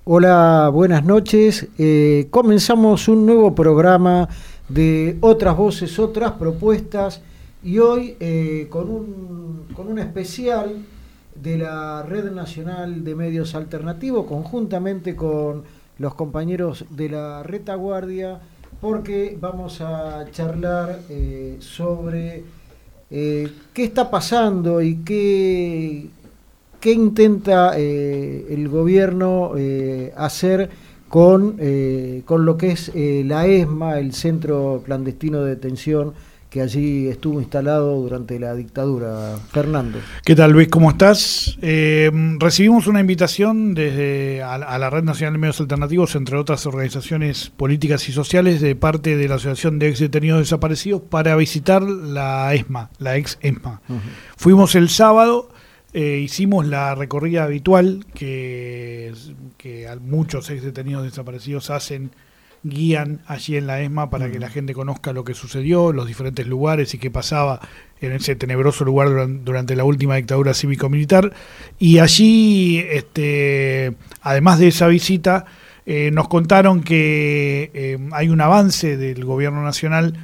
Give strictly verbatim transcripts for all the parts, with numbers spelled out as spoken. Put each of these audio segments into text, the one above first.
Hola, buenas noches. Eh, comenzamos un nuevo programa de Otras Voces, Otras Propuestas y hoy eh, con, un, con un especial de la Red Nacional de Medios Alternativos conjuntamente con los compañeros de la Retaguardia, porque vamos a charlar eh, sobre eh, qué está pasando y qué... ¿Qué intenta eh, el gobierno eh, hacer con, eh, con lo que es eh, la ESMA, el Centro Clandestino de Detención, que allí estuvo instalado durante la dictadura? Fernando. ¿Qué tal, Luis? ¿Cómo estás? Eh, recibimos una invitación desde a, a la Red Nacional de Medios Alternativos, entre otras organizaciones políticas y sociales, de parte de la Asociación de Ex Detenidos Desaparecidos, para visitar la ESMA, la ex ESMA. Uh-huh. Fuimos el sábado. Eh, hicimos la recorrida habitual que, que muchos ex detenidos desaparecidos hacen, guían allí en la ESMA para mm. que la gente conozca lo que sucedió, los diferentes lugares y qué pasaba en ese tenebroso lugar durante, durante la última dictadura cívico-militar. Y allí, este, además de esa visita, eh, nos contaron que eh, hay un avance del gobierno nacional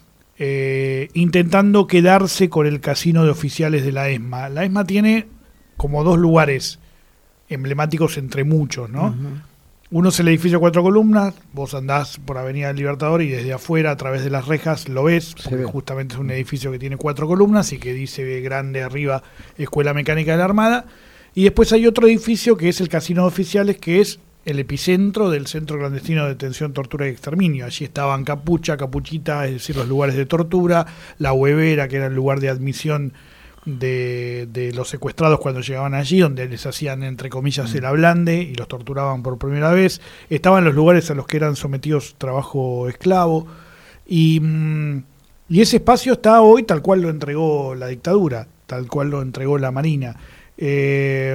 Eh, intentando quedarse con el casino de oficiales de la ESMA. La ESMA tiene como dos lugares emblemáticos entre muchos, ¿no? Uh-huh. Uno es el edificio Cuatro Columnas, vos andás por Avenida del Libertador y desde afuera, a través de las rejas, lo ves, porque ve. Justamente es un edificio que tiene cuatro columnas y que dice grande arriba Escuela Mecánica de la Armada. Y después hay otro edificio que es el casino de oficiales, que es el epicentro del Centro Clandestino de Detención, Tortura y Exterminio. Allí estaban Capucha, Capuchita, es decir, los lugares de tortura, la Huevera, que era el lugar de admisión de, de los secuestrados cuando llegaban allí, donde les hacían, entre comillas, el ablande y los torturaban por primera vez. Estaban los lugares a los que eran sometidos trabajo esclavo. Y, y ese espacio está hoy tal cual lo entregó la dictadura, tal cual lo entregó la Marina. Eh...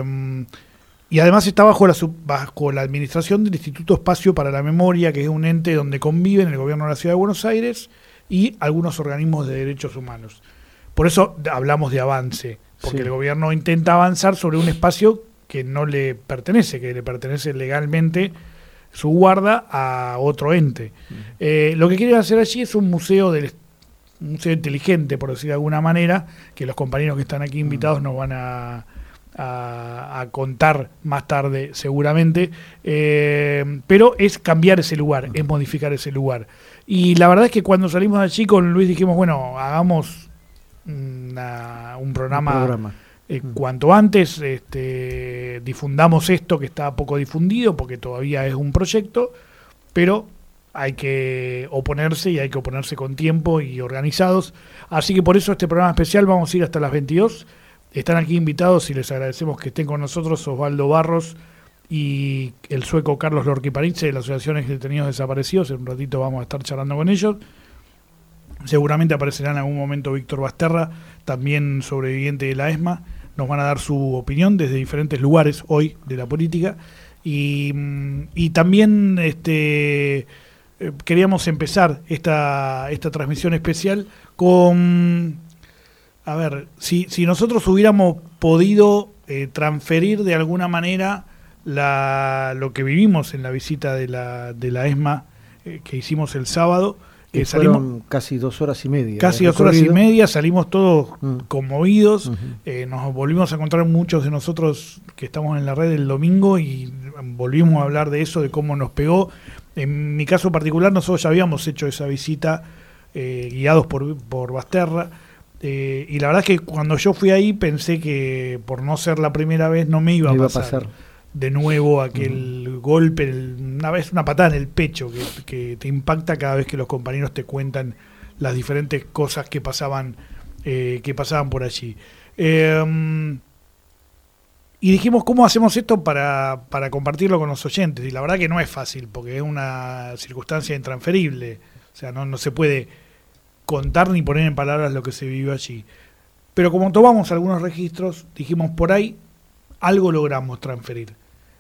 Y además está bajo la, bajo la administración del Instituto Espacio para la Memoria, que es un ente donde conviven el gobierno de la Ciudad de Buenos Aires y algunos organismos de derechos humanos. Por eso hablamos de avance, porque sí. El gobierno intenta avanzar sobre un espacio que no le pertenece, que le pertenece legalmente su guarda a otro ente. Uh-huh. Eh, lo que quieren hacer allí es un museo del un museo inteligente, por decir de alguna manera, que los compañeros que están aquí invitados uh-huh. nos van a... A, a contar más tarde seguramente, eh, pero es cambiar ese lugar, es modificar ese lugar. Y la verdad es que cuando salimos de allí con Luis dijimos, bueno, hagamos una, un programa, un programa. Eh, mm. cuanto antes, este, difundamos esto que está poco difundido, porque todavía es un proyecto, pero hay que oponerse y hay que oponerse con tiempo y organizados. Así que por eso este programa especial vamos a ir hasta las veintidós. Están aquí invitados y les agradecemos que estén con nosotros Osvaldo Barros y el sueco Carlos Lorquiparitze de la Asociación Ex Detenidos Desaparecidos. En un ratito vamos a estar charlando con ellos. Seguramente aparecerá en algún momento Víctor Basterra, también sobreviviente de la ESMA. Nos van a dar su opinión desde diferentes lugares hoy de la política. Y, y también este, queríamos empezar esta, esta transmisión especial con... A ver, si, si nosotros hubiéramos podido eh, transferir de alguna manera la, lo que vivimos en la visita de la, de la ESMA eh, que hicimos el sábado, que salimos fueron casi dos horas y media. Casi dos horas y media, salimos todos mm. conmovidos, uh-huh. eh, nos volvimos a encontrar muchos de nosotros que estamos en la red el domingo y volvimos a hablar de eso, de cómo nos pegó. En mi caso particular, nosotros ya habíamos hecho esa visita eh, guiados por, por Basterra. Eh, y la verdad es que cuando yo fui ahí pensé que por no ser la primera vez no me iba, me a, pasar iba a pasar de nuevo aquel uh-huh. golpe, el, una vez una patada en el pecho que, que te impacta cada vez que los compañeros te cuentan las diferentes cosas que pasaban eh, que pasaban por allí. Eh, y dijimos, ¿cómo hacemos esto para, para compartirlo con los oyentes? Y la verdad que no es fácil, porque es una circunstancia intransferible, o sea, no, no se puede contar ni poner en palabras lo que se vivió allí. Pero como tomamos algunos registros, dijimos, por ahí algo logramos transferir.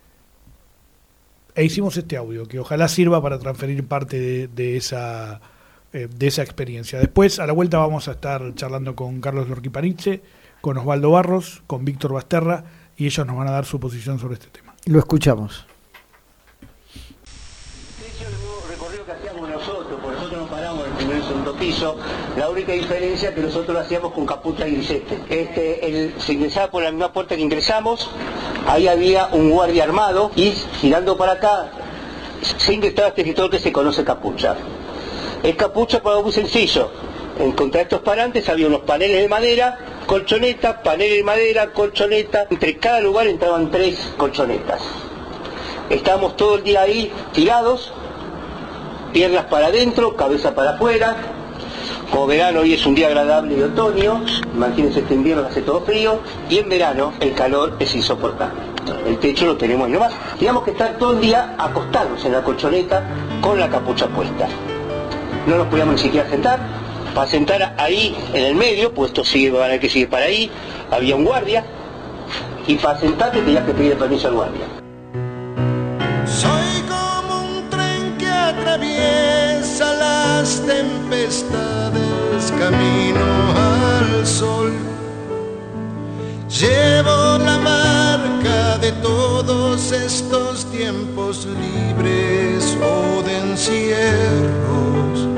E hicimos este audio, que ojalá sirva para transferir parte de, de, esa, eh, de esa experiencia. Después, a la vuelta, vamos a estar charlando con Carlos Lorquiparitze, con Osvaldo Barros, con Víctor Basterra, y ellos nos van a dar su posición sobre este tema. Lo escuchamos. piso, la única diferencia es que nosotros lo hacíamos con capucha y grillete. Este, el, se ingresaba por la misma puerta que ingresamos, ahí había un guardia armado y girando para acá se ingresaba este sector que se conoce capucha. El capucha fue algo muy sencillo. En contra de estos parantes había unos paneles de madera, colchoneta, paneles de madera, colchoneta. Entre cada lugar entraban tres colchonetas. Estábamos todo el día ahí tirados, piernas para adentro, cabeza para afuera. Como verano hoy es un día agradable de otoño, imagínense este invierno que hace todo frío, y en verano el calor es insoportable. El techo lo tenemos ahí nomás. Teníamos que estar todo el día acostados en la colchoneta con la capucha puesta. No nos podíamos ni siquiera sentar. Para sentar ahí en el medio, pues esto sigue, van a ver que sigue para ahí, había un guardia, y para sentarte tenías que pedir permiso al guardia. Soy como un tren que atraviesa las tempestades, camino al sol. Llevo la marca de todos estos tiempos libres o de encierros.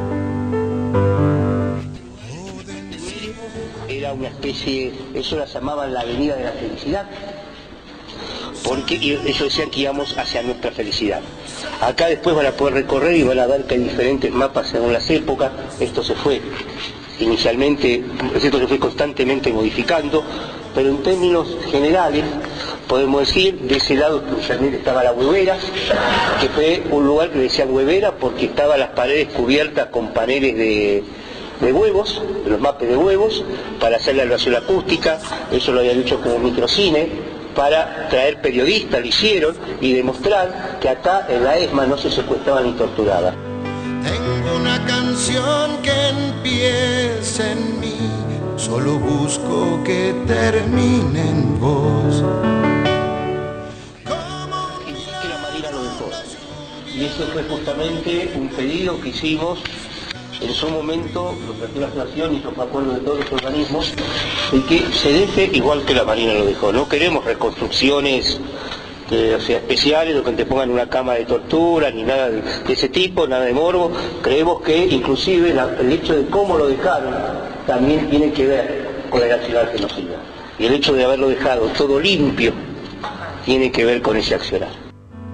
Era una especie, eso la llamaban la avenida de la felicidad, porque ellos decían que íbamos hacia nuestra felicidad. Acá después van a poder recorrer y van a ver que hay diferentes mapas según las épocas. Esto se fue inicialmente, esto se fue constantemente modificando, pero en términos generales podemos decir, de ese lado también estaba la huevera, que fue un lugar que decían huevera porque estaban las paredes cubiertas con paneles de de huevos, de los mapes de huevos, para hacer la evaluación acústica. Eso lo habían hecho como microcine, para traer periodistas, lo hicieron, y demostrar que acá en la ESMA no se secuestraban ni torturaban. Tengo una canción que empieza en mí, solo busco que termine en vos. Que la Marina lo dejó. Y eso fue justamente un pedido que hicimos en su momento, lo planteó la Asociación y hizo acuerdo de todos los organismos, de que se deje igual que la Marina lo dejó. No queremos reconstrucciones eh, o sea, especiales, donde te pongan una cama de tortura, ni nada de, de ese tipo, nada de morbo. Creemos que inclusive la, el hecho de cómo lo dejaron también tiene que ver con el accionar genocida. Y el hecho de haberlo dejado todo limpio tiene que ver con ese accionar.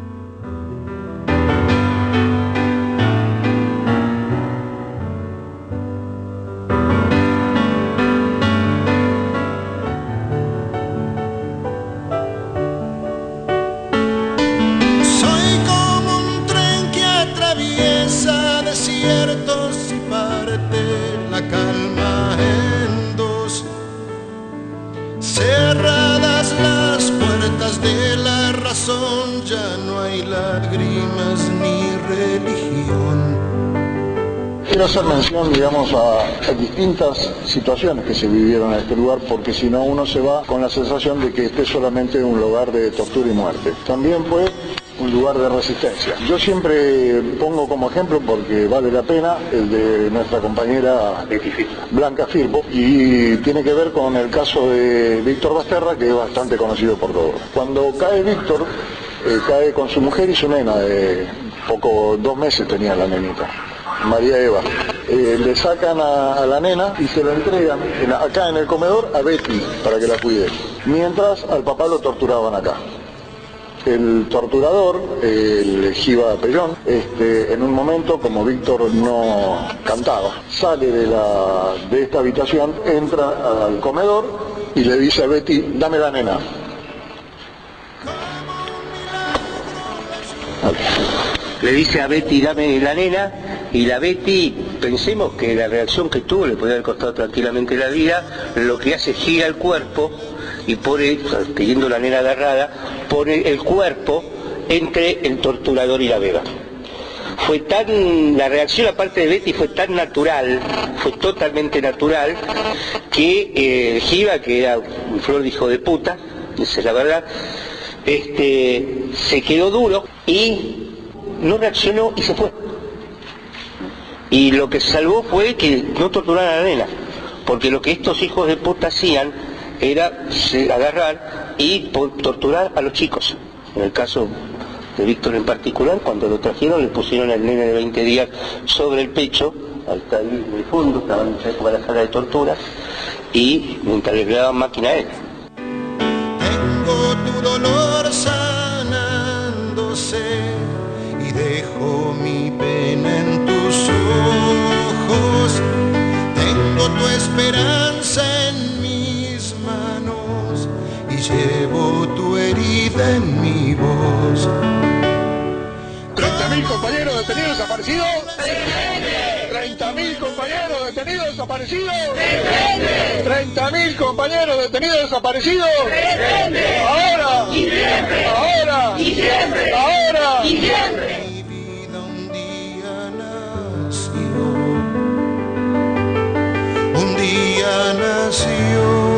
Ya no hay lágrimas ni religión. Quiero hacer mención, digamos, a, a distintas situaciones que se vivieron en este lugar, porque si no uno se va con la sensación de que este es solamente un lugar de tortura y muerte. También fue un lugar de resistencia. Yo siempre pongo como ejemplo, porque vale la pena, el de nuestra compañera Blanca Firpo, y tiene que ver con el caso de Víctor Basterra, que es bastante conocido por todos. Cuando cae Víctor, eh, cae con su mujer y su nena, de poco, dos meses tenía la nenita, María Eva. Eh, le sacan a, a la nena y se la entregan en, acá en el comedor a Betty para que la cuide, mientras al papá lo torturaban acá. El torturador, el Giva Pellón, este, en un momento, como Víctor no cantaba, sale de, la, de esta habitación, entra al comedor y le dice a Betty, dame la nena. Le dice a Betty, dame la nena, y la Betty, pensemos que la reacción que tuvo le podría haber costado tranquilamente la vida, lo que hace es gira el cuerpo y pone, teniendo la nena agarrada, pone el cuerpo entre el torturador y la beba. Fue tan, la reacción aparte de Betty fue tan natural, fue totalmente natural, que eh, el Giva, que era un flor de hijo de puta, esa es la verdad, este, se quedó duro y no reaccionó y se fue. Y lo que se salvó fue que no torturaran a la nena, porque lo que estos hijos de puta hacían era agarrar y torturar a los chicos. En el caso de Víctor en particular, cuando lo trajeron, le pusieron al nene de veinte días sobre el pecho ahí está ahí en el fondo, estaba en esa época de la sala de torturas, y mientras le clavaban máquina a él. Tengo tu dolor sanándose y dejo mi pena en tus ojos. Tengo tu esperanza en mis manos y llevo tu herida en mi voz. treinta mil compañeros detenidos desaparecidos. treinta mil compañeros detenidos desaparecidos. treinta mil compañeros detenidos desaparecidos. Ahora. Y siempre. Ahora. Y siempre. Ahora. Y siempre. Mi vida un día nació. Un día nació.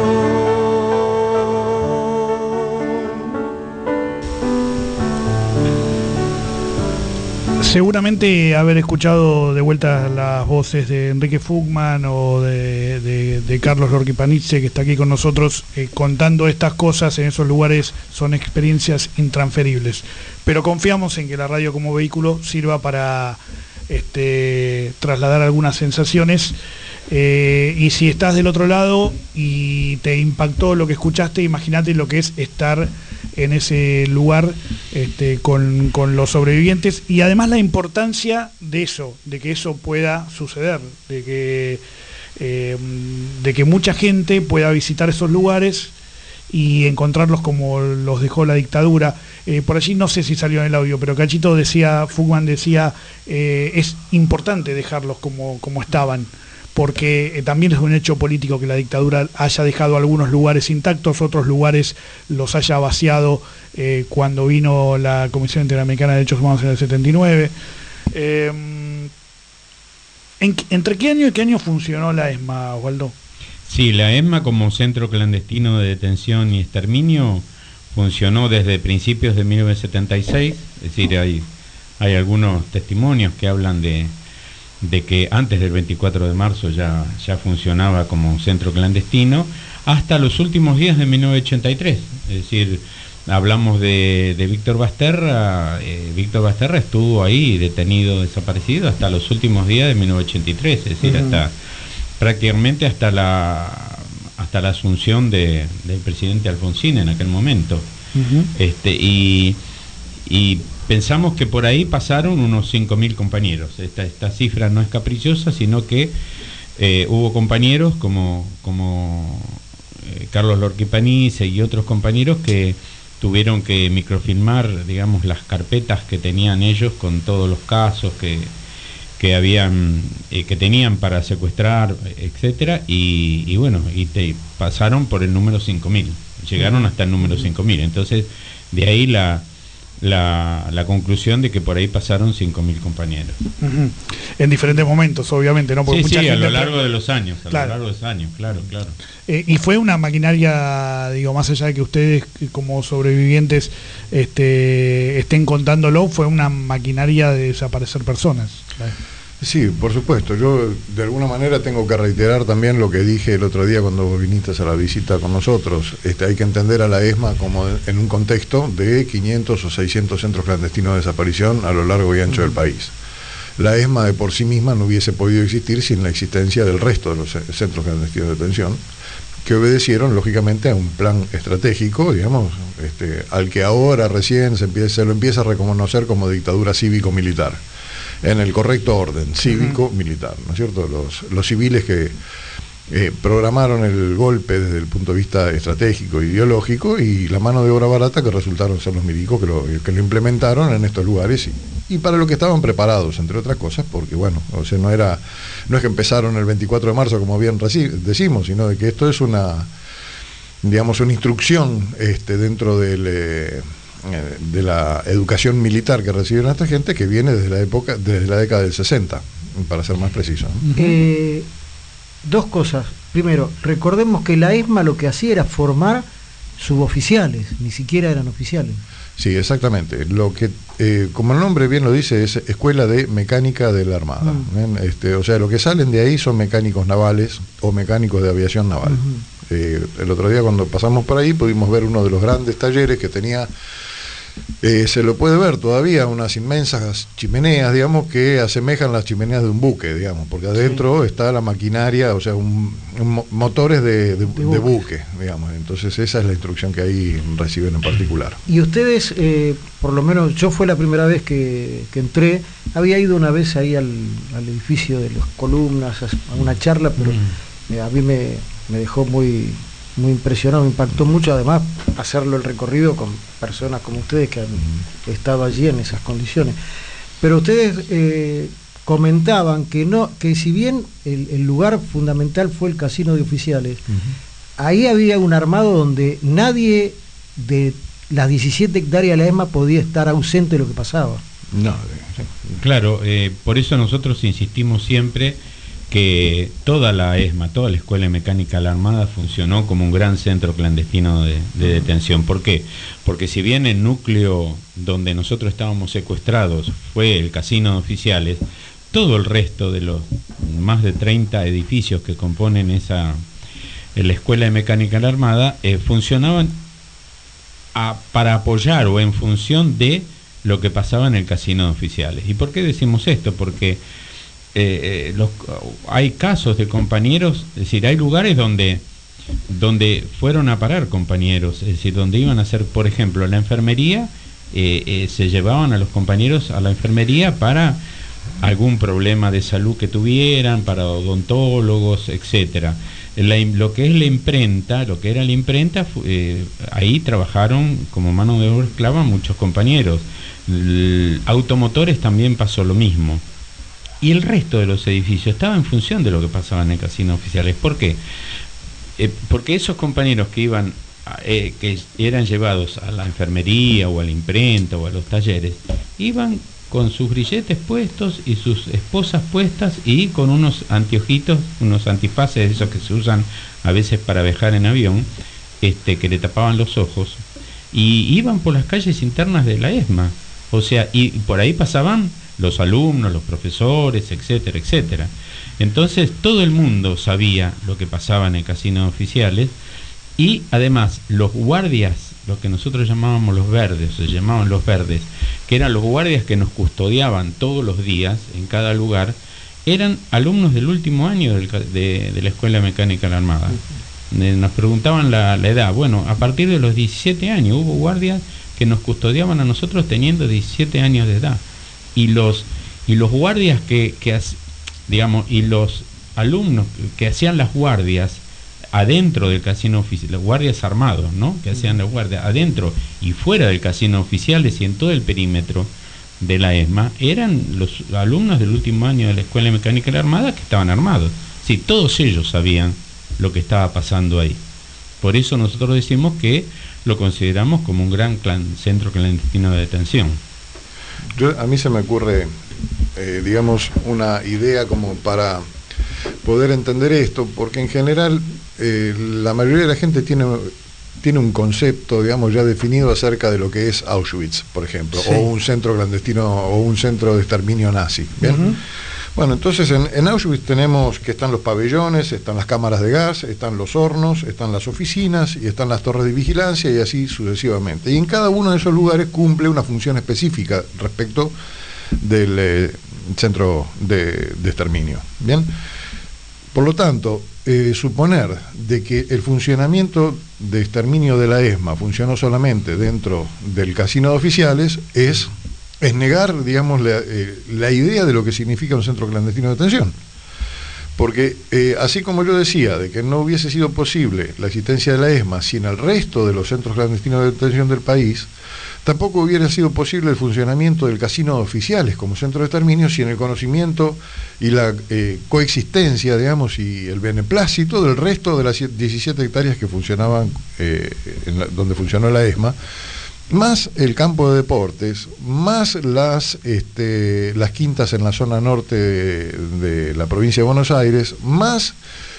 Seguramente haber escuchado de vuelta las voces de Enrique Fugman o de, de, de Carlos Lorquipanidze, que está aquí con nosotros, eh, contando estas cosas en esos lugares, son experiencias intransferibles. Pero confiamos en que la radio como vehículo sirva para este, trasladar algunas sensaciones. Eh, y si estás del otro lado y te impactó lo que escuchaste, imagínate lo que es estar en ese lugar este, con, con los sobrevivientes, y además la importancia de eso, de que eso pueda suceder, de que, eh, de que mucha gente pueda visitar esos lugares y encontrarlos como los dejó la dictadura. Eh, por allí no sé si salió en el audio, pero Cachito decía, Fugman decía, eh, es importante dejarlos como, como estaban, porque eh, también es un hecho político que la dictadura haya dejado algunos lugares intactos, otros lugares los haya vaciado eh, cuando vino la Comisión Interamericana de Derechos Humanos en el setenta y nueve. Eh, ¿en, ¿Entre qué año y qué año funcionó la ESMA, Osvaldo? Sí, la ESMA como centro clandestino de detención y exterminio funcionó desde principios de mil novecientos setenta y seis, es decir, hay, hay algunos testimonios que hablan de de que antes del veinticuatro de marzo ya, ya funcionaba como centro clandestino, hasta los últimos días de mil novecientos ochenta y tres. Es decir, hablamos de, de Víctor Basterra. eh, Víctor Basterra estuvo ahí detenido, desaparecido, hasta los últimos días de mil novecientos ochenta y tres, es decir, uh-huh. hasta prácticamente hasta la hasta la asunción de, del presidente Alfonsín en aquel momento. Uh-huh. este y y pensamos que por ahí pasaron unos cinco mil compañeros. Esta, esta cifra no es caprichosa, sino que eh, hubo compañeros como, como eh, Carlos Lorquipanidze y otros compañeros que tuvieron que microfilmar, digamos, las carpetas que tenían ellos con todos los casos que, que habían, eh, que tenían para secuestrar, etcétera, y, y bueno, y te pasaron por el número cinco mil, llegaron hasta el número cinco mil. Entonces, de ahí la La, la conclusión de que por ahí pasaron cinco mil compañeros. Uh-huh. En diferentes momentos, obviamente, ¿no? Porque sí, mucha sí, gente a lo largo de los años, a claro. lo largo de los años, claro, claro. Eh, y fue una maquinaria, digo, más allá de que ustedes como sobrevivientes este, estén contándolo, fue una maquinaria de desaparecer personas. Sí, por supuesto. Yo de alguna manera tengo que reiterar también lo que dije el otro día cuando viniste a la visita con nosotros. Este, hay que entender a la ESMA como en un contexto de quinientos o seiscientos centros clandestinos de desaparición a lo largo y ancho del país. La ESMA de por sí misma no hubiese podido existir sin la existencia del resto de los centros clandestinos de detención, que obedecieron lógicamente a un plan estratégico, digamos, este, al que ahora recién se, empieza, se lo empieza a reconocer como dictadura cívico-militar, en el correcto orden, cívico-militar, ¿no es cierto? Los, los civiles que eh, programaron el golpe desde el punto de vista estratégico e ideológico, y la mano de obra barata que resultaron ser los milicos que lo, que lo implementaron en estos lugares, y, y para lo que estaban preparados, entre otras cosas, porque bueno, o sea, no era, no es que empezaron el veinticuatro de marzo, como bien decimos, sino de que esto es una, digamos, una instrucción este, dentro del... Eh, de la educación militar que reciben a esta gente, que viene desde la época, desde la década del sesenta, para ser más preciso, ¿no? Eh, dos cosas. Primero, recordemos que la ESMA lo que hacía era formar suboficiales, ni siquiera eran oficiales. Sí, exactamente. Lo que, eh, como el nombre bien lo dice, es Escuela de Mecánica de la Armada. Mm. Este, o sea, lo que salen de ahí son mecánicos navales o mecánicos de aviación naval. Uh-huh. Eh, el otro día cuando pasamos por ahí pudimos ver uno de los grandes talleres que tenía Eh, se lo puede ver todavía, unas inmensas chimeneas, digamos, que asemejan las chimeneas de un buque, digamos, porque adentro sí. está la maquinaria, o sea, un, un, motores de, de, de, buque. de buque, digamos. Entonces esa es la instrucción que ahí reciben en particular. Y ustedes, eh, por lo menos yo fue la primera vez que, que entré, había ido una vez ahí al, al edificio de las columnas, a una charla, pero mm. eh, a mí me, me dejó muy... muy impresionado, me impactó mucho, además hacerlo el recorrido con personas como ustedes que han estado allí en esas condiciones. Pero ustedes eh, comentaban que no, que si bien el, el lugar fundamental fue el casino de oficiales, uh-huh. ahí había un armado donde nadie de las diecisiete hectáreas de la ESMA podía estar ausente de lo que pasaba. No, claro, eh, por eso nosotros insistimos siempre que toda la ESMA, toda la Escuela de Mecánica de la Armada funcionó como un gran centro clandestino de, de detención. ¿Por qué? Porque si bien el núcleo donde nosotros estábamos secuestrados fue el casino de oficiales, todo el resto de los más de treinta edificios que componen esa la Escuela de Mecánica de la Armada eh, funcionaban a, para apoyar o en función de lo que pasaba en el casino de oficiales. ¿Y por qué decimos esto? Porque Eh, eh, los, hay casos de compañeros, es decir, hay lugares donde donde fueron a parar compañeros, es decir, donde iban a hacer, por ejemplo, la enfermería, eh, eh, se llevaban a los compañeros a la enfermería para algún problema de salud que tuvieran, para odontólogos, etcétera. La, lo que es la imprenta, lo que era la imprenta, eh, ahí trabajaron como mano de obra esclava muchos compañeros. El, automotores también pasó lo mismo. Y el resto de los edificios estaba en función de lo que pasaba en el casino oficiales. ¿Por qué? Eh, porque esos compañeros que iban, eh, que eran llevados a la enfermería o a la imprenta o a los talleres, iban con sus grilletes puestos y sus esposas puestas y con unos anteojitos, unos antifaces, esos que se usan a veces para viajar en avión, este, que le tapaban los ojos, y iban por las calles internas de la ESMA. O sea, y por ahí pasaban los alumnos, los profesores, etcétera, etcétera. Entonces todo el mundo sabía lo que pasaba en el casino de oficiales, y además los guardias, lo que nosotros llamábamos los verdes, se llamaban los verdes, que eran los guardias que nos custodiaban todos los días en cada lugar, eran alumnos del último año del, de, de la Escuela Mecánica de la Armada. Nos preguntaban la, la edad. Bueno, a partir de los diecisiete años hubo guardias que nos custodiaban a nosotros teniendo diecisiete años de edad. Y los y los guardias que, que digamos, y los alumnos que hacían las guardias adentro del casino oficial, los guardias armados, ¿no? Que hacían las guardias adentro y fuera del casino oficiales y en todo el perímetro de la ESMA, eran los alumnos del último año de la Escuela Mecánica de la Armada que estaban armados. Sí, todos ellos sabían lo que estaba pasando ahí. Por eso nosotros decimos que lo consideramos como un gran clan, centro clandestino de detención. Yo, a mí se me ocurre, eh, digamos, una idea como para poder entender esto, porque en general eh, la mayoría de la gente tiene, tiene un concepto, digamos, ya definido acerca de lo que es Auschwitz, por ejemplo, sí. o un centro clandestino o un centro de exterminio nazi. ¿Bien? Uh-huh. Bueno, entonces en, en Auschwitz tenemos que están los pabellones, están las cámaras de gas, están los hornos, están las oficinas y están las torres de vigilancia y así sucesivamente. Y en cada uno de esos lugares cumple una función específica respecto del eh, centro de, de exterminio. ¿Bien? Por lo tanto, eh, suponer de que el funcionamiento de exterminio de la ESMA funcionó solamente dentro del casino de oficiales es... es negar, digamos, la, eh, la idea de lo que significa un centro clandestino de detención. Porque, eh, así como yo decía, de que no hubiese sido posible la existencia de la ESMA sin el resto de los centros clandestinos de detención del país, tampoco hubiera sido posible el funcionamiento del casino de oficiales como centro de exterminio sin el conocimiento y la eh, coexistencia, digamos, y el beneplácito del resto de las diecisiete hectáreas que funcionaban, eh, en la, donde funcionó la ESMA, más el campo de deportes, más las, este, las quintas en la zona norte de, de la provincia de Buenos Aires, más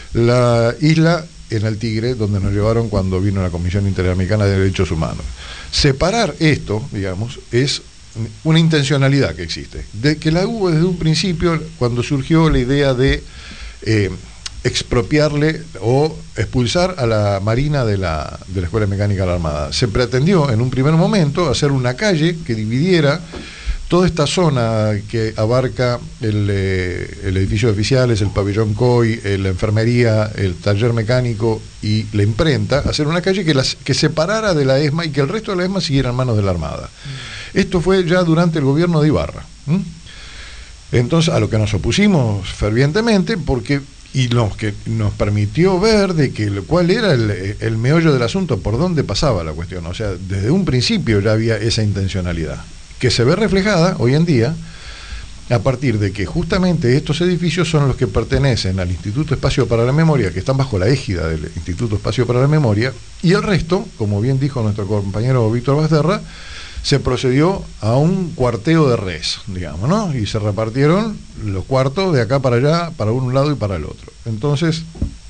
la isla en el Tigre, donde nos llevaron cuando vino la Comisión Interamericana de Derechos Humanos. Separar esto, digamos, es una intencionalidad que existe, de que la hubo desde un principio cuando surgió la idea de... Eh, expropiarle o expulsar a la Marina de la, de la Escuela Mecánica de la Armada. Se pretendió en un primer momento hacer una calle que dividiera toda esta zona que abarca el, eh, el edificio de oficiales, el pabellón C O I, eh, la enfermería, el taller mecánico y la imprenta, hacer una calle que, las, que separara de la ESMA y que el resto de la ESMA siguiera en manos de la Armada. Mm. Esto fue ya durante el gobierno de Ibarra. ¿Mm? Entonces, a lo que nos opusimos fervientemente, porque y lo que nos permitió ver de que cuál era el, el meollo del asunto, por dónde pasaba la cuestión. O sea, desde un principio ya había esa intencionalidad, que se ve reflejada hoy en día a partir de que justamente estos edificios son los que pertenecen al Instituto Espacio para la Memoria, que están bajo la égida del Instituto Espacio para la Memoria, y el resto, como bien dijo nuestro compañero Víctor Basterra, se procedió a un cuarteo de res, digamos, ¿no? Y se repartieron los cuartos de acá para allá, para un lado y para el otro. Entonces,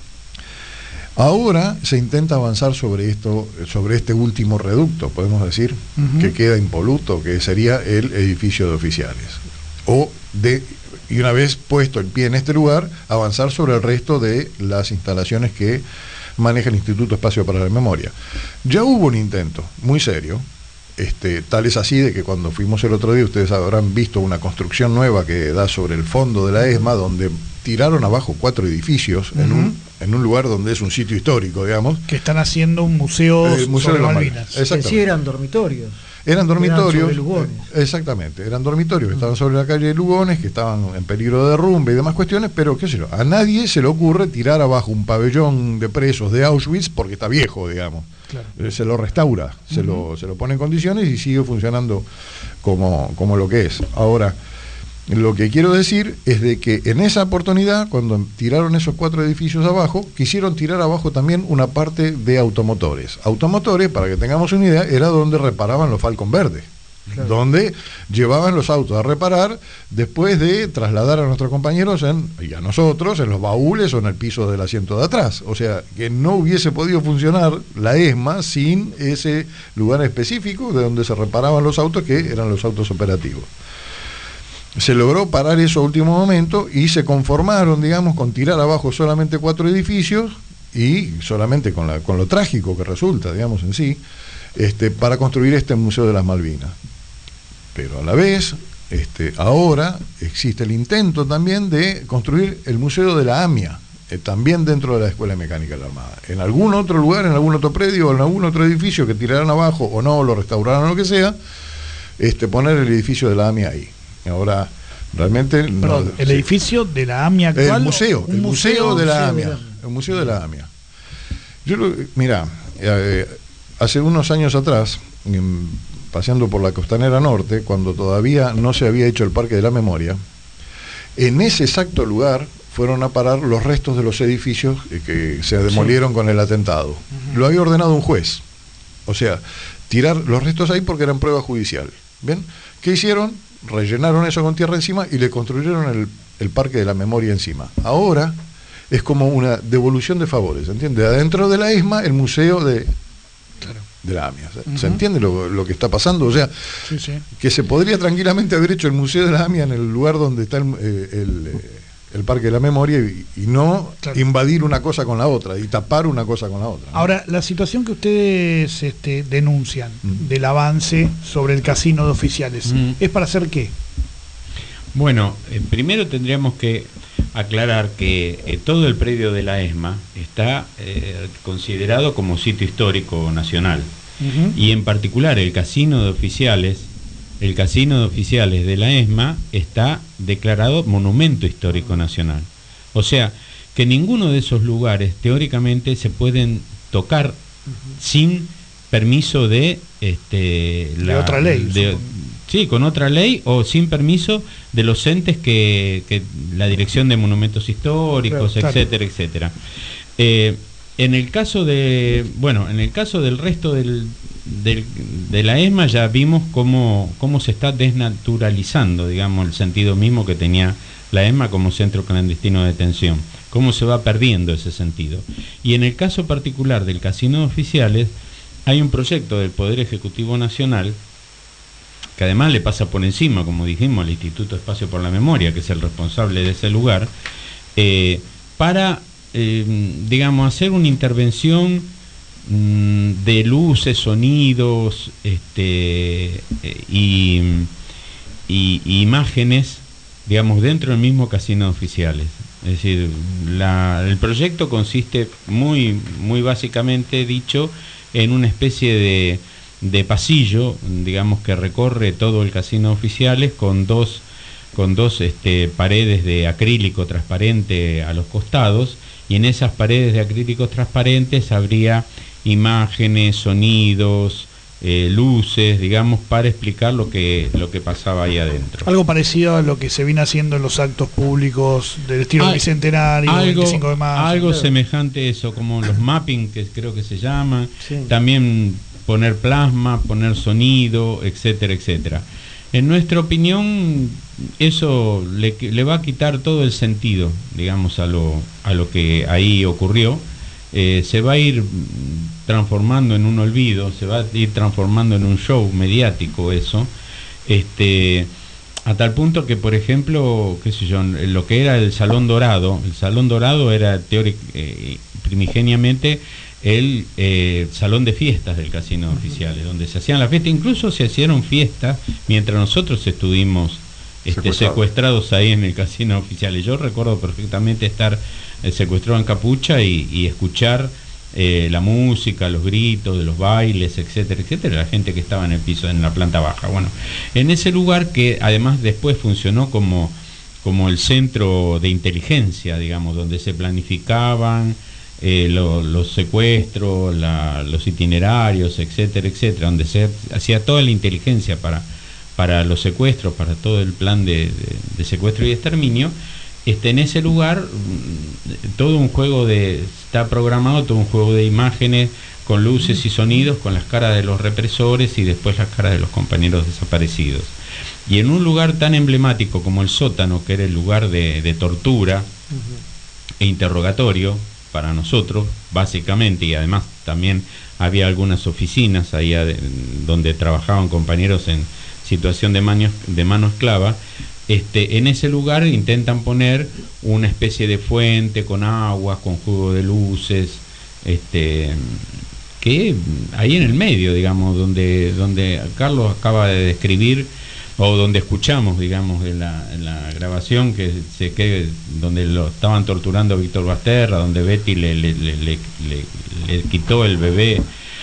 ahora se intenta avanzar sobre esto, sobre este último reducto, podemos decir, uh-huh. que queda impoluto, que sería el edificio de oficiales. O de, y una vez puesto el pie en este lugar, avanzar sobre el resto de las instalaciones que maneja el Instituto Espacio para la Memoria. Ya hubo un intento muy serio. Este, tal es así de que cuando fuimos el otro día ustedes habrán visto una construcción nueva que da sobre el fondo de la ESMA, donde tiraron abajo cuatro edificios uh-huh. en, un, en un lugar donde es un sitio histórico, digamos. Que están haciendo un museo, el museo sobre de Malvinas. Que sí eran dormitorios. Eran dormitorios, eran sobre Lugones. Exactamente, eran dormitorios que estaban sobre la calle de Lugones, que estaban en peligro de derrumbe y demás cuestiones, pero qué sé yo, a nadie se le ocurre tirar abajo un pabellón de presos de Auschwitz porque está viejo, digamos. Claro. Se lo restaura, uh-huh. se, lo, se lo pone en condiciones y sigue funcionando como, como lo que es. Ahora, lo que quiero decir es de que en esa oportunidad, cuando tiraron esos cuatro edificios abajo, quisieron tirar abajo también una parte de automotores. Automotores, para que tengamos una idea, era donde reparaban los Falcon verdes. Claro. Donde llevaban los autos a reparar después de trasladar a nuestros compañeros en, y a nosotros en los baúles o en el piso del asiento de atrás. O sea, que no hubiese podido funcionar la ESMA sin ese lugar específico de donde se reparaban los autos, que eran los autos operativos. Se logró parar eso a último momento y se conformaron, digamos, con tirar abajo solamente cuatro edificios y solamente con, la, con lo trágico que resulta, digamos, en sí, este, para construir este Museo de las Malvinas. Pero a la vez, este, ahora existe el intento también de construir el Museo de la AMIA, eh, también dentro de la Escuela Mecánica de la Armada. En algún otro lugar, en algún otro predio, o en algún otro edificio que tiraran abajo, o no, lo restauraran o lo que sea, este, poner el edificio de la AMIA ahí. Ahora, realmente... Perdón, no, ¿el sí. edificio de la AMIA actual? El museo, el museo, museo de la museo AMIA. De la... El museo de la AMIA. Yo, lo, mira, eh, hace unos años atrás, en, paseando por la Costanera Norte, cuando todavía no se había hecho el Parque de la Memoria, en ese exacto lugar fueron a parar los restos de los edificios que se demolieron sí. con el atentado. Uh-huh. Lo había ordenado un juez. O sea, tirar los restos ahí porque eran prueba judicial. ¿Bien? ¿Qué hicieron? Rellenaron eso con tierra encima y le construyeron el, el Parque de la Memoria encima. Ahora es como una devolución de favores, ¿entiendes? Adentro de la ESMA, el museo de... Claro. de la AMIA. Uh-huh. ¿Se entiende lo, lo que está pasando? O sea, sí, sí. que se podría tranquilamente haber hecho el Museo de la AMIA en el lugar donde está el, el, el Parque de la Memoria y, y no claro. invadir una cosa con la otra y tapar una cosa con la otra, ¿no? Ahora, la situación que ustedes este, denuncian uh-huh. del avance sobre el casino de oficiales, uh-huh. ¿es para hacer qué? Bueno, eh, primero tendríamos que aclarar que eh, todo el predio de la ESMA está eh, considerado como sitio histórico nacional. Uh-huh. Y en particular el casino de oficiales, el casino de oficiales de la ESMA está declarado monumento histórico nacional. O sea, que ninguno de esos lugares teóricamente se pueden tocar uh-huh. sin permiso de este la, de otra ley. De, sí, con otra ley o sin permiso de los entes que, que la Dirección de Monumentos Históricos, claro, etcétera, claro. etcétera. Eh, en el caso de, bueno, en el caso del resto del, del, de la ESMA ya vimos cómo, cómo se está desnaturalizando, digamos, el sentido mismo que tenía la ESMA como centro clandestino de detención, cómo se va perdiendo ese sentido. Y en el caso particular del casino de oficiales, hay un proyecto del Poder Ejecutivo Nacional que además le pasa por encima, como dijimos, al Instituto Espacio por la Memoria, que es el responsable de ese lugar, eh, para eh, digamos, hacer una intervención mmm, de luces, sonidos, este, y, y, y imágenes, digamos, dentro del mismo casino de oficiales. Es decir, la, el proyecto consiste muy, muy básicamente dicho en una especie de, de pasillo, digamos, que recorre todo el casino de oficiales con dos, con dos este, paredes de acrílico transparente a los costados, y en esas paredes de acrílico transparentes habría imágenes, sonidos, Eh, luces, digamos, para explicar lo que lo que pasaba ahí adentro. Algo parecido a lo que se viene haciendo en los actos públicos del estilo Al, bicentenario, algo, veinticinco de mayo. Algo claro. semejante a eso, como los mapping, que creo que se llama, sí. También poner plasma, poner sonido, etcétera, etcétera. En nuestra opinión, eso le, le va a quitar todo el sentido, digamos, a lo, a lo que ahí ocurrió. Eh, se va a ir transformando en un olvido, se va a ir transformando en un show mediático eso, este, a tal punto que, por ejemplo, qué sé yo, lo que era el Salón Dorado, el Salón Dorado era teóric, eh, primigeniamente el eh, salón de fiestas del casino de oficiales, donde se hacían las fiestas, incluso se hicieron fiestas mientras nosotros estuvimos este, Secuestrado. secuestrados ahí en el casino de oficiales. Yo recuerdo perfectamente estar eh, secuestrado en capucha y, y escuchar eh, la música, los gritos de los bailes, etcétera, etcétera, la gente que estaba en el piso, en la planta baja. Bueno, en ese lugar que además después funcionó como, como el centro de inteligencia, digamos, donde se planificaban Eh, lo, los secuestros, la, los itinerarios, etcétera, etcétera, donde se hacía toda la inteligencia para, para los secuestros, para todo el plan de, de, de secuestro y exterminio. Este, en ese lugar todo un juego de, está programado todo un juego de imágenes con luces y sonidos, con las caras de los represores y después las caras de los compañeros desaparecidos. Y en un lugar tan emblemático como el sótano, que era el lugar de, de tortura uh-huh. e interrogatorio para nosotros, básicamente, y además también había algunas oficinas ahí de, donde trabajaban compañeros en situación de mano, de mano esclava. Este, en ese lugar intentan poner una especie de fuente con agua, con juego de luces, este, que ahí en el medio, digamos, donde, donde Carlos acaba de describir, o donde escuchamos, digamos, en la, en la grabación que se que donde lo estaban torturando a Víctor Basterra, donde Betty le, le, le, le, le, le quitó el bebé,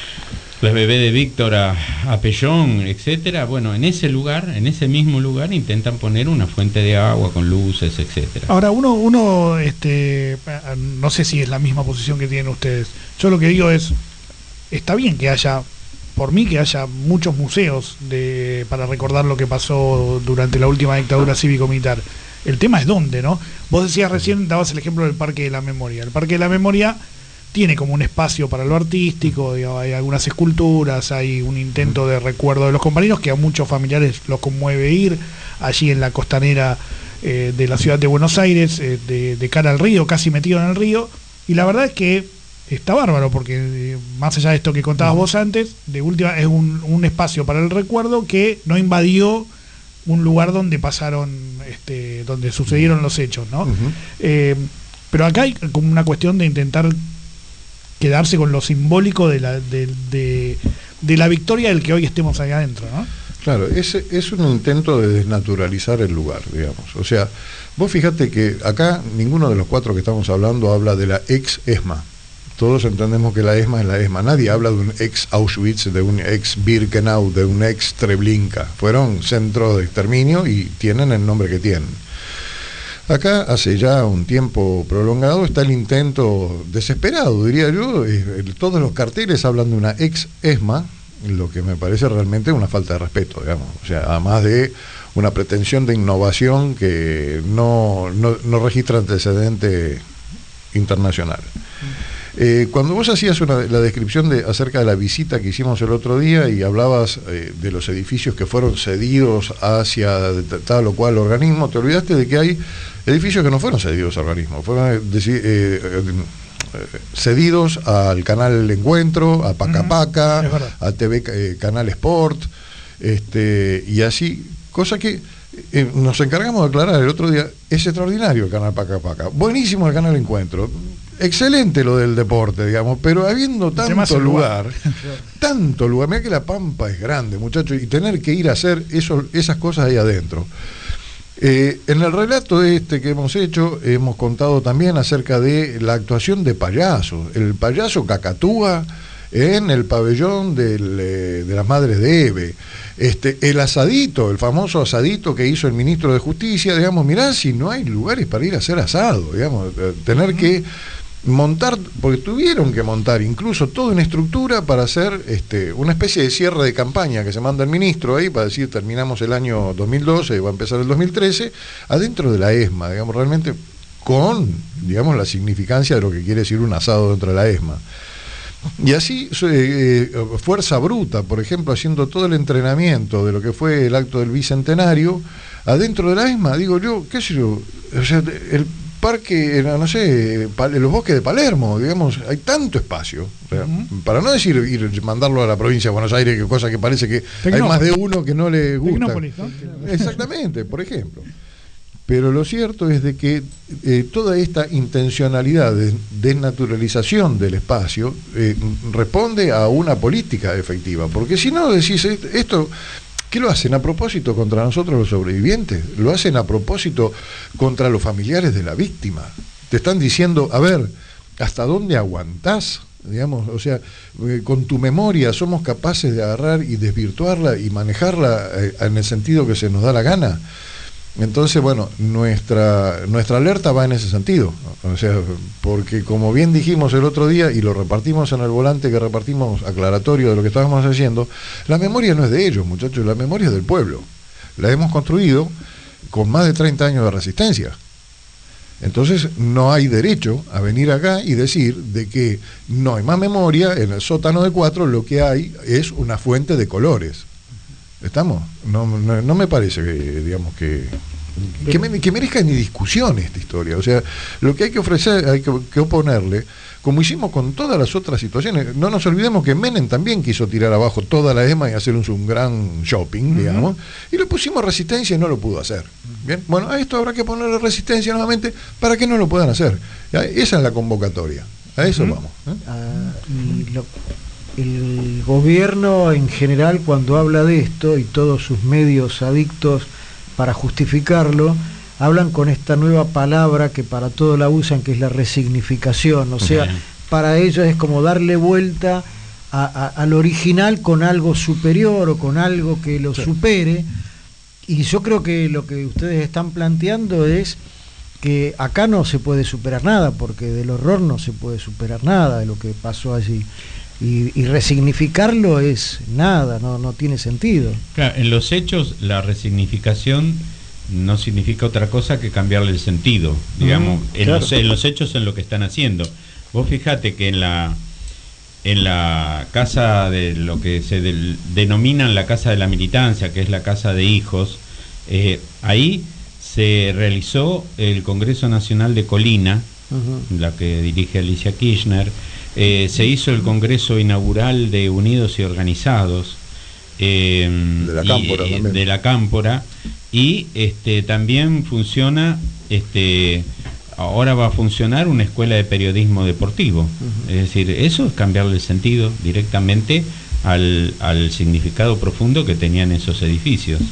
el bebé de Víctor a, a Pellón, etcétera. Bueno, en ese lugar, en ese mismo lugar, intentan poner una fuente de agua con luces, etcétera. Ahora, uno, uno, este, no sé si es la misma posición que tienen ustedes. Yo lo que digo es, está bien que haya, por mí, que haya muchos museos de, para recordar lo que pasó durante la última dictadura cívico-militar. El tema es dónde, ¿no? Vos decías recién, dabas el ejemplo del Parque de la Memoria. El Parque de la Memoria tiene como un espacio para lo artístico, digamos, hay algunas esculturas, hay un intento de recuerdo de los compañeros que a muchos familiares los conmueve ir allí en la costanera eh, de la ciudad de Buenos Aires, eh, de, de cara al río, casi metido en el río, y la verdad es que está bárbaro, porque eh, más allá de esto que contabas vos antes, de última es un, un espacio para el recuerdo que no invadió un lugar donde pasaron, este, donde sucedieron los hechos, ¿no? Uh-huh. Eh, pero acá hay como una cuestión de intentar quedarse con lo simbólico de la, de, de, de la victoria del que hoy estemos ahí adentro, ¿no? Claro, es, es un intento de desnaturalizar el lugar, digamos. O sea, vos fíjate que acá ninguno de los cuatro que estamos hablando habla de la ex ESMA. Todos entendemos que la ESMA es la ESMA. Nadie habla de un ex Auschwitz, de un ex Birkenau, de un ex Treblinka. Fueron centros de exterminio y tienen el nombre que tienen. Acá, hace ya un tiempo prolongado, está el intento desesperado, diría yo. Eh, todos los carteles hablan de una ex ESMA, lo que me parece realmente una falta de respeto, digamos. O sea, además de una pretensión de innovación que no, no, no registra antecedente internacional. Eh, cuando vos hacías una, la descripción de, acerca de la visita que hicimos el otro día y hablabas eh, de los edificios que fueron cedidos hacia tal o cual organismo, te olvidaste de que hay edificios que no fueron cedidos a organismos, fueron decir, eh, eh, cedidos al canal El Encuentro, a Paca Paca, uh-huh. a T V eh, Canal Sport, este, y así, cosa que eh, nos encargamos de aclarar el otro día. Es extraordinario el canal Paca Paca, buenísimo el canal Encuentro. excelente lo del deporte, digamos, pero habiendo tanto lugar, lugar tanto lugar, mirá que la Pampa es grande, muchachos, y tener que ir a hacer eso, esas cosas ahí adentro. Eh, en el relato este que hemos hecho, hemos contado también acerca de la actuación de payasos, el payaso Cacatúa en el pabellón del, eh, de las Madres de Eve, este, el asadito, el famoso asadito que hizo el ministro de Justicia, digamos, mirá si no hay lugares para ir a hacer asado, digamos, eh, tener que montar, porque tuvieron que montar incluso toda una estructura para hacer este, una especie de cierre de campaña que se manda el ministro ahí para decir terminamos el año dos mil doce y va a empezar el dos mil trece adentro de la ESMA, digamos, realmente con, digamos, la significancia de lo que quiere decir un asado dentro de la ESMA. Y así, eh, Fuerza Bruta, por ejemplo, haciendo todo el entrenamiento de lo que fue el acto del Bicentenario adentro de la ESMA, digo yo, qué sé yo, o sea, el parque, no sé, los bosques de Palermo, digamos, hay tanto espacio, o sea, uh-huh. para no decir ir mandarlo a la provincia de Buenos Aires, que cosa que parece que Tecnópolis. Hay más de uno que no le gusta. Tecnópolis, ¿no? Exactamente, por ejemplo. Pero lo cierto es de que eh, toda esta intencionalidad de desnaturalización del espacio eh, responde a una política efectiva, porque si no decís esto, ¿qué lo hacen a propósito contra nosotros los sobrevivientes? Lo hacen a propósito contra los familiares de la víctima. Te están diciendo, a ver, ¿hasta dónde aguantás? Digamos, o sea, eh, con tu memoria somos capaces de agarrar y desvirtuarla y manejarla eh, en el sentido que se nos da la gana. Entonces, bueno, nuestra nuestra alerta va en ese sentido, o sea, porque como bien dijimos el otro día y lo repartimos en el volante que repartimos aclaratorio de lo que estábamos haciendo, la memoria no es de ellos, muchachos, la memoria es del pueblo. La hemos construido con más de treinta años de resistencia. Entonces no hay derecho a venir acá y decir de que no hay más memoria, en el sótano de cuatro lo que hay es una fuente de colores. ¿Estamos? No, no, no me parece que, digamos, que, que, me, que merezca ni discusión esta historia. O sea, lo que hay que ofrecer, hay que, que oponerle, como hicimos con todas las otras situaciones. No nos olvidemos que Menem también quiso tirar abajo toda la ESMA y hacer un, un gran shopping, uh-huh. digamos, y le pusimos resistencia y no lo pudo hacer. Bien, bueno, a esto habrá que ponerle resistencia nuevamente para que no lo puedan hacer. Esa es la convocatoria. A eso uh-huh. vamos. ¿eh? Uh, y lo... El gobierno en general, cuando habla de esto y todos sus medios adictos para justificarlo, hablan con esta nueva palabra que para todo la usan, que es la resignificación. O sea, uh-huh. para ellos es como darle vuelta a, a, al original con algo superior o con algo que lo sí. supere. Y yo creo que lo que ustedes están planteando es que acá no se puede superar nada, porque del horror no se puede superar nada de lo que pasó allí. Y, y resignificarlo es nada, no, no tiene sentido. Claro, en los hechos la resignificación no significa otra cosa que cambiarle el sentido, digamos, mm, en, claro. los, en los hechos en lo que están haciendo. Vos fijate que en la en la casa de lo que se del, denominan la casa de la militancia, que es la casa de hijos, eh, ahí se realizó el Congreso Nacional de Colina, uh-huh. la que dirige Alicia Kirchner. Eh, se hizo el congreso inaugural de Unidos y Organizados eh, de la Cámpora y, también. de la Cámpora y este también funciona este ahora va a funcionar una escuela de periodismo deportivo. Uh-huh. Es decir, eso es cambiarle el sentido directamente al, al significado profundo que tenían esos edificios.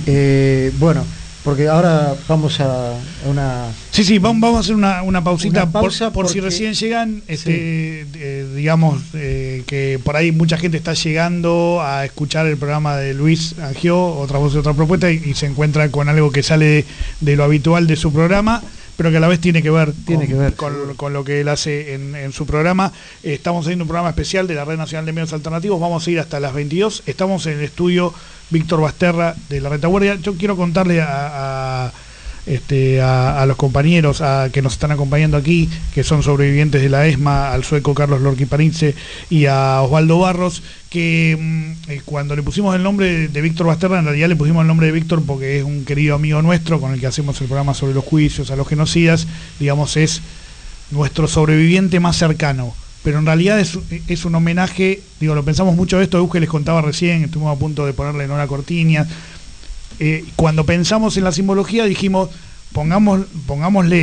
Eh, bueno, porque ahora vamos a una... Sí, sí, vamos, vamos a hacer una, una pausita una pausa por, por si recién llegan, este, sí. eh, digamos eh, que por ahí mucha gente está llegando a escuchar el programa de Luis Angió, Otra Voz y Otra Propuesta, y, y se encuentra con algo que sale de, de lo habitual de su programa, pero que a la vez tiene que ver, tiene con, que ver. Con, con lo que él hace en, en su programa. Eh, estamos haciendo un programa especial de la Red Nacional de Medios Alternativos, vamos a ir hasta las veintidós, estamos en el estudio Víctor Basterra de la Retaguardia. Yo quiero contarle a, a, este, a, a los compañeros a, que nos están acompañando aquí, que son sobrevivientes de la ESMA, al sueco Carlos Lorqui Parince y a Osvaldo Barros, que mm, eh, cuando le pusimos el nombre de, de Víctor Basterra, en realidad le pusimos el nombre de Víctor porque es un querido amigo nuestro con el que hacemos el programa sobre los juicios a los genocidas, digamos, es nuestro sobreviviente más cercano. Pero en realidad es, es un homenaje, digo, lo pensamos mucho esto, Euge les contaba recién, estuvimos a punto de ponerle Nora Cortiñas. Eh, cuando pensamos en la simbología dijimos, pongamos, pongámosle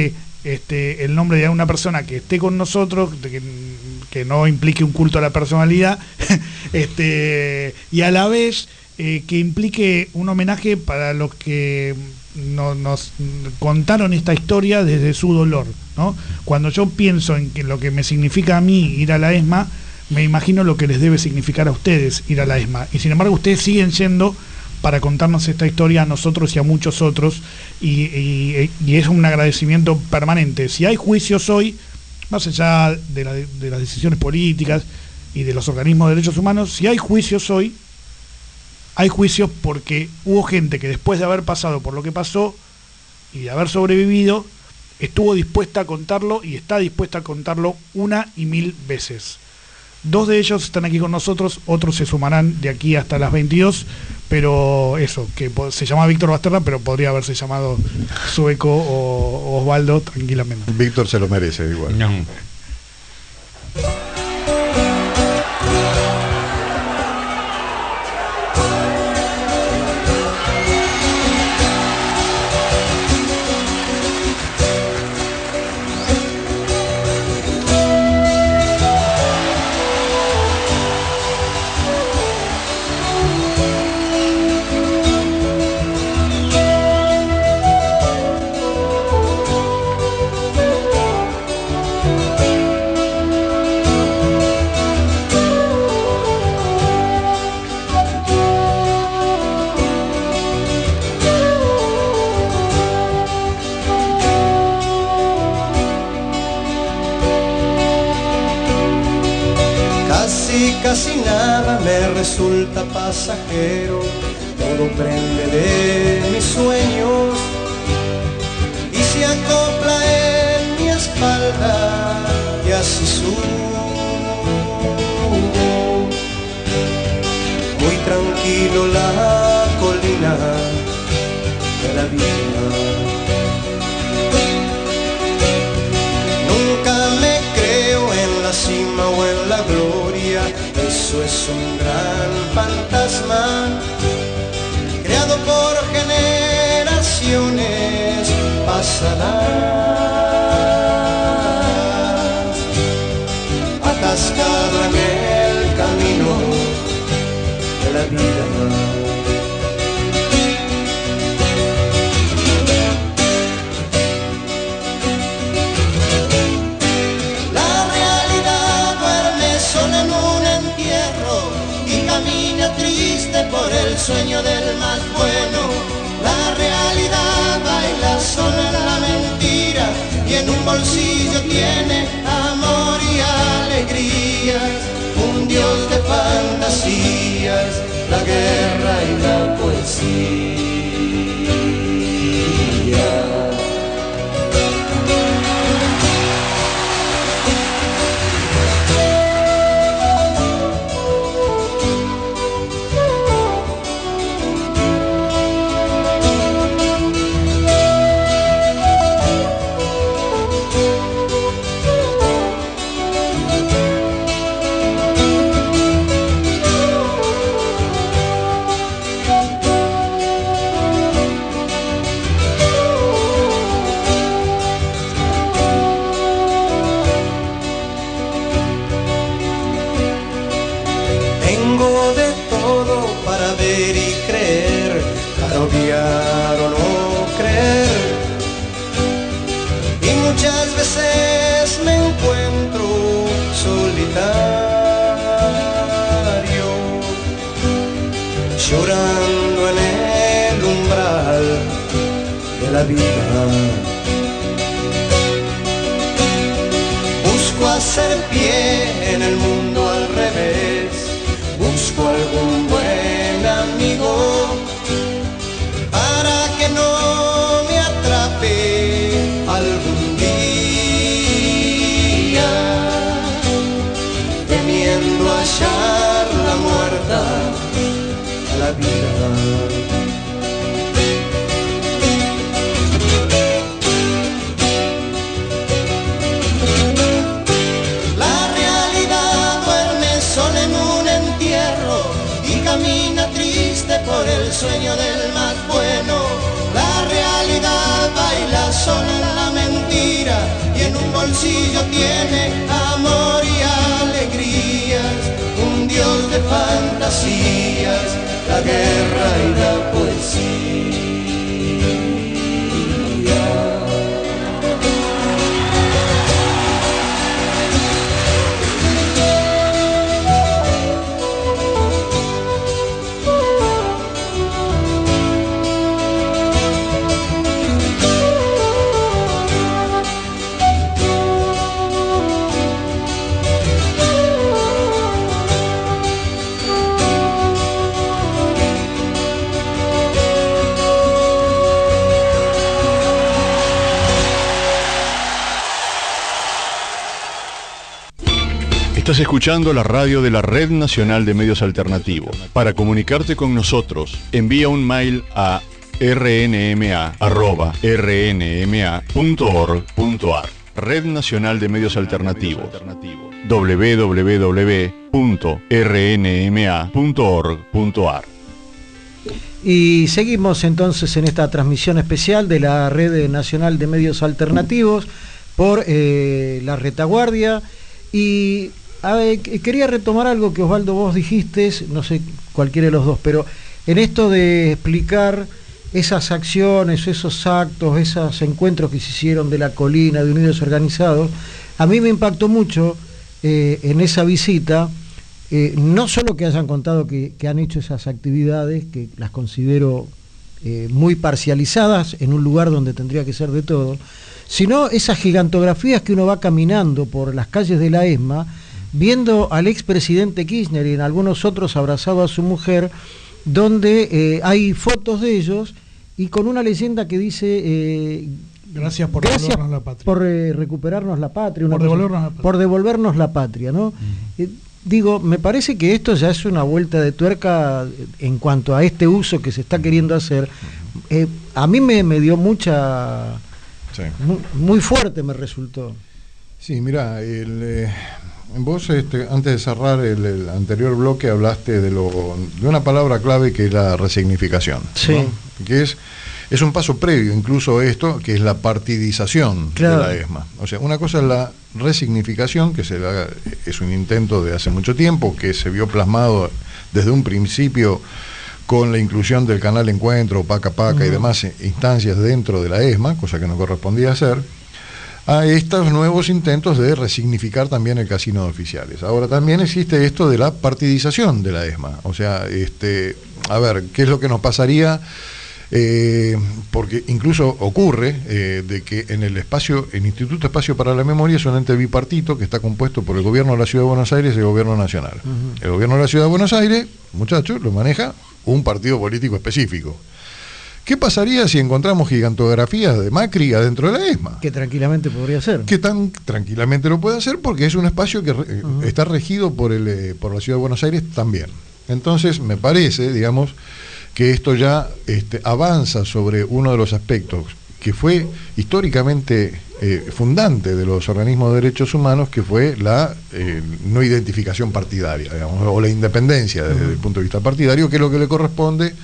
este, el nombre de una persona que esté con nosotros, que, que no implique un culto a la personalidad, este, y a la vez eh, que implique un homenaje para los que no, nos contaron esta historia desde su dolor, ¿no? Cuando yo pienso en que lo que me significa a mí ir a la ESMA, me imagino lo que les debe significar a ustedes ir a la ESMA, y sin embargo ustedes siguen yendo para contarnos esta historia a nosotros y a muchos otros, y, y, y es un agradecimiento permanente. Si hay juicios hoy, más allá de, la, de las decisiones políticas y de los organismos de derechos humanos, si hay juicios hoy, hay juicios porque hubo gente que después de haber pasado por lo que pasó y de haber sobrevivido, estuvo dispuesta a contarlo y está dispuesta a contarlo una y mil veces. Dos de ellos están aquí con nosotros, otros se sumarán de aquí hasta las veintidós, pero eso, que se llama Víctor Basterra, pero podría haberse llamado Sueco o Osvaldo tranquilamente. Víctor se lo merece igual. No. Casi nada me resulta pasajero, todo prende de mis sueños y se acopla en mi espalda y así subo. Muy tranquilo la colina de la vida. Nunca me creo en la cima o en la gloria. Eso es un gran fantasma creado por generaciones pasadas, atascado en el camino de la vida. Triste por el sueño del más bueno, la realidad baila sola en la mentira y en un bolsillo tiene amor y alegrías, un dios de fantasías, la guerra y la poesía. Odiar o no creer, y muchas veces me encuentro solitario, llorando en el umbral de la vida. Busco hacer pie en el mundo al revés, busco algún buen amigo para que no me atrape algún día, temiendo hallar la muerta a la vida. La realidad duerme sola en un entierro y camina triste por el sueño del más bueno. La realidad baila sola en la mentira bolsillo tiene amor y alegrías, un Dios de fantasías, la guerra y la poesía. Estás escuchando la radio de la Red Nacional de Medios Alternativos. Para comunicarte con nosotros, envía un mail a r n m a arroba r n m a punto org punto a r. Red Nacional de Medios Alternativos. w w w punto r n m a punto org punto a r. Y seguimos entonces en esta transmisión especial de la Red Nacional de Medios Alternativos por eh, La Retaguardia. Y a ver, quería retomar algo que, Osvaldo, vos dijiste, no sé cualquiera de los dos, pero en esto de explicar esas acciones, esos actos, esos encuentros que se hicieron de la colina, de Unidos Organizados, a mí me impactó mucho eh, en esa visita, eh, no solo que hayan contado que, que han hecho esas actividades, que las considero eh, muy parcializadas en un lugar donde tendría que ser de todo, sino esas gigantografías que uno va caminando por las calles de la ESMA, viendo al expresidente Kirchner y en algunos otros abrazado a su mujer, donde eh, hay fotos de ellos y con una leyenda que dice eh, gracias por gracias devolvernos la patria, por eh, recuperarnos la patria, una por, cosa, devolvernos la patria. por devolvernos la patria, ¿no? Mm. Eh, digo, me parece que esto ya es una vuelta de tuerca en cuanto a este uso que se está queriendo hacer. Eh, a mí me, me dio mucha... Sí. Muy, muy fuerte me resultó. Sí, mira, el, eh, vos este, antes de cerrar el, el anterior bloque hablaste de, lo, de una palabra clave que es la resignificación, sí. ¿no? Que es, es un paso previo incluso a esto, que es la partidización, claro, de la ESMA. O sea, una cosa es la resignificación, que se la, es un intento de hace mucho tiempo, que se vio plasmado desde un principio con la inclusión del canal Encuentro, Paca Paca uh-huh. y demás instancias dentro de la ESMA, cosa que no correspondía hacer, a estos nuevos intentos de resignificar también el casino de oficiales. Ahora también existe esto de la partidización de la ESMA, o sea, este, a ver, ¿qué es lo que nos pasaría? Eh, porque incluso ocurre eh, de que en el espacio, el Instituto Espacio para la Memoria es un ente bipartito que está compuesto por el gobierno de la Ciudad de Buenos Aires y el gobierno nacional. Uh-huh. El gobierno de la Ciudad de Buenos Aires, muchachos, lo maneja un partido político específico. ¿Qué pasaría si encontramos gigantografías de Macri adentro de la ESMA? Que tranquilamente podría ser. Que tan tranquilamente lo puede hacer porque es un espacio que re, uh-huh. está regido por, el, eh, por la Ciudad de Buenos Aires también. Entonces, me parece, digamos, que esto ya este, avanza sobre uno de los aspectos que fue históricamente eh, fundante de los organismos de derechos humanos, que fue la eh, no identificación partidaria, digamos, o la independencia desde uh-huh. el punto de vista partidario, que es lo que le corresponde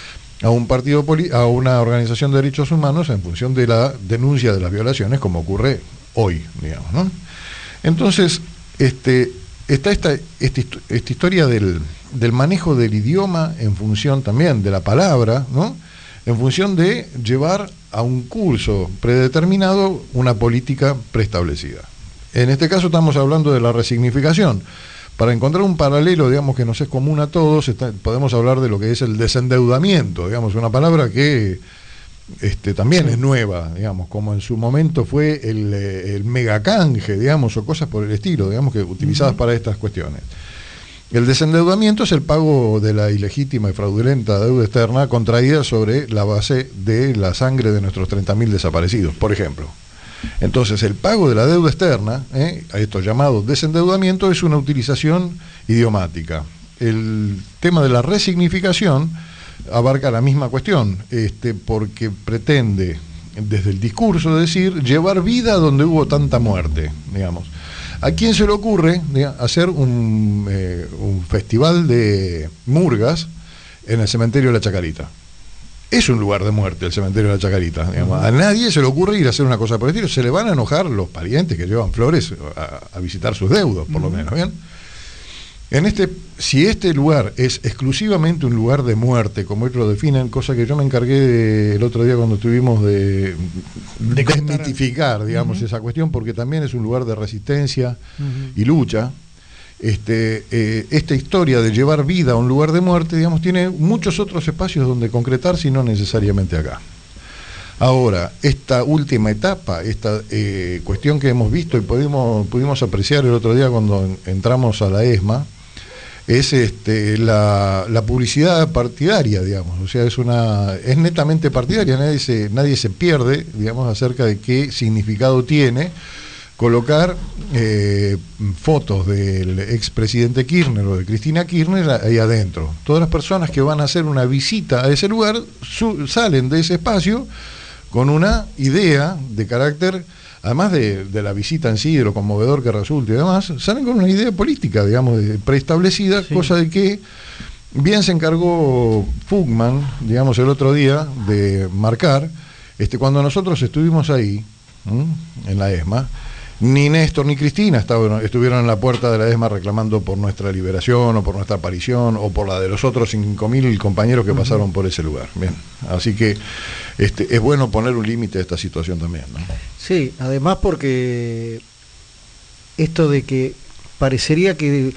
a un partido poli- a una organización de derechos humanos en función de la denuncia de las violaciones, como ocurre hoy, digamos, ¿no? Entonces, este, está esta, esta, esta historia del, del manejo del idioma en función también de la palabra, ¿no? En función de llevar a un curso predeterminado una política preestablecida. En este caso estamos hablando de la resignificación. Para encontrar un paralelo, digamos, que nos es común a todos, está, podemos hablar de lo que es el desendeudamiento, digamos, una palabra que este, también es nueva, digamos, como en su momento fue el, el megacanje, digamos, o cosas por el estilo, digamos, que utilizadas uh-huh. para estas cuestiones. El desendeudamiento es el pago de la ilegítima y fraudulenta deuda externa contraída sobre la base de la sangre de nuestros treinta mil desaparecidos, por ejemplo. Entonces, el pago de la deuda externa, eh, a esto llamado desendeudamiento, es una utilización idiomática. El tema de la resignificación abarca la misma cuestión, este, porque pretende, desde el discurso, decir, llevar vida donde hubo tanta muerte, digamos. ¿A quién se le ocurre digamos, hacer un, eh, un festival de murgas en el cementerio de la Chacarita? es un lugar de muerte el cementerio de la Chacarita, digamos. A nadie se le ocurre ir a hacer una cosa por el estilo. Se le van a enojar los parientes que llevan flores a, a visitar sus deudos, por uh-huh. lo menos, ¿bien? En este, si este lugar es exclusivamente un lugar de muerte, como ellos lo definen, cosa que yo me encargué de, el otro día cuando estuvimos de, de desmitificar, digamos, uh-huh. esa cuestión, porque también es un lugar de resistencia uh-huh. y lucha. Este, eh, esta historia de llevar vida a un lugar de muerte, digamos, tiene muchos otros espacios donde concretarse y no necesariamente acá. Ahora, esta última etapa, esta eh, cuestión que hemos visto y pudimos, pudimos apreciar el otro día cuando en, entramos a la ESMA, es este, la, la publicidad partidaria, digamos, o sea, es una es netamente partidaria, nadie se, nadie se pierde, digamos, acerca de qué significado tiene colocar eh, fotos del expresidente Kirchner o de Cristina Kirchner ahí adentro. Todas las personas que van a hacer una visita a ese lugar su, salen de ese espacio con una idea de carácter, además de, de la visita en sí, de lo conmovedor que resulte y demás, salen con una idea política, digamos, de, preestablecida, sí. cosa de que bien se encargó Fugman, digamos, el otro día, de marcar, este, cuando nosotros estuvimos ahí, ¿m? en la ESMA, ni Néstor ni Cristina estaban, estuvieron en la puerta de la ESMA reclamando por nuestra liberación o por nuestra aparición o por la de los otros cinco mil compañeros que uh-huh. pasaron por ese lugar. Bien, así que este, es bueno poner un límite a esta situación también, ¿no? Sí, además porque esto de que parecería que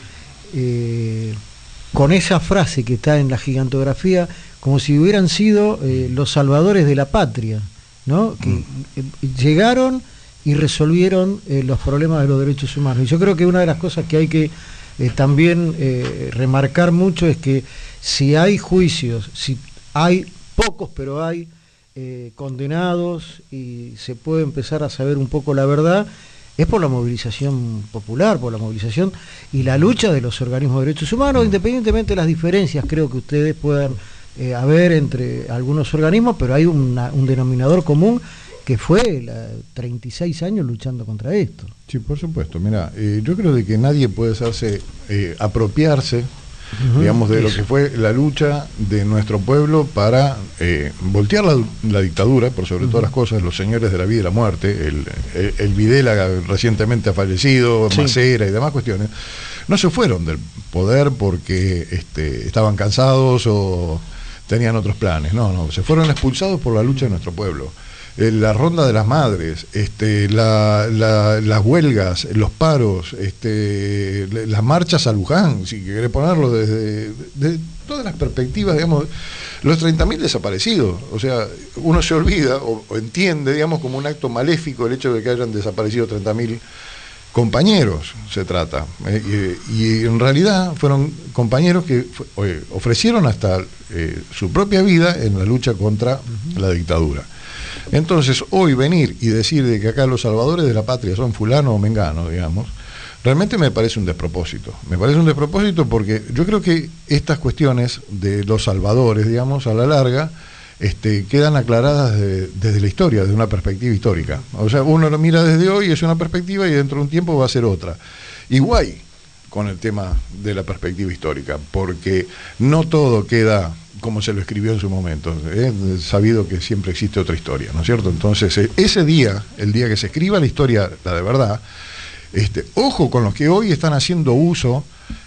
eh, con esa frase que está en la gigantografía, como si hubieran sido eh, los salvadores de la patria, ¿no? Que mm. eh, llegaron y resolvieron eh, los problemas de los derechos humanos. Y yo creo que una de las cosas que hay que eh, también eh, remarcar mucho es que si hay juicios, si hay pocos, pero hay eh, condenados y se puede empezar a saber un poco la verdad, es por la movilización popular, por la movilización y la lucha de los organismos de derechos humanos, independientemente de las diferencias, creo que ustedes puedan eh, haber entre algunos organismos, pero hay una, un denominador común que fue la, treinta y seis años luchando contra esto. Sí, por supuesto. Mira, eh, yo creo de que nadie puede hacerse eh, apropiarse, uh-huh. digamos, de Eso. lo que fue la lucha de nuestro pueblo para eh, voltear la, la dictadura, por sobre uh-huh. todas las cosas, los señores de la vida y la muerte, el, el, el Videla recientemente ha fallecido, sí. Macera y demás cuestiones, no se fueron del poder porque este, estaban cansados o tenían otros planes. No, no, se fueron expulsados por la lucha de nuestro pueblo. La ronda de las madres, este, la, la, las huelgas, los paros, este, las marchas a Luján, si querés ponerlo desde, desde todas las perspectivas, digamos, los treinta mil desaparecidos. O sea, uno se olvida o, o entiende, digamos, como un acto maléfico el hecho de que hayan desaparecido treinta mil compañeros, se trata. Eh, y, y en realidad fueron compañeros que oye, ofrecieron hasta eh, su propia vida en la lucha contra uh-huh. la dictadura. Entonces, hoy venir y decir de que acá los salvadores de la patria son fulano o mengano, digamos, realmente me parece un despropósito. Me parece un despropósito porque yo creo que estas cuestiones de los salvadores, digamos, a la larga, este, quedan aclaradas de, desde la historia, desde una perspectiva histórica. O sea, uno lo mira desde hoy, es una perspectiva y dentro de un tiempo va a ser otra. Igual con el tema de la perspectiva histórica, porque no todo queda como se lo escribió en su momento. Es sabido que siempre existe otra historia, ¿no es cierto? Entonces, ese día, el día que se escriba la historia, la de verdad, este, ojo con los que hoy están haciendo uso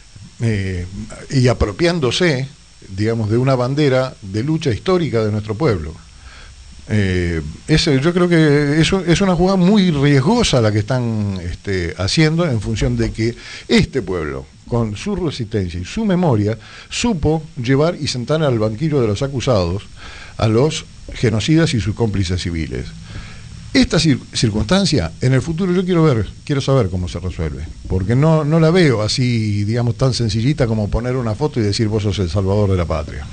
eh, y apropiándose, digamos, de una bandera de lucha histórica de nuestro pueblo. Eh, ese, yo creo que eso es una jugada muy riesgosa la que están este, haciendo en función de que este pueblo, con su resistencia y su memoria, supo llevar y sentar al banquillo de los acusados a los genocidas y sus cómplices civiles. Esta cir- circunstancia, en el futuro yo quiero ver, quiero saber cómo se resuelve, porque no, no la veo así, digamos, tan sencillita como poner una foto y decir vos sos el salvador de la patria.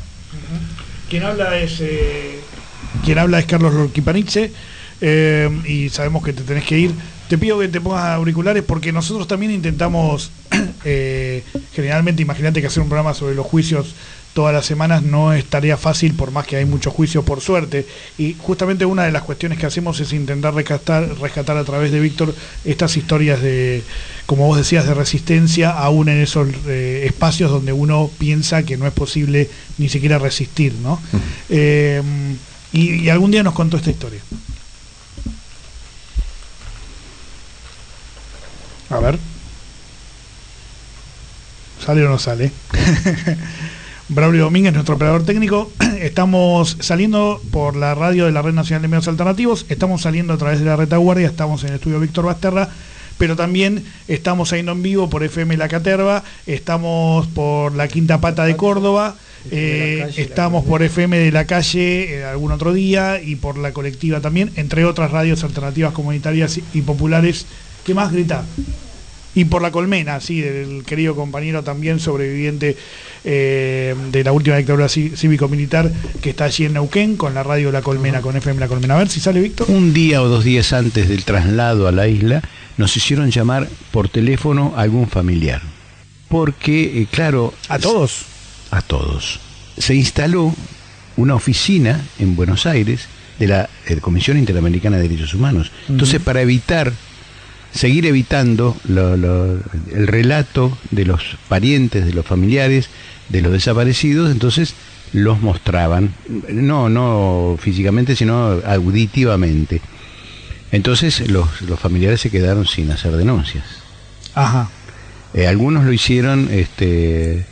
Quien habla es eh, quien habla es Carlos Lorquipanitze, eh, y sabemos que te tenés que ir. Te pido que te pongas auriculares porque nosotros también intentamos, eh, generalmente, imagínate que hacer un programa sobre los juicios todas las semanas no es tarea fácil, por más que hay muchos juicios, por suerte. Y justamente una de las cuestiones que hacemos es intentar rescatar, rescatar a través de Víctor estas historias de, como vos decías, de resistencia, aún en esos eh, espacios donde uno piensa que no es posible ni siquiera resistir, ¿no? Uh-huh. eh, y, y algún día nos contó esta historia. A ver. ¿Sale o no sale? Braulio Domínguez, nuestro operador técnico. Estamos saliendo por la radio de la Red Nacional de Medios Alternativos, estamos saliendo a través de la Retaguardia, estamos en el estudio Víctor Basterra, pero también estamos saliendo en vivo por F M La Caterva, estamos por la Quinta Pata de Córdoba, eh, calle, estamos por F M de la Calle eh, algún otro día, y por la Colectiva también, entre otras radios alternativas comunitarias y populares. ¿Qué más? Grita. Y por La Colmena, sí, del querido compañero también sobreviviente eh, de la última dictadura cívico-militar, que está allí en Neuquén, con la radio La Colmena, con F M La Colmena. A ver si sale, Víctor. Un día o dos días antes del traslado a la isla, nos hicieron llamar por teléfono a algún familiar. Porque, eh, claro... ¿A todos? A todos. Se instaló una oficina en Buenos Aires de la eh, Comisión Interamericana de Derechos Humanos. Entonces, uh-huh. para evitar... seguir evitando lo, lo, el relato de los parientes, de los familiares, de los desaparecidos, entonces los mostraban, no no físicamente, sino auditivamente. Entonces los, los familiares se quedaron sin hacer denuncias. Ajá. Eh, algunos lo hicieron, este,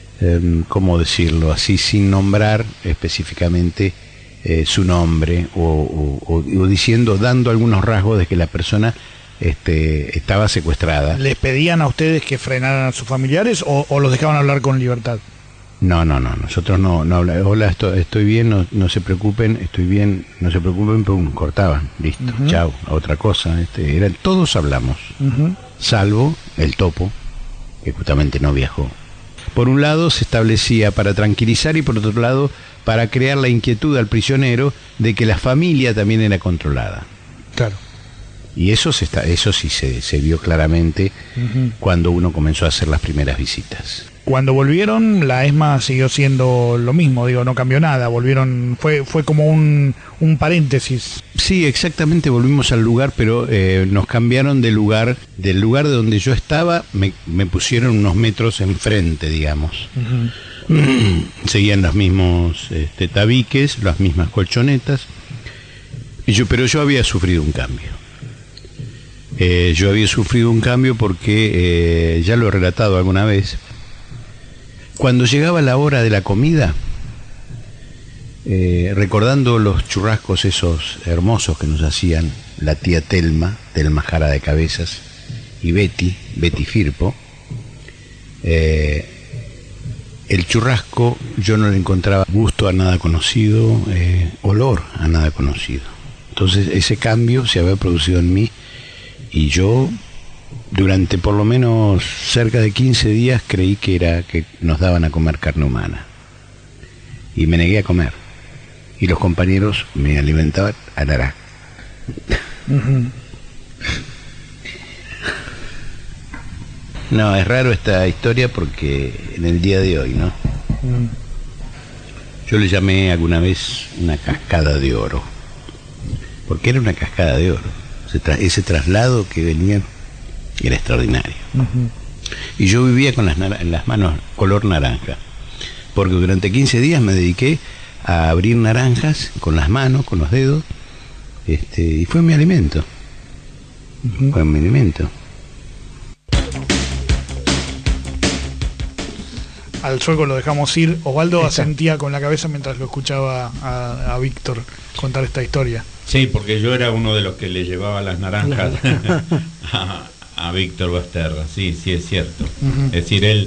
eh, ¿cómo decirlo? Así, sin nombrar específicamente eh, su nombre, o, o, o diciendo, dando algunos rasgos de que la persona Este, estaba secuestrada. ¿Les pedían a ustedes que frenaran a sus familiares o, o los dejaban hablar con libertad? No, no, no, nosotros no, no hablamos. Hola, estoy, estoy bien, no, no se preocupen, estoy bien, no se preocupen, pum, cortaban, listo, uh-huh. chao, a otra cosa. Este, eran, todos hablamos, uh-huh. salvo el Topo, que justamente no viajó. Por un lado se establecía para tranquilizar, y por otro lado para crear la inquietud al prisionero de que la familia también era controlada. Claro. Y eso se está, eso sí se, se vio claramente uh-huh. cuando uno comenzó a hacer las primeras visitas. Cuando volvieron, la ESMA siguió siendo lo mismo, digo, no cambió nada, volvieron, fue fue como un, un paréntesis. Sí, exactamente, volvimos al lugar, pero eh, nos cambiaron de lugar, del lugar de donde yo estaba, me, me pusieron unos metros enfrente, digamos. Uh-huh. Seguían los mismos este, tabiques, las mismas colchonetas, y yo, pero yo había sufrido un cambio. Eh, yo había sufrido un cambio porque, eh, ya lo he relatado alguna vez, cuando llegaba la hora de la comida, eh, recordando los churrascos esos hermosos que nos hacían la tía Telma, Telma Jara de Cabezas, y Betty, Betty Firpo, eh, el churrasco yo no le encontraba gusto a nada conocido, eh, olor a nada conocido. Entonces ese cambio se había producido en mí, y yo durante por lo menos cerca de quince días creí que era que nos daban a comer carne humana, y me negué a comer, y los compañeros me alimentaban a naranja. Uh-huh. No, es raro esta historia porque en el día de hoy, ¿no? Uh-huh. Yo le llamé alguna vez una cascada de oro, porque era una cascada de oro. Ese traslado que venía era extraordinario. Uh-huh. Y yo vivía con las, en las manos color naranja, porque durante quince días me dediqué a abrir naranjas con las manos, con los dedos, este, y fue mi alimento. Uh-huh. Fue mi alimento. Al sueco lo dejamos ir. Osvaldo asentía con la cabeza mientras lo escuchaba a, a Víctor contar esta historia. Sí, porque yo era uno de los que le llevaba las naranjas a, a Víctor Basterra. Sí, sí, es cierto. Uh-huh. Es decir, él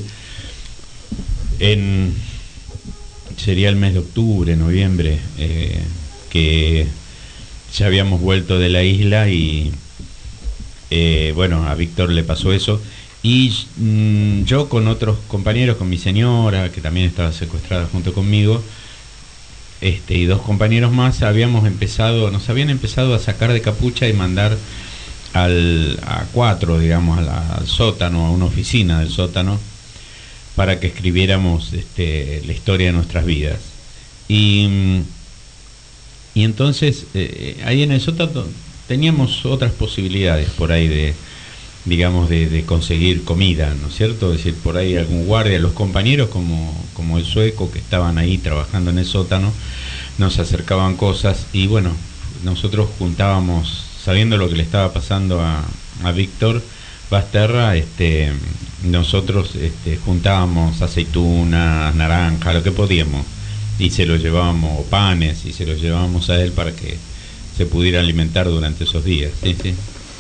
en sería el mes de octubre, noviembre, eh, que ya habíamos vuelto de la isla, y eh, bueno, a Víctor le pasó eso. Y mmm, yo con otros compañeros, con mi señora, que también estaba secuestrada junto conmigo, este, y dos compañeros más, habíamos empezado, nos habían empezado a sacar de capucha y mandar al, a cuatro, digamos, a la, al sótano, a una oficina del sótano, para que escribiéramos este, la historia de nuestras vidas. Y, y entonces eh, ahí en el sótano teníamos otras posibilidades por ahí de, digamos, de, de conseguir comida, ¿no es cierto? Es decir, por ahí algún guardia, los compañeros como, como el sueco que estaban ahí trabajando en el sótano, nos acercaban cosas y bueno, nosotros juntábamos, sabiendo lo que le estaba pasando a, a Víctor Basterra, este, nosotros este, juntábamos aceitunas, naranjas, lo que podíamos, y se lo llevábamos, o panes, y se los llevábamos a él para que se pudiera alimentar durante esos días. Sí, sí.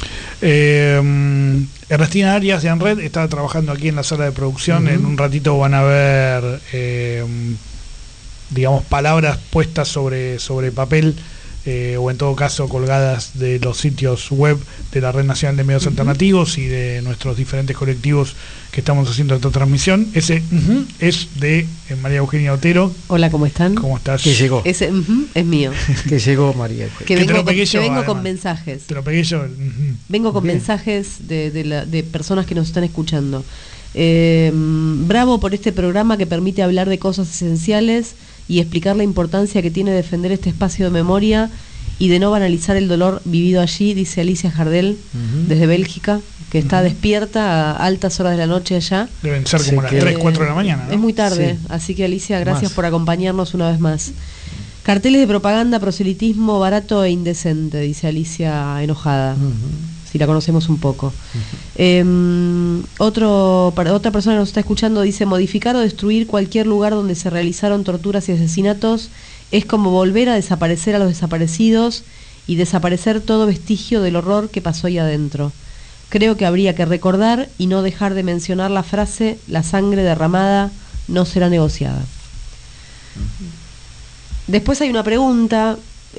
Eh, Ernestina Arias de ANRED está trabajando aquí en la sala de producción. Uh-huh. En un ratito van a ver, eh, digamos, palabras puestas sobre, sobre papel, eh, o en todo caso colgadas de los sitios web de la Red Nacional de Medios uh-huh. Alternativos y de nuestros diferentes colectivos que estamos haciendo esta transmisión. Ese uh-huh es de eh, María Eugenia Otero. Hola, ¿cómo están? ¿Cómo estás? Que llegó. Ese uh-huh es mío. Que llegó María Eugenia. Que vengo, te lo pegué con, yo, que vengo con además. mensajes. Te lo pegué yo. Uh-huh. Vengo con Bien. mensajes de, de, la, de personas que nos están escuchando. Eh, bravo por este programa que permite hablar de cosas esenciales y explicar la importancia que tiene defender este espacio de memoria y de no banalizar el dolor vivido allí, dice Alicia Jardel, uh-huh. desde Bélgica, que está uh-huh. despierta a altas horas de la noche allá. Deben ser como las eh, tres, cuatro de la mañana, ¿no? Es muy tarde, sí. Así que Alicia, gracias más. por acompañarnos una vez más. Carteles de propaganda, proselitismo barato e indecente, dice Alicia enojada. Uh-huh. Si la conocemos un poco. Uh-huh. eh, otro, para, otra persona que nos está escuchando dice: modificar o destruir cualquier lugar donde se realizaron torturas y asesinatos es como volver a desaparecer a los desaparecidos y desaparecer todo vestigio del horror que pasó ahí adentro. Creo que habría que recordar y no dejar de mencionar la frase: la sangre derramada no será negociada. Uh-huh. Después hay una pregunta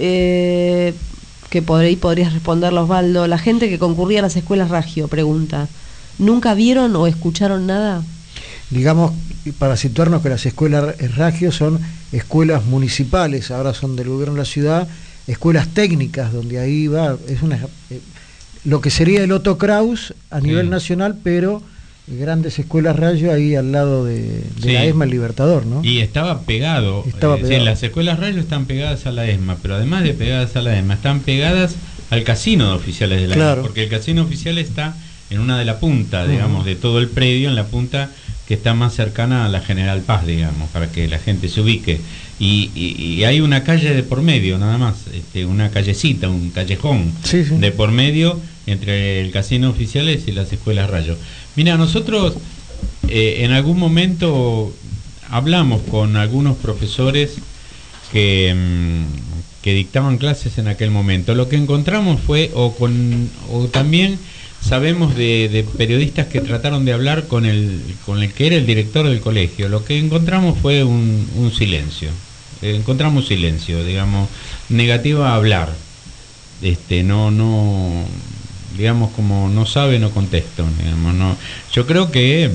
eh, que por ahí podrías responderla, Osvaldo. La gente que concurría a las escuelas Raggio pregunta: ¿nunca vieron o escucharon nada? Digamos, para situarnos, que las escuelas Raggio son escuelas municipales, ahora son del gobierno de la ciudad, escuelas técnicas, donde ahí va, es una eh, lo que sería el Otto Kraus a nivel sí. nacional, pero grandes escuelas Raggio ahí al lado de, de sí. la ESMA El Libertador, ¿no? Y estaba pegado, estaba eh, pegado. Sí, las escuelas Raggio están pegadas a la ESMA, pero además de pegadas a la ESMA, están pegadas al casino de oficiales de la claro. ESMA, porque el casino oficial está en una de la punta, uh-huh. digamos, de todo el predio, en la punta que está más cercana a la General Paz, digamos, para que la gente se ubique. Y, y, y hay una calle de por medio, nada más, este, una callecita, un callejón sí, sí. de por medio entre el casino oficiales y las escuelas Raggio. Mira, nosotros eh, en algún momento hablamos con algunos profesores que, mmm, que dictaban clases en aquel momento. Lo que encontramos fue, o, con, o también sabemos de, de periodistas que trataron de hablar con el, con el que era el director del colegio. Lo que encontramos fue un, un silencio. Eh, encontramos silencio, digamos, negativa a hablar. Este, no, no... digamos, como no sabe, no contesto, digamos, no. Yo creo que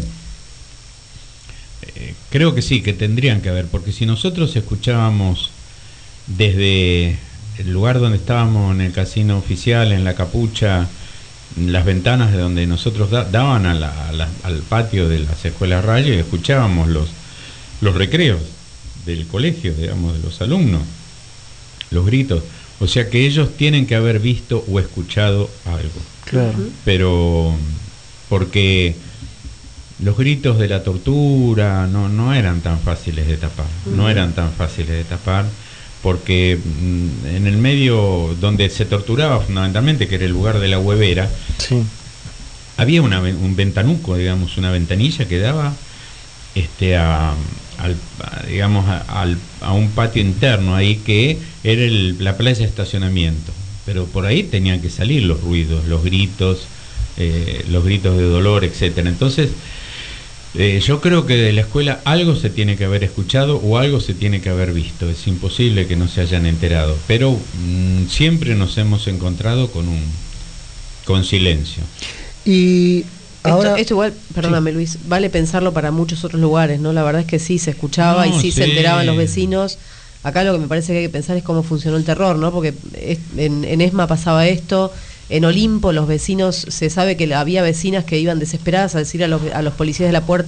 eh, creo que sí, que tendrían que haber, porque si nosotros escuchábamos desde el lugar donde estábamos, en el casino oficial, en la capucha, las ventanas de donde nosotros da, daban a la, a la, al patio de las escuelas Raggio, y escuchábamos los los recreos del colegio, digamos, de los alumnos, los gritos. O sea que ellos tienen que haber visto o escuchado algo. Claro. Pero porque los gritos de la tortura no, no eran tan fáciles de tapar. Uh-huh. No eran tan fáciles de tapar porque mm, en el medio donde se torturaba fundamentalmente, que era el lugar de la huevera, sí. había una, un ventanuco, digamos, una ventanilla que daba este a... Al, digamos a, al, a un patio interno ahí que era el, la playa de estacionamiento, pero por ahí tenían que salir los ruidos, los gritos, eh, los gritos de dolor, etcétera. Entonces eh, yo creo que de la escuela algo se tiene que haber escuchado o algo se tiene que haber visto. Es imposible que no se hayan enterado, pero mmm, siempre nos hemos encontrado con un con silencio. Y Ahora, esto, esto igual, perdóname sí. Luis, vale pensarlo para muchos otros lugares, ¿no? La verdad es que sí, se escuchaba no, y sí, sí se enteraban los vecinos. Acá lo que me parece que hay que pensar es cómo funcionó el terror, ¿no? Porque es, en, en ESMA pasaba esto, en Olimpo los vecinos, se sabe que había vecinas que iban desesperadas a decir a los, a los policías de la puerta: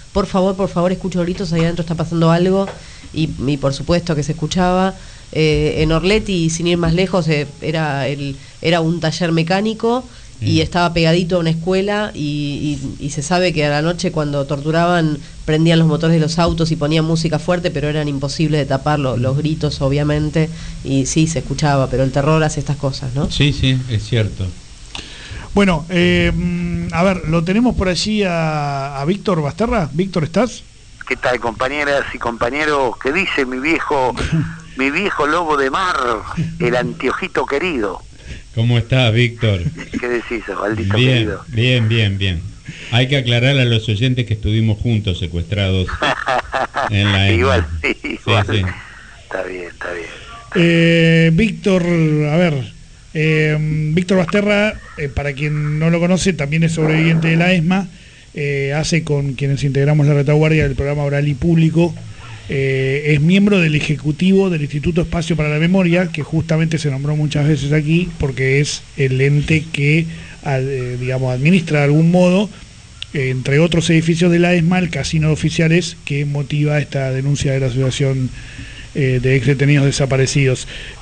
por favor, por favor, escucho gritos, ahí adentro está pasando algo, y, y por supuesto que se escuchaba. Eh, en Orletti, sin ir más lejos, eh, era, el, era un taller mecánico y estaba pegadito a una escuela y, y, y se sabe que a la noche cuando torturaban prendían los motores de los autos y ponían música fuerte, pero eran imposibles de tapar los, los gritos, obviamente, y sí, se escuchaba, pero el terror hace estas cosas, ¿no? Sí, sí, es cierto. Bueno, eh, a ver, lo tenemos por allí a, a Víctor Basterra. Víctor, ¿estás? ¿Qué tal, compañeras y compañeros? ¿Qué dice mi viejo, mi viejo lobo de mar, el anteojito querido? ¿Cómo estás, Víctor? ¿Qué decís, Osvaldito bien, querido? Bien, bien, bien. Hay que aclarar a los oyentes que estuvimos juntos secuestrados en la igual, sí, igual. Sí, sí. Está bien, está bien. Eh, Víctor, a ver, eh, Víctor Basterra, eh, para quien no lo conoce, también es sobreviviente de la ESMA, eh, hace con quienes integramos la retaguardia del programa Oral y Público. Eh, es miembro del Ejecutivo del Instituto Espacio para la Memoria, que justamente se nombró muchas veces aquí porque es el ente que eh, digamos, administra de algún modo, eh, entre otros edificios de la ESMA, el casino de oficiales que motiva esta denuncia de la Asociación eh, de Ex Detenidos Desaparecidos.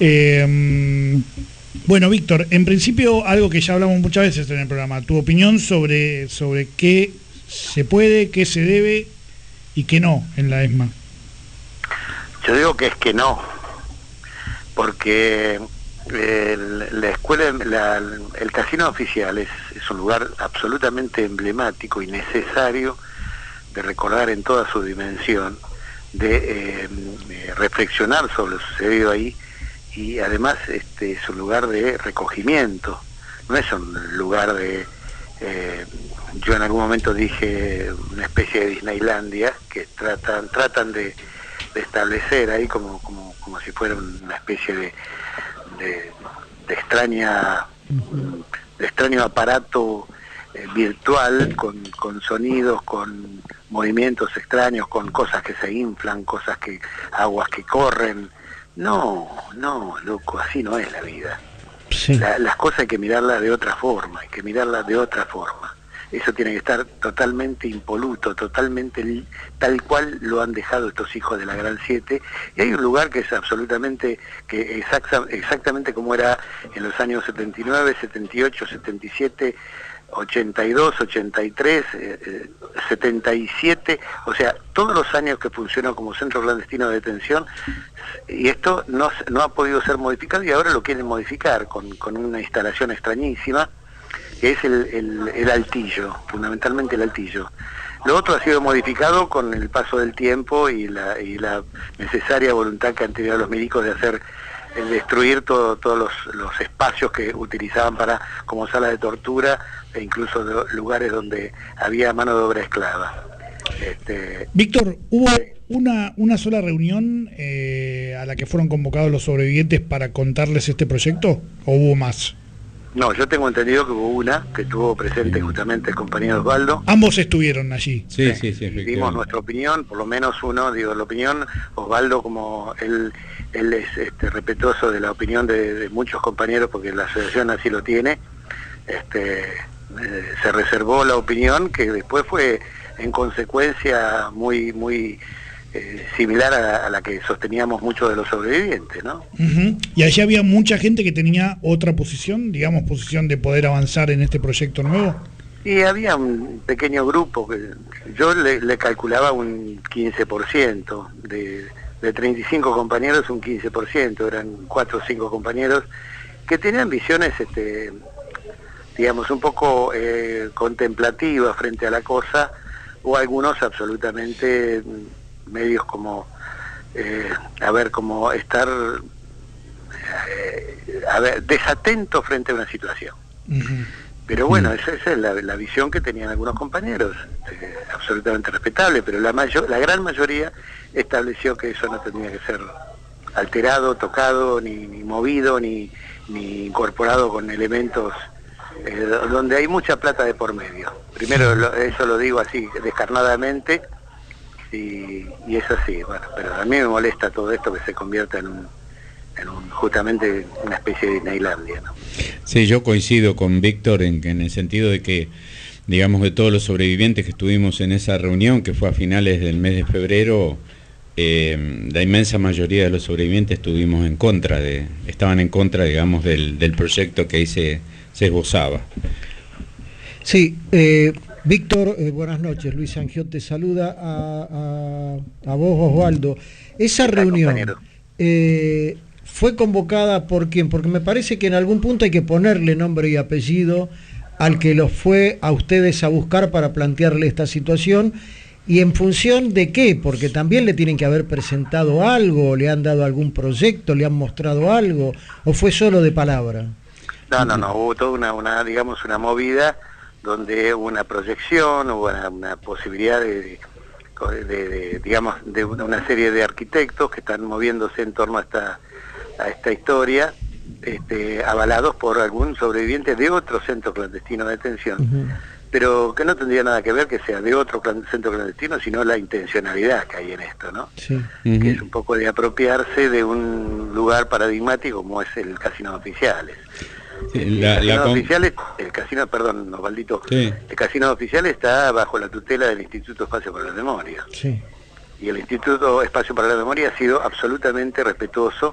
Eh, bueno, Víctor, en principio algo que ya hablamos muchas veces en el programa, tu opinión sobre, sobre qué se puede, qué se debe y qué no en la ESMA. Yo digo que es que no, porque el, la escuela, la, el casino oficial es, es un lugar absolutamente emblemático y necesario de recordar en toda su dimensión, de eh, reflexionar sobre lo sucedido ahí, y además este es un lugar de recogimiento, no es un lugar de... Eh, yo en algún momento dije una especie de Disneylandia, que tratan, tratan de... de establecer ahí como como como si fuera una especie de de, de extraña de extraño aparato eh, virtual con, con sonidos, con movimientos extraños, con cosas que se inflan, cosas que aguas que corren. No, no, loco, así no es la vida. Sí. La, las cosas hay que mirarlas de otra forma, hay que mirarlas de otra forma. Eso tiene que estar totalmente impoluto, totalmente tal cual lo han dejado estos hijos de la Gran Siete. Y hay un lugar que es absolutamente, que exacta, exactamente como era en los años setenta y nueve, setenta y ocho, setenta y siete, ochenta y dos, ochenta y tres, eh, setenta y siete, o sea, todos los años que funcionó como centro clandestino de detención, y esto no, no ha podido ser modificado y ahora lo quieren modificar con, con una instalación extrañísima, que es el, el, el altillo, fundamentalmente el altillo. Lo otro ha sido modificado con el paso del tiempo y la, y la necesaria voluntad que han tenido los milicos de hacer, el destruir todo, todos los, los espacios que utilizaban para como sala de tortura e incluso de, lugares donde había mano de obra esclava. Este, Víctor, ¿hubo una, una sola reunión eh, a la que fueron convocados los sobrevivientes para contarles este proyecto o hubo más? No, yo tengo entendido que hubo una, que estuvo presente justamente el compañero Osvaldo. Ambos estuvieron allí. Sí, sí, sí. Dimos nuestra opinión, por lo menos uno, digo, la opinión, Osvaldo, como él, él es este, respetuoso de la opinión de, de muchos compañeros, porque la asociación así lo tiene, este, eh, se reservó la opinión que después fue, en consecuencia, muy, muy... Eh, similar a, a la que sosteníamos muchos de los sobrevivientes, ¿no? Uh-huh. Y allí había mucha gente que tenía otra posición, digamos, posición de poder avanzar en este proyecto nuevo. Y había un pequeño grupo, que yo le, le calculaba un quince por ciento, de, de treinta y cinco compañeros un quince por ciento, eran cuatro o cinco compañeros que tenían visiones, este, digamos, un poco eh, contemplativas frente a la cosa, o algunos absolutamente... medios como eh, a ver como estar eh, a ver desatento frente a una situación. Uh-huh. Pero bueno, uh-huh. esa, esa es la, la visión que tenían algunos compañeros, eh, absolutamente respetable, pero la mayor, la gran mayoría estableció que eso no tenía que ser alterado, tocado, ni, ni movido, ni, ni incorporado con elementos eh, donde hay mucha plata de por medio. Primero, lo, eso lo digo así descarnadamente. Y, y es así, bueno, pero a mí me molesta todo esto que se convierta en un, en un justamente una especie de Disneylandia, ¿no? Sí, yo coincido con Víctor en, en el sentido de que digamos, de todos los sobrevivientes que estuvimos en esa reunión, que fue a finales del mes de febrero, eh, la inmensa mayoría de los sobrevivientes estuvimos en contra de, estaban en contra, digamos, del, del proyecto que ahí se, se esbozaba. Sí, eh, Víctor, eh, buenas noches. Luis Sangiot te saluda. A, a, a vos, Osvaldo. Esa reunión eh, fue convocada por quién, porque me parece que en algún punto hay que ponerle nombre y apellido al que los fue a ustedes a buscar para plantearle esta situación, y en función de qué, porque también le tienen que haber presentado algo, le han dado algún proyecto, le han mostrado algo, o fue solo de palabra. No, no, no, hubo toda una, una digamos, una movida donde hubo una proyección, hubo una, una posibilidad de, de, de, de, digamos, de una serie de arquitectos que están moviéndose en torno a esta, a esta historia, este, avalados por algún sobreviviente de otro centro clandestino de detención, uh-huh. pero que no tendría nada que ver que sea de otro centro clandestino, sino la intencionalidad que hay en esto, ¿no? Sí. Uh-huh. Que es un poco de apropiarse de un lugar paradigmático como es el Casino Oficiales. Sí, el, la, casino la oficial, el casino, perdón, Osvaldito, sí. El casino oficial está bajo la tutela del Instituto Espacio para la Memoria. Sí. Y el Instituto Espacio para la Memoria ha sido absolutamente respetuoso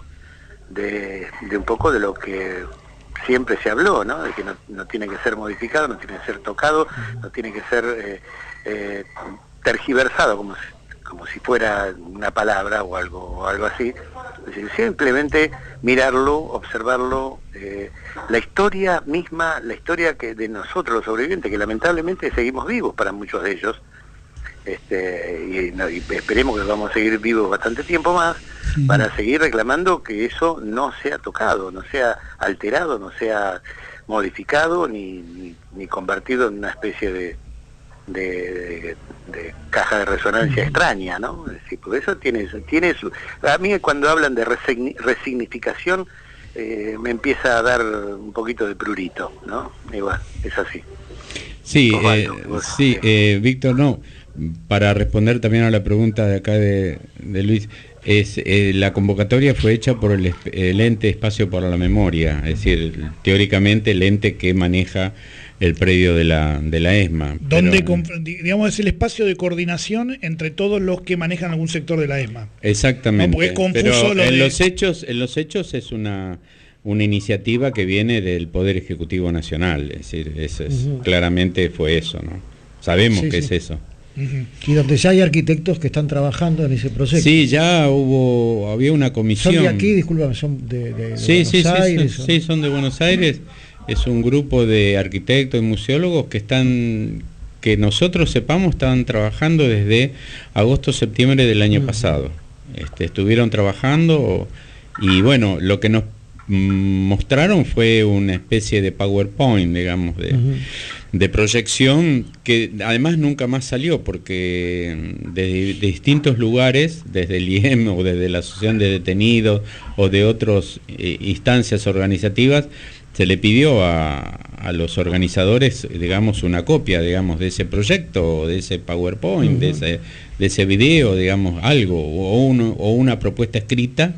de, de un poco de lo que siempre se habló, ¿no? De que no, no tiene que ser modificado, no tiene que ser tocado, no tiene que ser eh, eh, tergiversado como si, como si fuera una palabra o algo, o algo así. Es decir, simplemente mirarlo, observarlo, eh, la historia misma, la historia que de nosotros los sobrevivientes, que lamentablemente seguimos vivos para muchos de ellos, este, y, no, y esperemos que vamos a seguir vivos bastante tiempo más, sí. para seguir reclamando que eso no sea tocado, no sea alterado, no sea modificado, ni, ni, ni convertido en una especie de De, de, de caja de resonancia extraña, ¿no? Es decir, porque eso tiene, tiene su... A mí cuando hablan de resigni, resignificación eh, me empieza a dar un poquito de prurito, ¿no? Igual, es así. Sí, eh, sí, eh, Víctor, no, para responder también a la pregunta de acá de, de Luis, es eh, la convocatoria fue hecha por el, el ente Espacio para la Memoria, es decir, teóricamente el ente que maneja el predio de la, de la ESMA. Donde, pero, digamos, es el espacio de coordinación entre todos los que manejan algún sector de la ESMA. Exactamente. No, porque es confuso pero lo en de... los hechos, en los hechos es una, una iniciativa que viene del Poder Ejecutivo Nacional, es decir, eso es, uh-huh. claramente fue eso, ¿no? Sabemos sí, que sí. es eso. Uh-huh. Y donde ya hay arquitectos que están trabajando en ese proyecto. Sí, ya hubo, había una comisión. ¿Son de aquí, disculpa, son de, de, de sí, Buenos sí, Aires? Sí, sí, son de Buenos Aires. Es un grupo de arquitectos y museólogos que están, que nosotros sepamos, estaban trabajando desde agosto, septiembre del año uh-huh. pasado. Este, estuvieron trabajando y bueno, lo que nos mostraron fue una especie de PowerPoint, digamos, de, uh-huh. de proyección que además nunca más salió porque de, de distintos lugares, desde el I E M o desde la Asociación de Detenidos o de otras eh, instancias organizativas, se le pidió a, a los organizadores, digamos, una copia, digamos, de ese proyecto, de ese PowerPoint, uh-huh. de ese de ese video, digamos, algo, o, uno, o una propuesta escrita,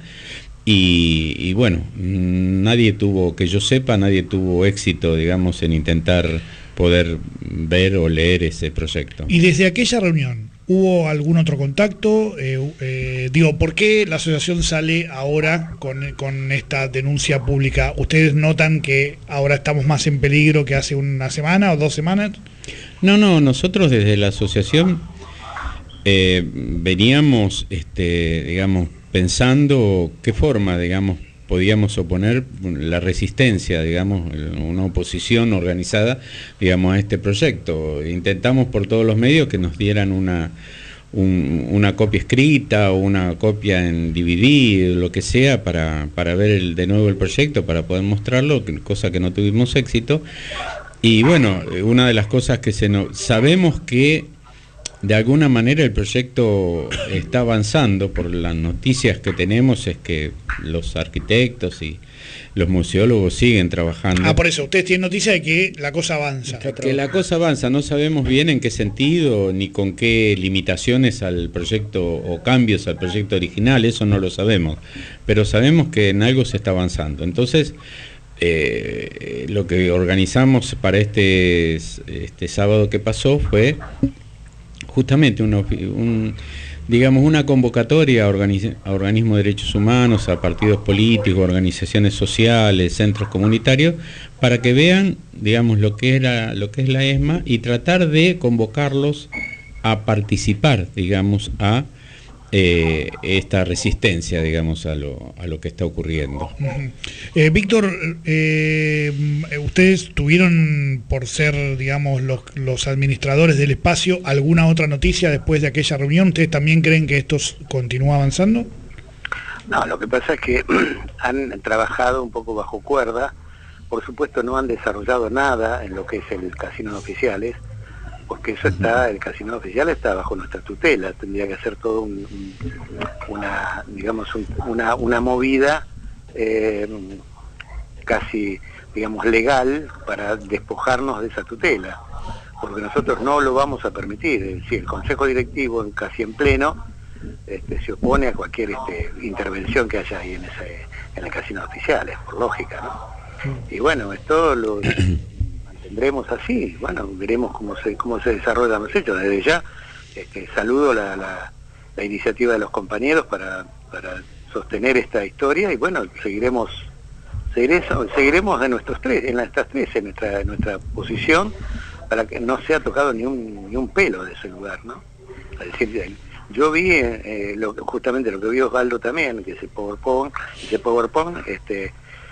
y, y bueno, nadie tuvo, que yo sepa, nadie tuvo éxito, digamos, en intentar poder ver o leer ese proyecto. Y desde aquella reunión, ¿hubo algún otro contacto? Eh, eh, digo, ¿por qué la asociación sale ahora con, con esta denuncia pública? ¿Ustedes notan que ahora estamos más en peligro que hace una semana o dos semanas? No, no, nosotros desde la asociación eh, veníamos, este, digamos, pensando qué forma, digamos, podíamos oponer la resistencia, digamos, una oposición organizada, digamos, a este proyecto. Intentamos por todos los medios que nos dieran una, un, una copia escrita o una copia en D V D, lo que sea, para, para ver el, de nuevo el proyecto, para poder mostrarlo, cosa que no tuvimos éxito. Y bueno, una de las cosas que se nos... Sabemos que de alguna manera el proyecto está avanzando, por las noticias que tenemos es que los arquitectos y los museólogos siguen trabajando. Ah, por eso, ustedes tienen noticia de que la cosa avanza. Que la cosa avanza, no sabemos bien en qué sentido, ni con qué limitaciones al proyecto o cambios al proyecto original, eso no lo sabemos, pero sabemos que en algo se está avanzando. Entonces, eh, lo que organizamos para este, este sábado que pasó fue justamente un, un digamos, una convocatoria a, organiz a organismos de derechos humanos, a partidos políticos, organizaciones sociales, centros comunitarios, para que vean, digamos, lo que era, lo que es la ESMA y tratar de convocarlos a participar, digamos, a eh, esta resistencia, digamos, a lo, a lo que está ocurriendo. Uh-huh. eh, Víctor, eh, ustedes tuvieron, por ser, digamos, los, los administradores del espacio, ¿alguna otra noticia después de aquella reunión? ¿Ustedes también creen que esto continúa avanzando? No, lo que pasa es que han trabajado un poco bajo cuerda. Por supuesto no han desarrollado nada en lo que es el casino de oficiales, porque eso está, el casino oficial está bajo nuestra tutela, tendría que hacer todo un, un, una, digamos, un, una, una movida eh, casi, digamos, legal para despojarnos de esa tutela, porque nosotros no lo vamos a permitir. Es decir, el Consejo Directivo, en, casi en pleno, este, se opone a cualquier este, intervención que haya ahí en, ese, en el casino oficiales, por lógica, ¿no? Y bueno, esto lo mantendremos así, bueno, veremos cómo se cómo se desarrollan los hechos. Desde ya este, saludo la, la, la iniciativa de los compañeros para, para sostener esta historia y bueno, seguiremos seguiremos, seguiremos de nuestros tres, en estas tres, en nuestra, en nuestra posición, para que no se ha tocado ni un, ni un pelo de ese lugar, ¿no? Es decir, yo vi eh, lo, justamente lo que vio Osvaldo también, que ese PowerPoint, ese PowerPoint, este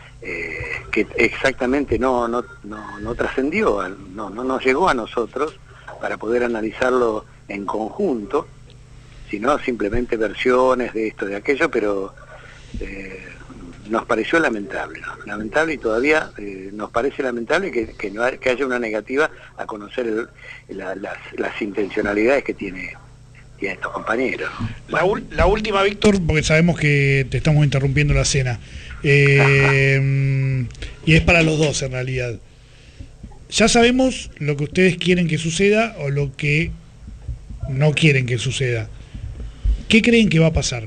Eh, que exactamente no no no, no trascendió, no, no nos llegó a nosotros para poder analizarlo en conjunto, sino simplemente versiones de esto, de aquello, pero eh, nos pareció lamentable, ¿no? Lamentable y todavía eh, nos parece lamentable que, que, no hay, que haya una negativa a conocer el, la, las, las intencionalidades que tiene, tiene estos compañeros. La, la última, Víctor, porque sabemos que te estamos interrumpiendo la cena. Eh, y es para los dos en realidad. Ya sabemos lo que ustedes quieren que suceda o lo que no quieren que suceda. ¿Qué creen que va a pasar?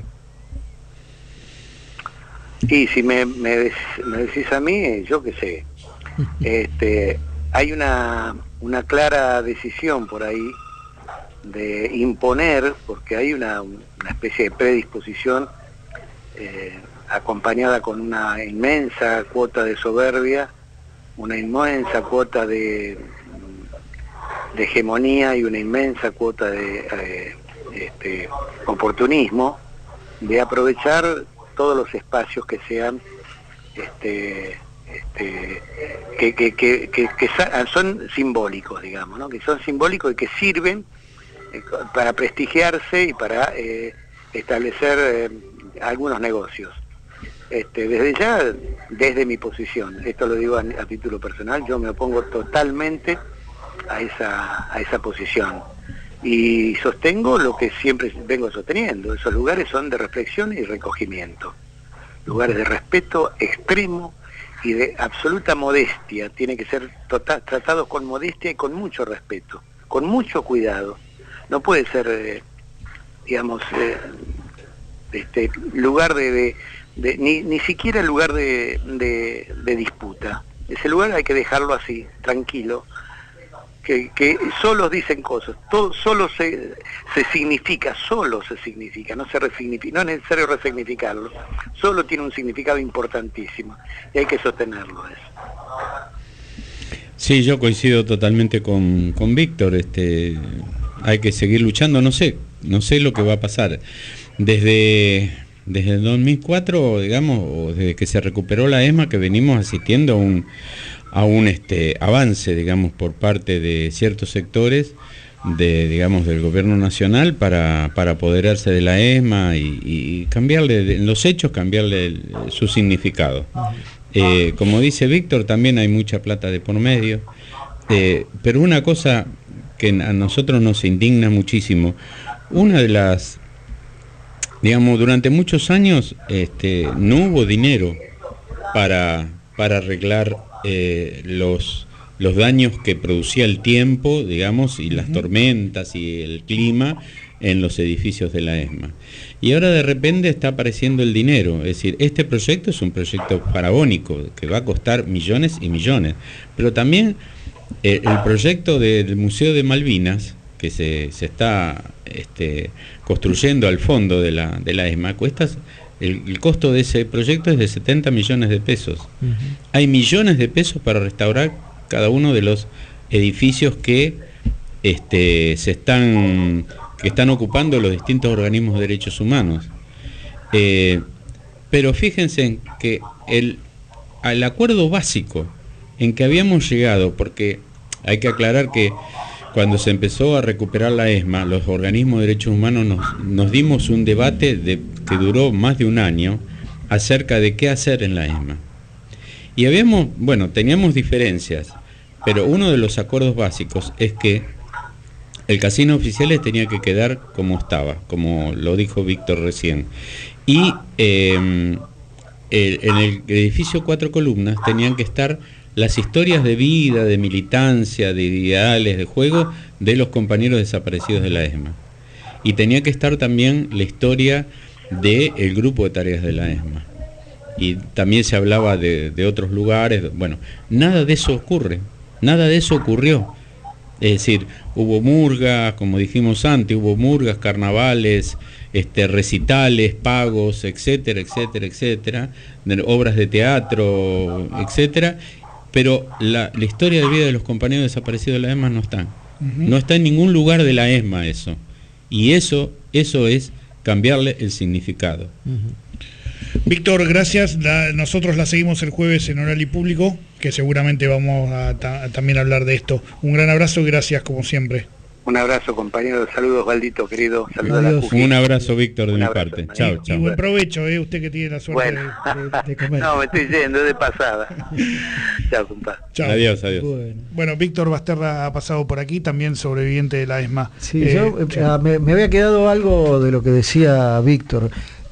Y si me, me, me decís a mí, yo qué sé. Este, hay una, una clara decisión por ahí de imponer, porque hay una, una especie de predisposición eh, acompañada con una inmensa cuota de soberbia, una inmensa cuota de, de hegemonía y una inmensa cuota de eh, este, oportunismo, de aprovechar todos los espacios que sean este, este, que, que, que, que, que son simbólicos, digamos, ¿no? Que son simbólicos y que sirven eh, para prestigiarse y para eh, establecer eh, algunos negocios. Este, desde ya, desde mi posición, esto lo digo a, a título personal, yo me opongo totalmente a esa, a esa posición y sostengo lo que siempre vengo sosteniendo. Esos lugares son de reflexión y recogimiento, lugares de respeto extremo y de absoluta modestia. Tienen que ser total, tratados con modestia y con mucho respeto, con mucho cuidado. No puede ser, eh, digamos, eh, este lugar de... de De, ni, ni siquiera el lugar de, de, de disputa. Ese lugar hay que dejarlo así, tranquilo, que, que solos dicen cosas, todo solo se, se significa, solo se significa, no se resignifica, no es necesario resignificarlo, solo tiene un significado importantísimo y hay que sostenerlo eso. Sí, yo coincido totalmente con, con Víctor, este, hay que seguir luchando, no sé, no sé lo que va a pasar. Desde... Desde el dos mil cuatro, digamos, o desde que se recuperó la ESMA, que venimos asistiendo a un, a un este, avance, digamos, por parte de ciertos sectores de, digamos, del gobierno nacional para, para apoderarse de la ESMA y, y cambiarle, en los hechos, cambiarle el, su significado. Eh, como dice Víctor, también hay mucha plata de por medio, eh, pero una cosa que a nosotros nos indigna muchísimo, una de las... Digamos, durante muchos años este, no hubo dinero para, para arreglar eh, los, los daños que producía el tiempo, digamos, y las tormentas y el clima en los edificios de la ESMA. Y ahora de repente está apareciendo el dinero, es decir, este proyecto es un proyecto faraónico que va a costar millones y millones, pero también eh, el proyecto del Museo de Malvinas, que se, se está este, construyendo al fondo de la, de la ESMA, cuesta, el, el costo de ese proyecto es de setenta millones de pesos. Uh-huh. Hay millones de pesos para restaurar cada uno de los edificios que este, se están... que están ocupando los distintos organismos de derechos humanos. Eh, pero fíjense que el, el acuerdo básico en que habíamos llegado, porque hay que aclarar que cuando se empezó a recuperar la ESMA, los organismos de derechos humanos nos, nos dimos un debate de, que duró más de un año acerca de qué hacer en la ESMA. Y habíamos, bueno, teníamos diferencias, pero uno de los acuerdos básicos es que el casino oficiales tenía que quedar como estaba, como lo dijo Víctor recién. Y eh, el, en el edificio Cuatro Columnas tenían que estar las historias de vida, de militancia, de ideales, de juego de los compañeros desaparecidos de la ESMA. Y tenía que estar también la historia del grupo de tareas de la ESMA. Y también se hablaba de, de otros lugares. Bueno, nada de eso ocurre, nada de eso ocurrió. Es decir, hubo murgas, como dijimos antes, hubo murgas, carnavales, este, recitales, pagos, etcétera, etcétera, etcétera, de obras de teatro, etcétera, pero la, la historia de vida de los compañeros desaparecidos de la ESMA no está. Uh-huh. No está en ningún lugar de la ESMA eso. Y eso, eso es cambiarle el significado. Uh-huh. Víctor, gracias. La, nosotros la seguimos el jueves en Oral y Público, que seguramente vamos a, ta, a también hablar de esto. Un gran abrazo y gracias como siempre. Un abrazo, compañero. Saludos, Valdito, querido. Saludos a la Jufi. Un abrazo, Víctor, de un mi abrazo, parte. Chao, chao. Y buen provecho, ¿eh? Usted que tiene la suerte bueno. de, de, de comer. No, me estoy yendo de pasada. Chao, compadre. Chao. Adiós, adiós. Bueno, bueno, Víctor Basterra ha pasado por aquí, también sobreviviente de la ESMA. Sí, eh, yo eh, me, me había quedado algo de lo que decía Víctor,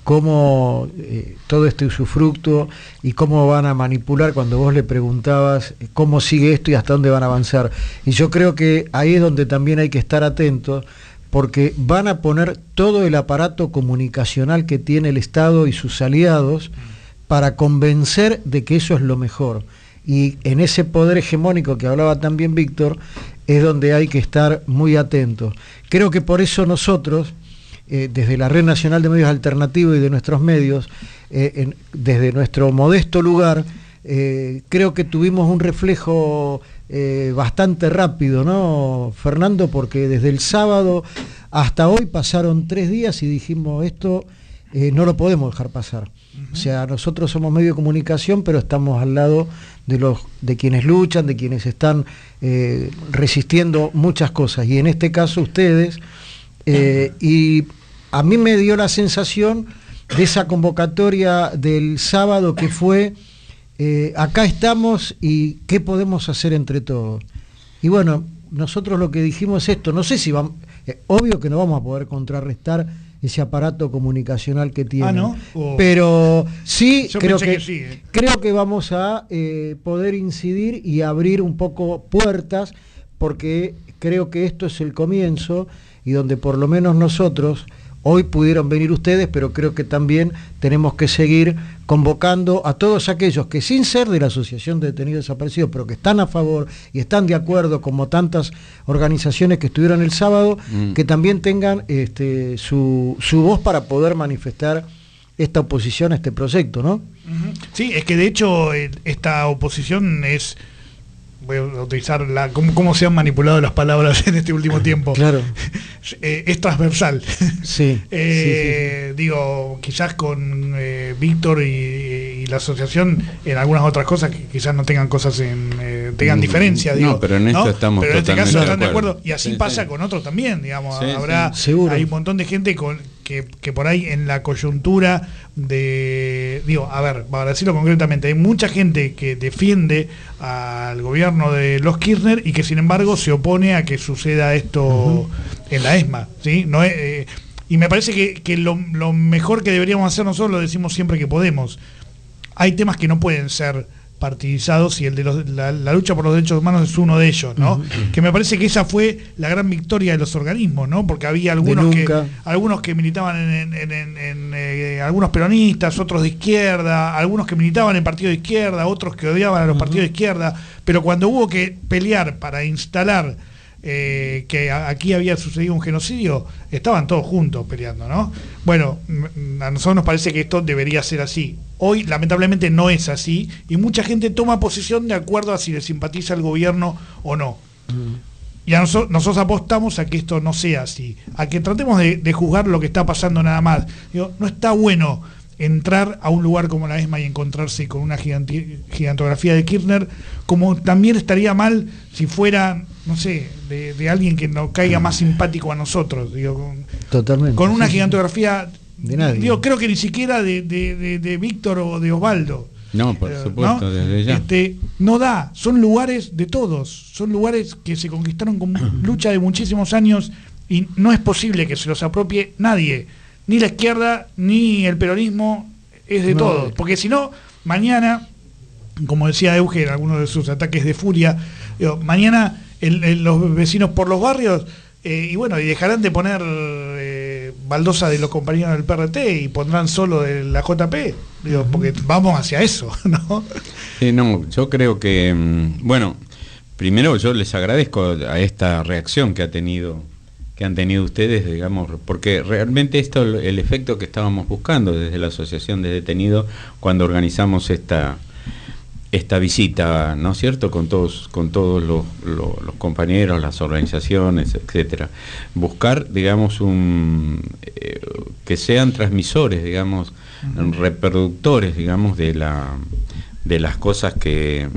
cómo eh, todo este usufructo y cómo van a manipular cuando vos le preguntabas cómo sigue esto y hasta dónde van a avanzar. Y yo creo que ahí es donde también hay que estar atentos, porque van a poner todo el aparato comunicacional que tiene el Estado y sus aliados para convencer de que eso es lo mejor. Y en ese poder hegemónico que hablaba también Víctor, es donde hay que estar muy atentos. Creo que por eso nosotros, Eh, desde la Red Nacional de Medios Alternativos y de nuestros medios, eh, en, desde nuestro modesto lugar, eh, creo que tuvimos un reflejo eh, bastante rápido, ¿no, Fernando? Porque desde el sábado hasta hoy pasaron tres días y dijimos, esto eh, no lo podemos dejar pasar. Uh-huh. O sea, nosotros somos medio de comunicación, pero estamos al lado de, los, de quienes luchan, de quienes están eh, resistiendo muchas cosas. Y en este caso ustedes... Eh, y a mí me dio la sensación de esa convocatoria del sábado que fue eh, acá estamos y qué podemos hacer entre todos. Y bueno, nosotros lo que dijimos es esto, no sé si vamos, eh, obvio que no vamos a poder contrarrestar ese aparato comunicacional que tienen, ah, ¿no? oh. pero sí creo que, que sí, eh. creo que vamos a eh, poder incidir y abrir un poco puertas, porque creo que esto es el comienzo y donde por lo menos nosotros, hoy pudieron venir ustedes, pero creo que también tenemos que seguir convocando a todos aquellos que sin ser de la Asociación de Detenidos Desaparecidos, pero que están a favor y están de acuerdo, como tantas organizaciones que estuvieron el sábado, mm. que también tengan este, su, su voz para poder manifestar esta oposición a este proyecto, ¿no? Uh-huh. Sí, es que de hecho esta oposición es... voy a utilizar la cómo, cómo se han manipulado las palabras en este último tiempo. Claro. eh, es transversal. Sí, eh, sí, sí. Digo, quizás con eh, Víctor y, y la asociación en algunas otras cosas que quizás no tengan cosas en eh, tengan diferencia, no, digo. Pero en esto ¿no? estamos pero en este totalmente caso están de acuerdo. de acuerdo. Y así sí, pasa sí. con otros también, digamos. Sí, habrá sí. Seguro. Hay un montón de gente con Que, que por ahí en la coyuntura de, digo, a ver, para decirlo concretamente, hay mucha gente que defiende al gobierno de los Kirchner y que sin embargo se opone a que suceda esto uh-huh. en la ESMA, ¿sí? No es, eh, y me parece que, que lo, lo mejor que deberíamos hacer nosotros, lo decimos siempre que podemos, hay temas que no pueden ser partidizados y el de los, la, la lucha por los derechos humanos es uno de ellos, ¿no? Uh-huh. Que me parece que esa fue la gran victoria de los organismos, ¿no? Porque había algunos que algunos que militaban en, en, en, en eh, algunos peronistas, otros de izquierda, algunos que militaban en partidos de izquierda, otros que odiaban a los uh-huh. partidos de izquierda, pero cuando hubo que pelear para instalar eh, que a, aquí había sucedido un genocidio, estaban todos juntos peleando, ¿no? Bueno, a nosotros nos parece que esto debería ser así. Hoy, lamentablemente, no es así, y mucha gente toma posición de acuerdo a si le simpatiza el gobierno o no. Mm. Y a nosotros, nosotros apostamos a que esto no sea así, a que tratemos de, de juzgar lo que está pasando nada más. Digo, no está bueno entrar a un lugar como la ESMA y encontrarse con una giganti- gigantografía de Kirchner, como también estaría mal si fuera, no sé, de, de alguien que nos caiga más simpático a nosotros. Digo, con, Totalmente. Con una gigantografía... De nadie. Digo, creo que ni siquiera de, de, de, de Víctor o de Osvaldo. No, por eh, supuesto, ¿no? Desde ya. Este, no da, son lugares de todos, son lugares que se conquistaron con lucha de muchísimos años y no es posible que se los apropie nadie, ni la izquierda, ni el peronismo, es de no, todos. Porque si no, mañana, como decía Euge en algunos de sus ataques de furia, digo, mañana el, el, los vecinos por los barrios, eh, y bueno, y dejarán de poner... Eh, baldosa de los compañeros del P R T y pondrán solo de la J P, digo, porque vamos hacia eso, ¿no? Sí, no, yo creo que, bueno, primero yo les agradezco a esta reacción que ha tenido, que han tenido ustedes, digamos, porque realmente esto es el efecto que estábamos buscando desde la Asociación de Detenidos cuando organizamos esta esta visita, ¿no es cierto?, con todos con todos los, los, los compañeros, las organizaciones, etcétera. Buscar, digamos, un eh, que sean transmisores, digamos, uh-huh. reproductores, digamos, de la de las cosas que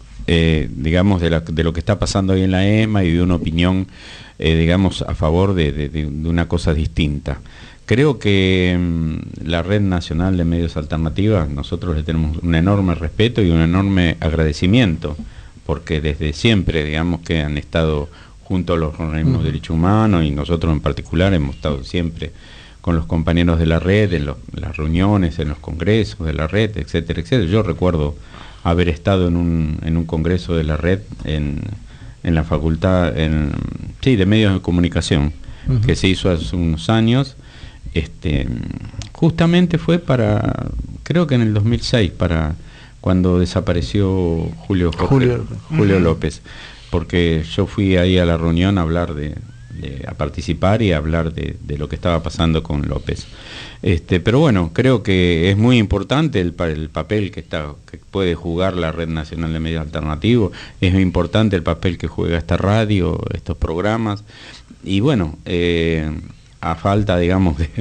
eh, digamos de, la, de lo que está pasando hoy en la ESMA y de una opinión, eh, digamos, a favor de, de, de una cosa distinta. Creo que mmm, la Red Nacional de Medios Alternativas, nosotros le tenemos un enorme respeto y un enorme agradecimiento, porque desde siempre, digamos, que han estado junto a los organismos de derechos humanos, y nosotros en particular hemos estado siempre con los compañeros de la red, en, los, en las reuniones, en los congresos de la red, etcétera, etcétera. Yo recuerdo haber estado en un, en un congreso de la red en, en la facultad en, sí, de medios de comunicación, uh-huh. que se hizo hace unos años. Este, justamente fue para, creo que en el dos mil seis, para cuando desapareció Julio Jorge, Julio, Julio uh-huh. López, porque yo fui ahí a la reunión a hablar de, de a participar y a hablar de, de lo que estaba pasando con López. Este, pero bueno, creo que es muy importante el, el papel que está que puede jugar la Red Nacional de Medios Alternativos, es muy importante el papel que juega esta radio, estos programas, y bueno, eh, a falta, digamos, de,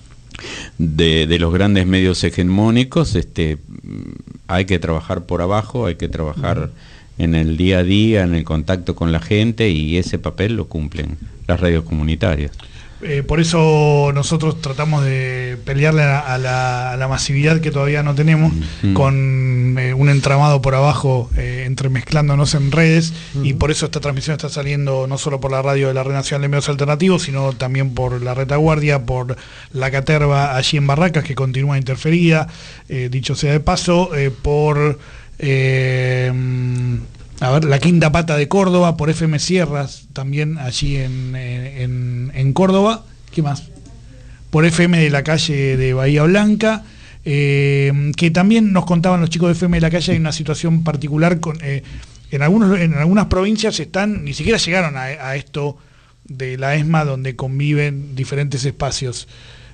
de, de los grandes medios hegemónicos, este, hay que trabajar por abajo, hay que trabajar uh-huh. en el día a día, en el contacto con la gente, y ese papel lo cumplen las radios comunitarias. Eh, por eso nosotros tratamos de pelearle a, a, la, a la masividad que todavía no tenemos, uh-huh. con eh, un entramado por abajo, eh, entremezclándonos en redes, uh-huh. y por eso esta transmisión está saliendo no solo por la radio de la Red Nacional de Medios Alternativos, sino también por la Retaguardia, por la Caterva allí en Barracas, que continúa interferida, eh, dicho sea de paso, eh, por... Eh, A ver, la Quinta Pata de Córdoba, por F M Sierras, también allí en, en, en Córdoba. ¿Qué más? Por F M de la calle de Bahía Blanca, eh, que también nos contaban los chicos de F M de la calle, hay una situación particular con eh, en algunos en algunas provincias están, ni siquiera llegaron a, a esto de la ESMA, donde conviven diferentes espacios.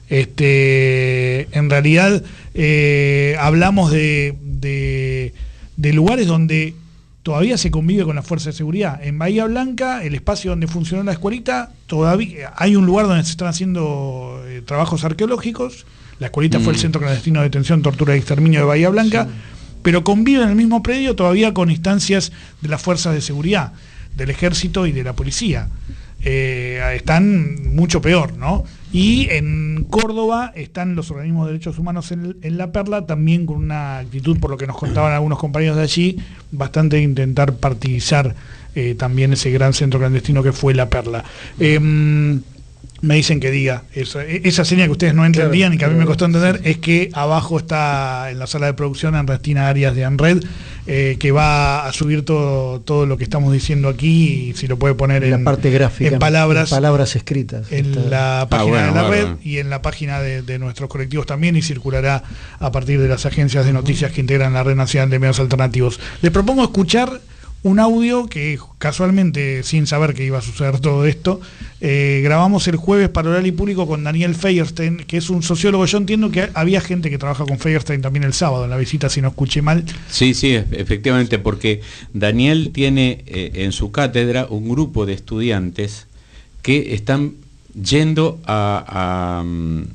Este, en realidad eh, hablamos de, de, de lugares donde todavía se convive con la fuerza de seguridad. En Bahía Blanca, el espacio donde funcionó la escuelita, todavía hay un lugar donde se están haciendo eh, trabajos arqueológicos. La escuelita mm. fue el centro clandestino de detención, tortura y exterminio de Bahía Blanca, sí. pero convive en el mismo predio todavía con instancias de las fuerzas de seguridad, del ejército y de la policía. Eh, están mucho peor, ¿no? Y en Córdoba están los organismos de derechos humanos en, en La Perla, también con una actitud, por lo que nos contaban algunos compañeros de allí, bastante de intentar partidizar eh, también ese gran centro clandestino que fue La Perla. Eh, me dicen que diga eso. Esa señal que ustedes no entendían, claro, y que a mí me costó entender, es que abajo está en la sala de producción Ernestina Arias de ANRED, eh, que va a subir todo, todo lo que estamos diciendo aquí, y si lo puede poner en la parte gráfica, en palabras, en palabras escritas. En está. la página ah, bueno, de la bueno. red y en la página de, de nuestros colectivos también, y circulará a partir de las agencias de noticias que integran la Red Nacional de Medios Alternativos. Les propongo escuchar un audio que casualmente, sin saber que iba a suceder todo esto, eh, grabamos el jueves para Oral y Público con Daniel Feierstein, que es un sociólogo. Yo entiendo que había gente que trabaja con Feierstein también el sábado en la visita, si no escuché mal. Sí, sí, efectivamente, porque Daniel tiene eh, en su cátedra un grupo de estudiantes que están yendo a, a,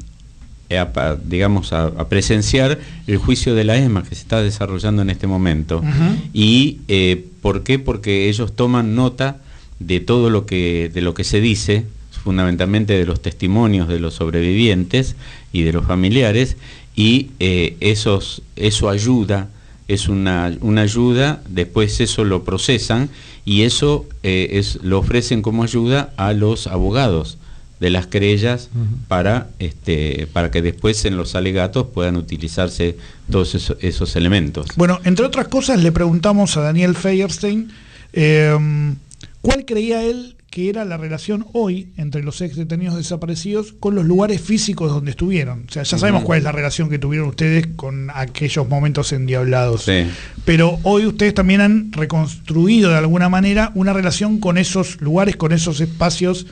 a, a digamos, a, a presenciar el juicio de la ESMA que se está desarrollando en este momento. Uh-huh. Y eh, ¿por qué? Porque ellos toman nota de todo lo que, de lo que se dice, fundamentalmente de los testimonios de los sobrevivientes y de los familiares, y eh, esos, eso ayuda, es una, una ayuda, después eso lo procesan y eso eh, es, lo ofrecen como ayuda a los abogados de las querellas, uh-huh, para este para que después en los alegatos puedan utilizarse todos esos, esos elementos. Bueno, entre otras cosas le preguntamos a Daniel Feierstein eh, cuál creía él que era la relación hoy entre los ex detenidos desaparecidos con los lugares físicos donde estuvieron. O sea, ya sabemos uh-huh. cuál es la relación que tuvieron ustedes con aquellos momentos endiablados. Sí. Pero hoy ustedes también han reconstruido de alguna manera una relación con esos lugares, con esos espacios,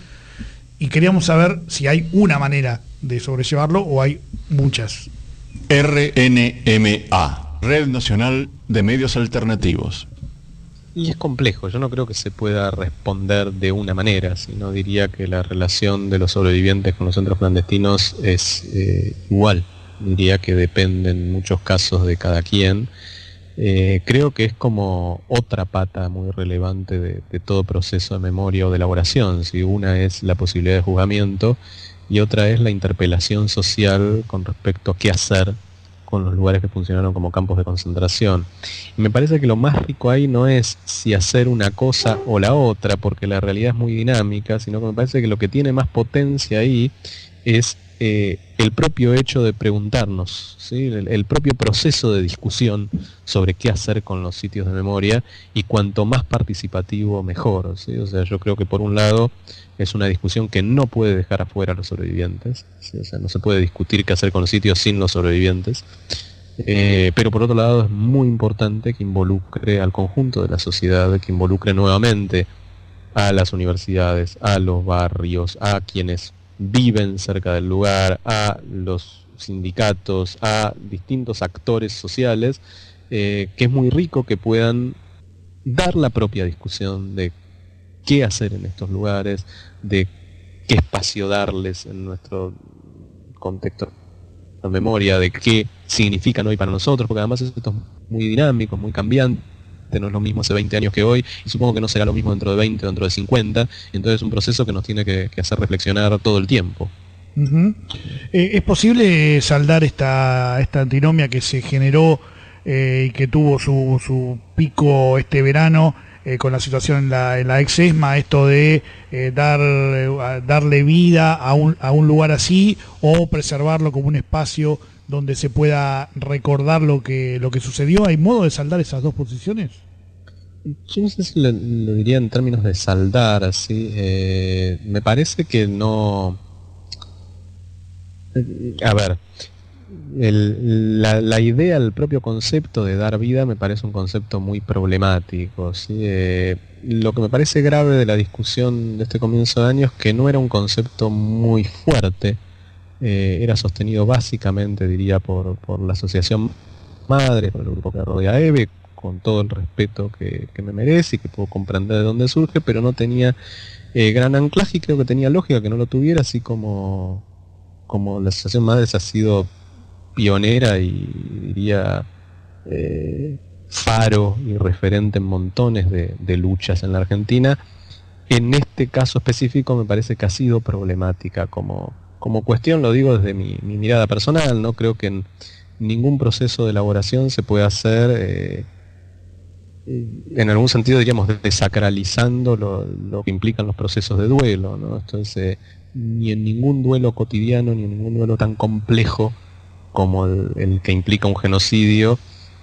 y queríamos saber si hay una manera de sobrellevarlo o hay muchas. R N M A, Red Nacional de Medios Alternativos. Y es complejo, yo no creo que se pueda responder de una manera, sino diría que la relación de los sobrevivientes con los centros clandestinos es eh, igual. Diría que depende en muchos casos de cada quien. Eh, creo que es como otra pata muy relevante de, de todo proceso de memoria o de elaboración. Si una es la posibilidad de juzgamiento y otra es la interpelación social con respecto a qué hacer con los lugares que funcionaron como campos de concentración. Y me parece que lo más rico ahí no es si hacer una cosa o la otra, porque la realidad es muy dinámica, sino que me parece que lo que tiene más potencia ahí es eh, el propio hecho de preguntarnos, ¿sí? el, el propio proceso de discusión sobre qué hacer con los sitios de memoria, y cuanto más participativo mejor, ¿sí? O sea, yo creo que por un lado es una discusión que no puede dejar afuera a los sobrevivientes, ¿sí? O sea, no se puede discutir qué hacer con los sitios sin los sobrevivientes, eh, pero por otro lado es muy importante que involucre al conjunto de la sociedad, que involucre nuevamente a las universidades, a los barrios, a quienes viven cerca del lugar, a los sindicatos, a distintos actores sociales, eh, que es muy rico que puedan dar la propia discusión de qué hacer en estos lugares, de qué espacio darles en nuestro contexto de memoria, de qué significan hoy para nosotros, porque además esto es muy dinámico, muy cambiante. No es lo mismo hace veinte años que hoy, y supongo que no será lo mismo dentro de veinte, dentro de cincuenta, y entonces es un proceso que nos tiene que, que hacer reflexionar todo el tiempo. Uh-huh. eh, ¿Es posible saldar esta, esta antinomia que se generó eh, y que tuvo su, su pico este verano eh, con la situación en la, en la ex ESMA, esto de eh, dar, eh, darle vida a un, a un lugar así, o preservarlo como un espacio donde se pueda recordar lo que lo que sucedió? ¿Hay modo de saldar esas dos posiciones? Yo no sé si lo, lo diría en términos de saldar, así. Eh, me parece que no... A ver, el, la, la idea, el propio concepto de dar vida me parece un concepto muy problemático, ¿sí? Eh, lo que me parece grave de la discusión de este comienzo de año es que no era un concepto muy fuerte. Eh, era sostenido básicamente, diría, por, por la Asociación Madre, por el grupo que rodea a Eve, con todo el respeto que, que me merece y que puedo comprender de dónde surge, pero no tenía eh, gran anclaje, y creo que tenía lógica que no lo tuviera, así como, como la Asociación Madres ha sido pionera y, diría, eh, faro y referente en montones de, de luchas en la Argentina. En este caso específico me parece que ha sido problemática como Como cuestión, lo digo desde mi, mi mirada personal, no creo que en ningún proceso de elaboración se pueda hacer, eh, en algún sentido diríamos, desacralizando lo, lo que implican los procesos de duelo, ¿no? Entonces, eh, ni en ningún duelo cotidiano, ni en ningún duelo tan complejo como el, el que implica un genocidio,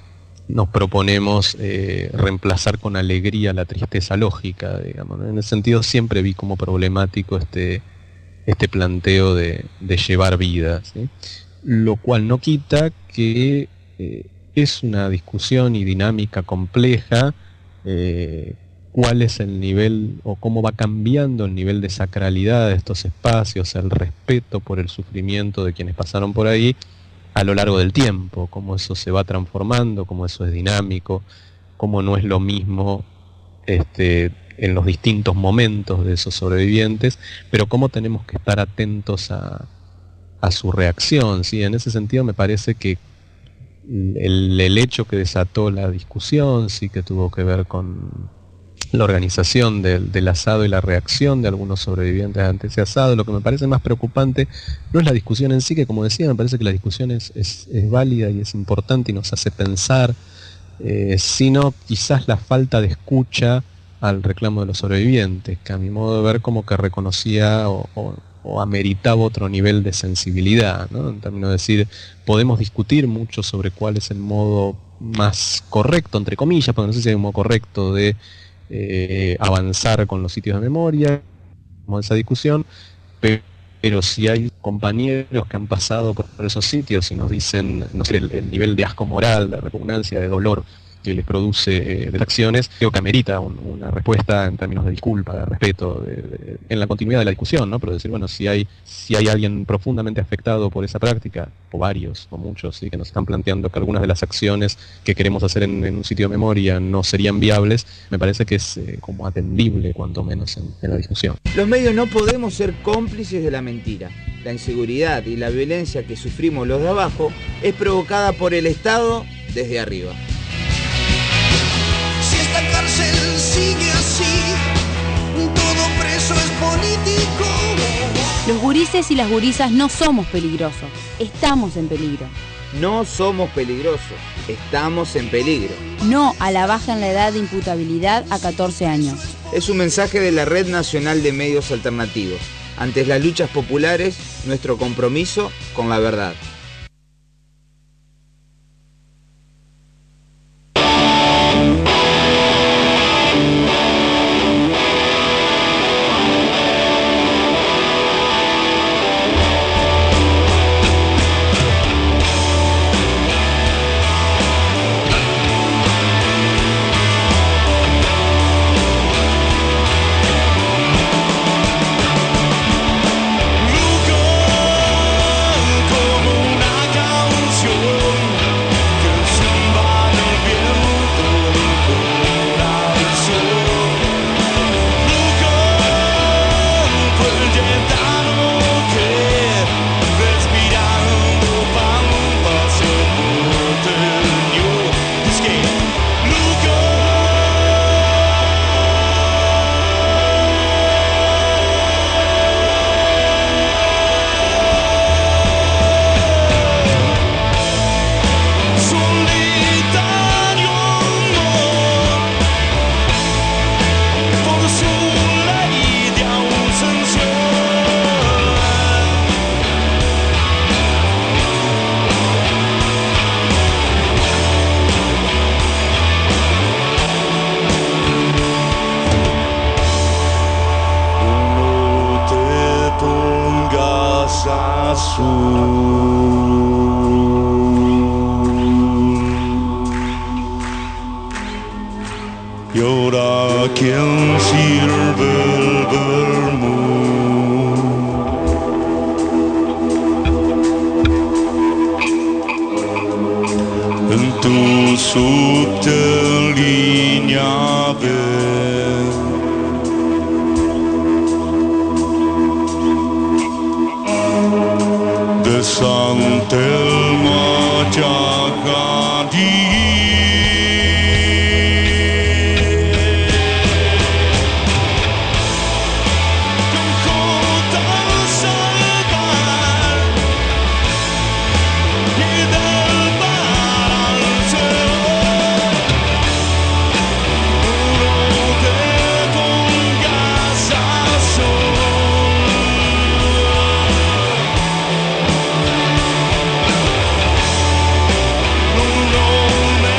nos proponemos eh, reemplazar con alegría la tristeza lógica, digamos, ¿no? En ese sentido siempre vi como problemático este, este planteo de, de llevar vidas, ¿sí? Lo cual no quita que eh, es una discusión y dinámica compleja, eh, cuál es el nivel o cómo va cambiando el nivel de sacralidad de estos espacios, el respeto por el sufrimiento de quienes pasaron por ahí a lo largo del tiempo, cómo eso se va transformando, cómo eso es dinámico, cómo no es lo mismo este, en los distintos momentos de esos sobrevivientes, pero cómo tenemos que estar atentos a, a su reacción, ¿sí? En ese sentido me parece que el, el hecho que desató la discusión sí que tuvo que ver con la organización del, del asado y la reacción de algunos sobrevivientes ante ese asado. Lo que me parece más preocupante no es la discusión en sí, que como decía, me parece que la discusión es, es, es válida y es importante y nos hace pensar, eh, sino quizás la falta de escucha al reclamo de los sobrevivientes, que a mi modo de ver como que reconocía o, o, o ameritaba otro nivel de sensibilidad, ¿no? En términos de decir, podemos discutir mucho sobre cuál es el modo más correcto, entre comillas, porque no sé si hay un modo correcto de Eh, avanzar con los sitios de memoria, como esa discusión, pero, pero si hay compañeros que han pasado por esos sitios y nos dicen, no sé, el, el nivel de asco moral, de repugnancia, de dolor que les produce eh, de las acciones, creo que amerita un, una respuesta en términos de disculpa, de respeto, de, de, en la continuidad de la discusión, ¿no? Pero decir, bueno, si hay si hay alguien profundamente afectado por esa práctica, o varios, o muchos, ¿sí? Que nos están planteando que algunas de las acciones que queremos hacer en, en un sitio de memoria no serían viables, me parece que es eh, como atendible, cuanto menos, en, en la discusión. Los medios no podemos ser cómplices de la mentira. La inseguridad y la violencia que sufrimos los de abajo es provocada por el Estado desde arriba. Esta cárcel sigue así, todo preso es político. Los gurises y las gurisas no somos peligrosos, estamos en peligro. No somos peligrosos, estamos en peligro. No a la baja en la edad de imputabilidad a catorce años. Es un mensaje de la Red Nacional de Medios Alternativos. Ante las luchas populares, nuestro compromiso con la verdad. Y ahora quién sirve el vermut. En tu subte línea verde. De San Telmo Chagadi. No, no.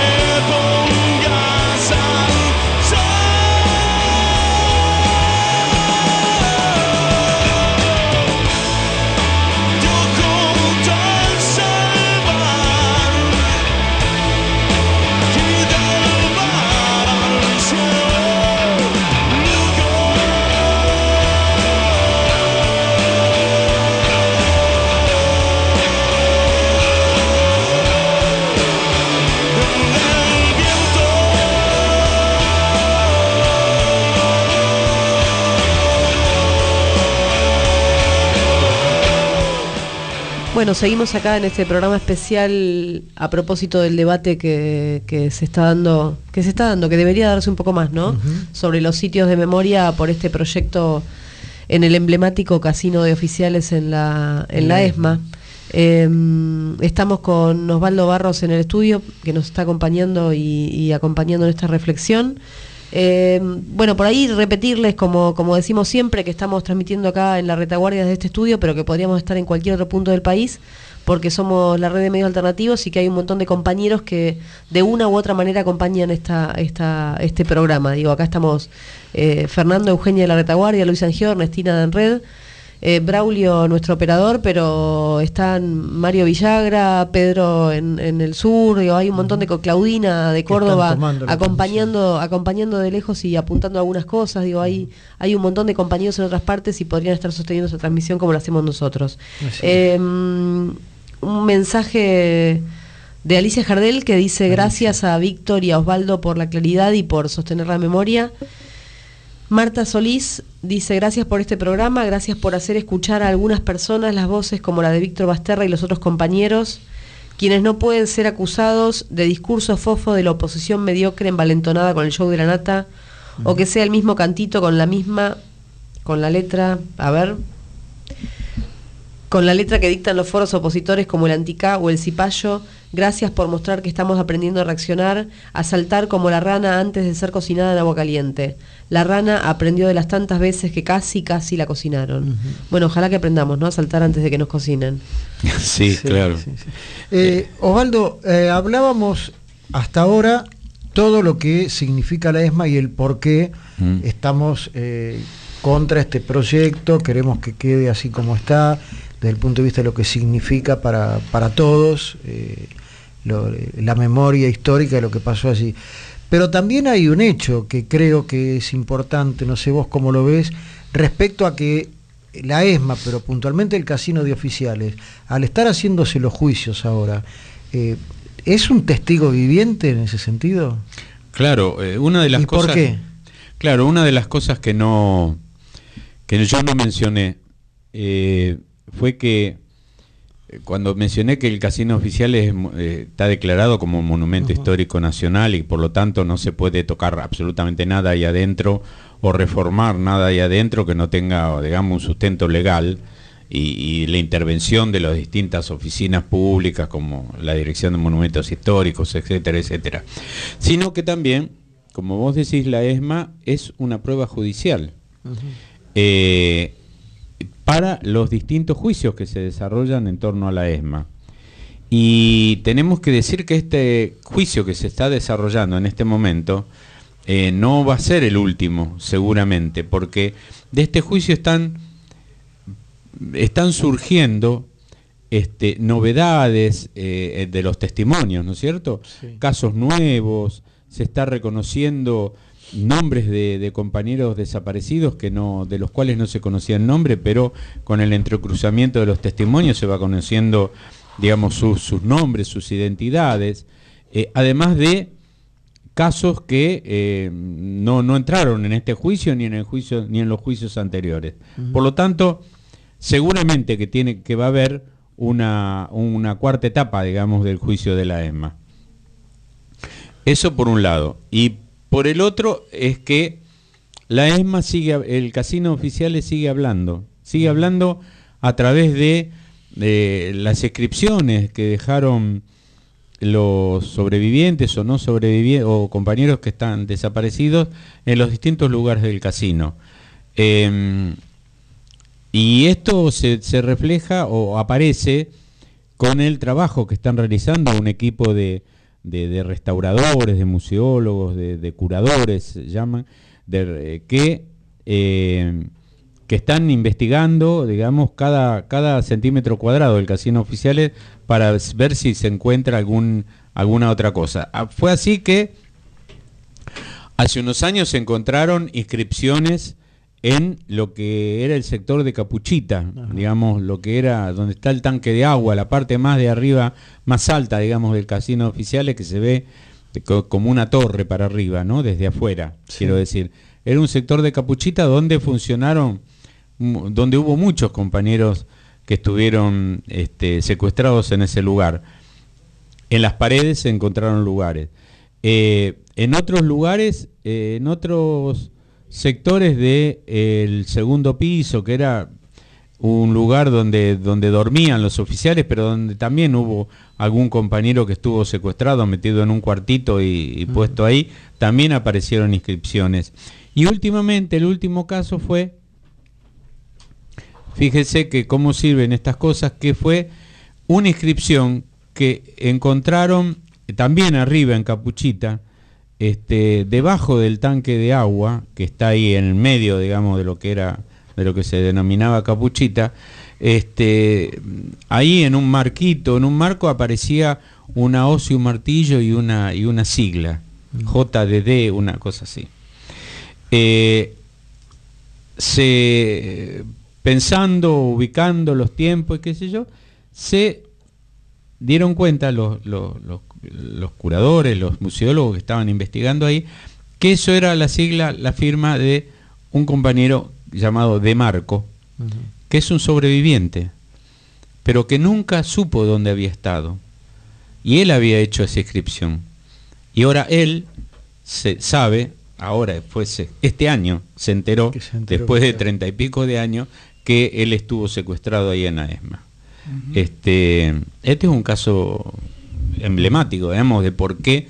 Bueno, seguimos acá en este programa especial a propósito del debate que, que se está dando, que se está dando, que debería darse un poco más, ¿no? Uh-huh. Sobre los sitios de memoria por este proyecto en el emblemático casino de oficiales en la, en la ESMA. Eh, estamos con Osvaldo Barros en el estudio, que nos está acompañando y, y acompañando en esta reflexión. Eh, bueno, por ahí repetirles, como, como decimos siempre, que estamos transmitiendo acá en la retaguardia de este estudio, pero que podríamos estar en cualquier otro punto del país, porque somos la red de medios alternativos y que hay un montón de compañeros que de una u otra manera acompañan esta, esta, este programa. Digo, acá estamos eh, Fernando, Eugenia de la retaguardia, Luis Angió, Ernestina de Enred, Eh, Braulio, nuestro operador, pero están Mario Villagra, Pedro en, en el sur, digo, hay un montón de Claudina de Córdoba acompañando acompañando de lejos y apuntando algunas cosas, digo, hay hay un montón de compañeros en otras partes y podrían estar sosteniendo esa transmisión como lo hacemos nosotros. Eh, un mensaje de Alicia Jardel que dice: gracias a Víctor y a Osvaldo por la claridad y por sostener la memoria. Marta Solís dice: gracias por este programa, gracias por hacer escuchar a algunas personas las voces como la de Víctor Basterra y los otros compañeros, quienes no pueden ser acusados de discurso fofo de la oposición mediocre envalentonada con el show de la nata, uh-huh. o que sea el mismo cantito con la misma, con la letra, a ver, con la letra que dictan los foros opositores como el Anticá o el Cipayo. Gracias por mostrar que estamos aprendiendo a reaccionar, a saltar como la rana antes de ser cocinada en agua caliente. La rana aprendió de las tantas veces que casi, casi la cocinaron. Uh-huh. Bueno, ojalá que aprendamos, ¿no? A saltar antes de que nos cocinen. Sí, sí claro. Sí, sí. Eh, Osvaldo, eh, hablábamos hasta ahora todo lo que significa la ESMA y el por qué uh-huh. estamos eh, contra este proyecto, queremos que quede así como está, desde el punto de vista de lo que significa para, para todos, eh, lo, la memoria histórica de lo que pasó allí. Pero también hay un hecho que creo que es importante, no sé vos cómo lo ves, respecto a que la ESMA, pero puntualmente el casino de oficiales, al estar haciéndose los juicios ahora, eh, ¿es un testigo viviente en ese sentido? Claro, eh, una de las ¿Y cosas... por qué? Claro, una de las cosas que no que yo no mencioné eh, fue que cuando mencioné que el casino oficial es, eh, está declarado como monumento uh-huh. histórico nacional y por lo tanto no se puede tocar absolutamente nada ahí adentro o reformar nada ahí adentro que no tenga, digamos, un sustento legal y, y la intervención de las distintas oficinas públicas como la Dirección de Monumentos Históricos, etcétera, etcétera. Sino que también, como vos decís, la ESMA es una prueba judicial. Uh-huh. eh, para los distintos juicios que se desarrollan en torno a la ESMA. Y tenemos que decir que este juicio que se está desarrollando en este momento eh, no va a ser el último, seguramente, porque de este juicio están, están surgiendo este, novedades eh, de los testimonios, ¿no es cierto? Sí. Casos nuevos, se está reconociendo nombres de, de compañeros desaparecidos que no, de los cuales no se conocía el nombre, pero con el entrecruzamiento de los testimonios se va conociendo, digamos, sus, sus nombres, sus identidades, eh, además de casos que eh, no, no entraron en este juicio ni en el juicio ni en los juicios anteriores. Uh-huh. Por lo tanto, seguramente que tiene que va a haber una, una cuarta etapa, digamos, del juicio de la ESMA. Eso por un lado. Y por el otro es que la ESMA sigue, el casino oficial le sigue hablando, sigue hablando a través de, de las inscripciones que dejaron los sobrevivientes o no sobrevivientes o compañeros que están desaparecidos en los distintos lugares del casino. Eh, y esto se, se refleja o aparece con el trabajo que están realizando un equipo de De, de restauradores, de museólogos, de, de curadores, se llaman, de, eh, que, eh, que están investigando, digamos, cada, cada centímetro cuadrado del casino oficiales para ver si se encuentra algún, alguna otra cosa. Ah, fue así que hace unos años se encontraron inscripciones en lo que era el sector de Capuchita, ajá, digamos, lo que era donde está el tanque de agua, la parte más de arriba, más alta, digamos, del casino oficiales, que se ve como una torre para arriba, ¿no? Desde afuera, sí, quiero decir. Era un sector de Capuchita donde funcionaron, donde hubo muchos compañeros que estuvieron este, secuestrados en ese lugar. En las paredes se encontraron lugares. Eh, en otros lugares, eh, en otros sectores del de, segundo piso, que era un lugar donde, donde dormían los oficiales, pero donde también hubo algún compañero que estuvo secuestrado, metido en un cuartito y, y puesto ahí, también aparecieron inscripciones. Y últimamente, el último caso fue, fíjese que cómo sirven estas cosas, que fue una inscripción que encontraron también arriba en Capuchita, este, debajo del tanque de agua, que está ahí en el medio, digamos, de lo que era, de lo que se denominaba Capuchita, este, ahí en un marquito, en un marco aparecía una hoz y un martillo y una, y una sigla, J D D, una cosa así. Eh, se, pensando, ubicando los tiempos y qué sé yo, se dieron cuenta los, los, los, los curadores, los museólogos que estaban investigando ahí, que eso era la sigla, la firma de un compañero llamado De Marco, uh-huh. que es un sobreviviente, pero que nunca supo dónde había estado. Y él había hecho esa inscripción. Y ahora él se sabe, ahora fuese, este año se enteró, se enteró después de treinta y pico de años, que él estuvo secuestrado ahí en la ESMA. Uh-huh. Este, este es un caso emblemático, digamos, de por qué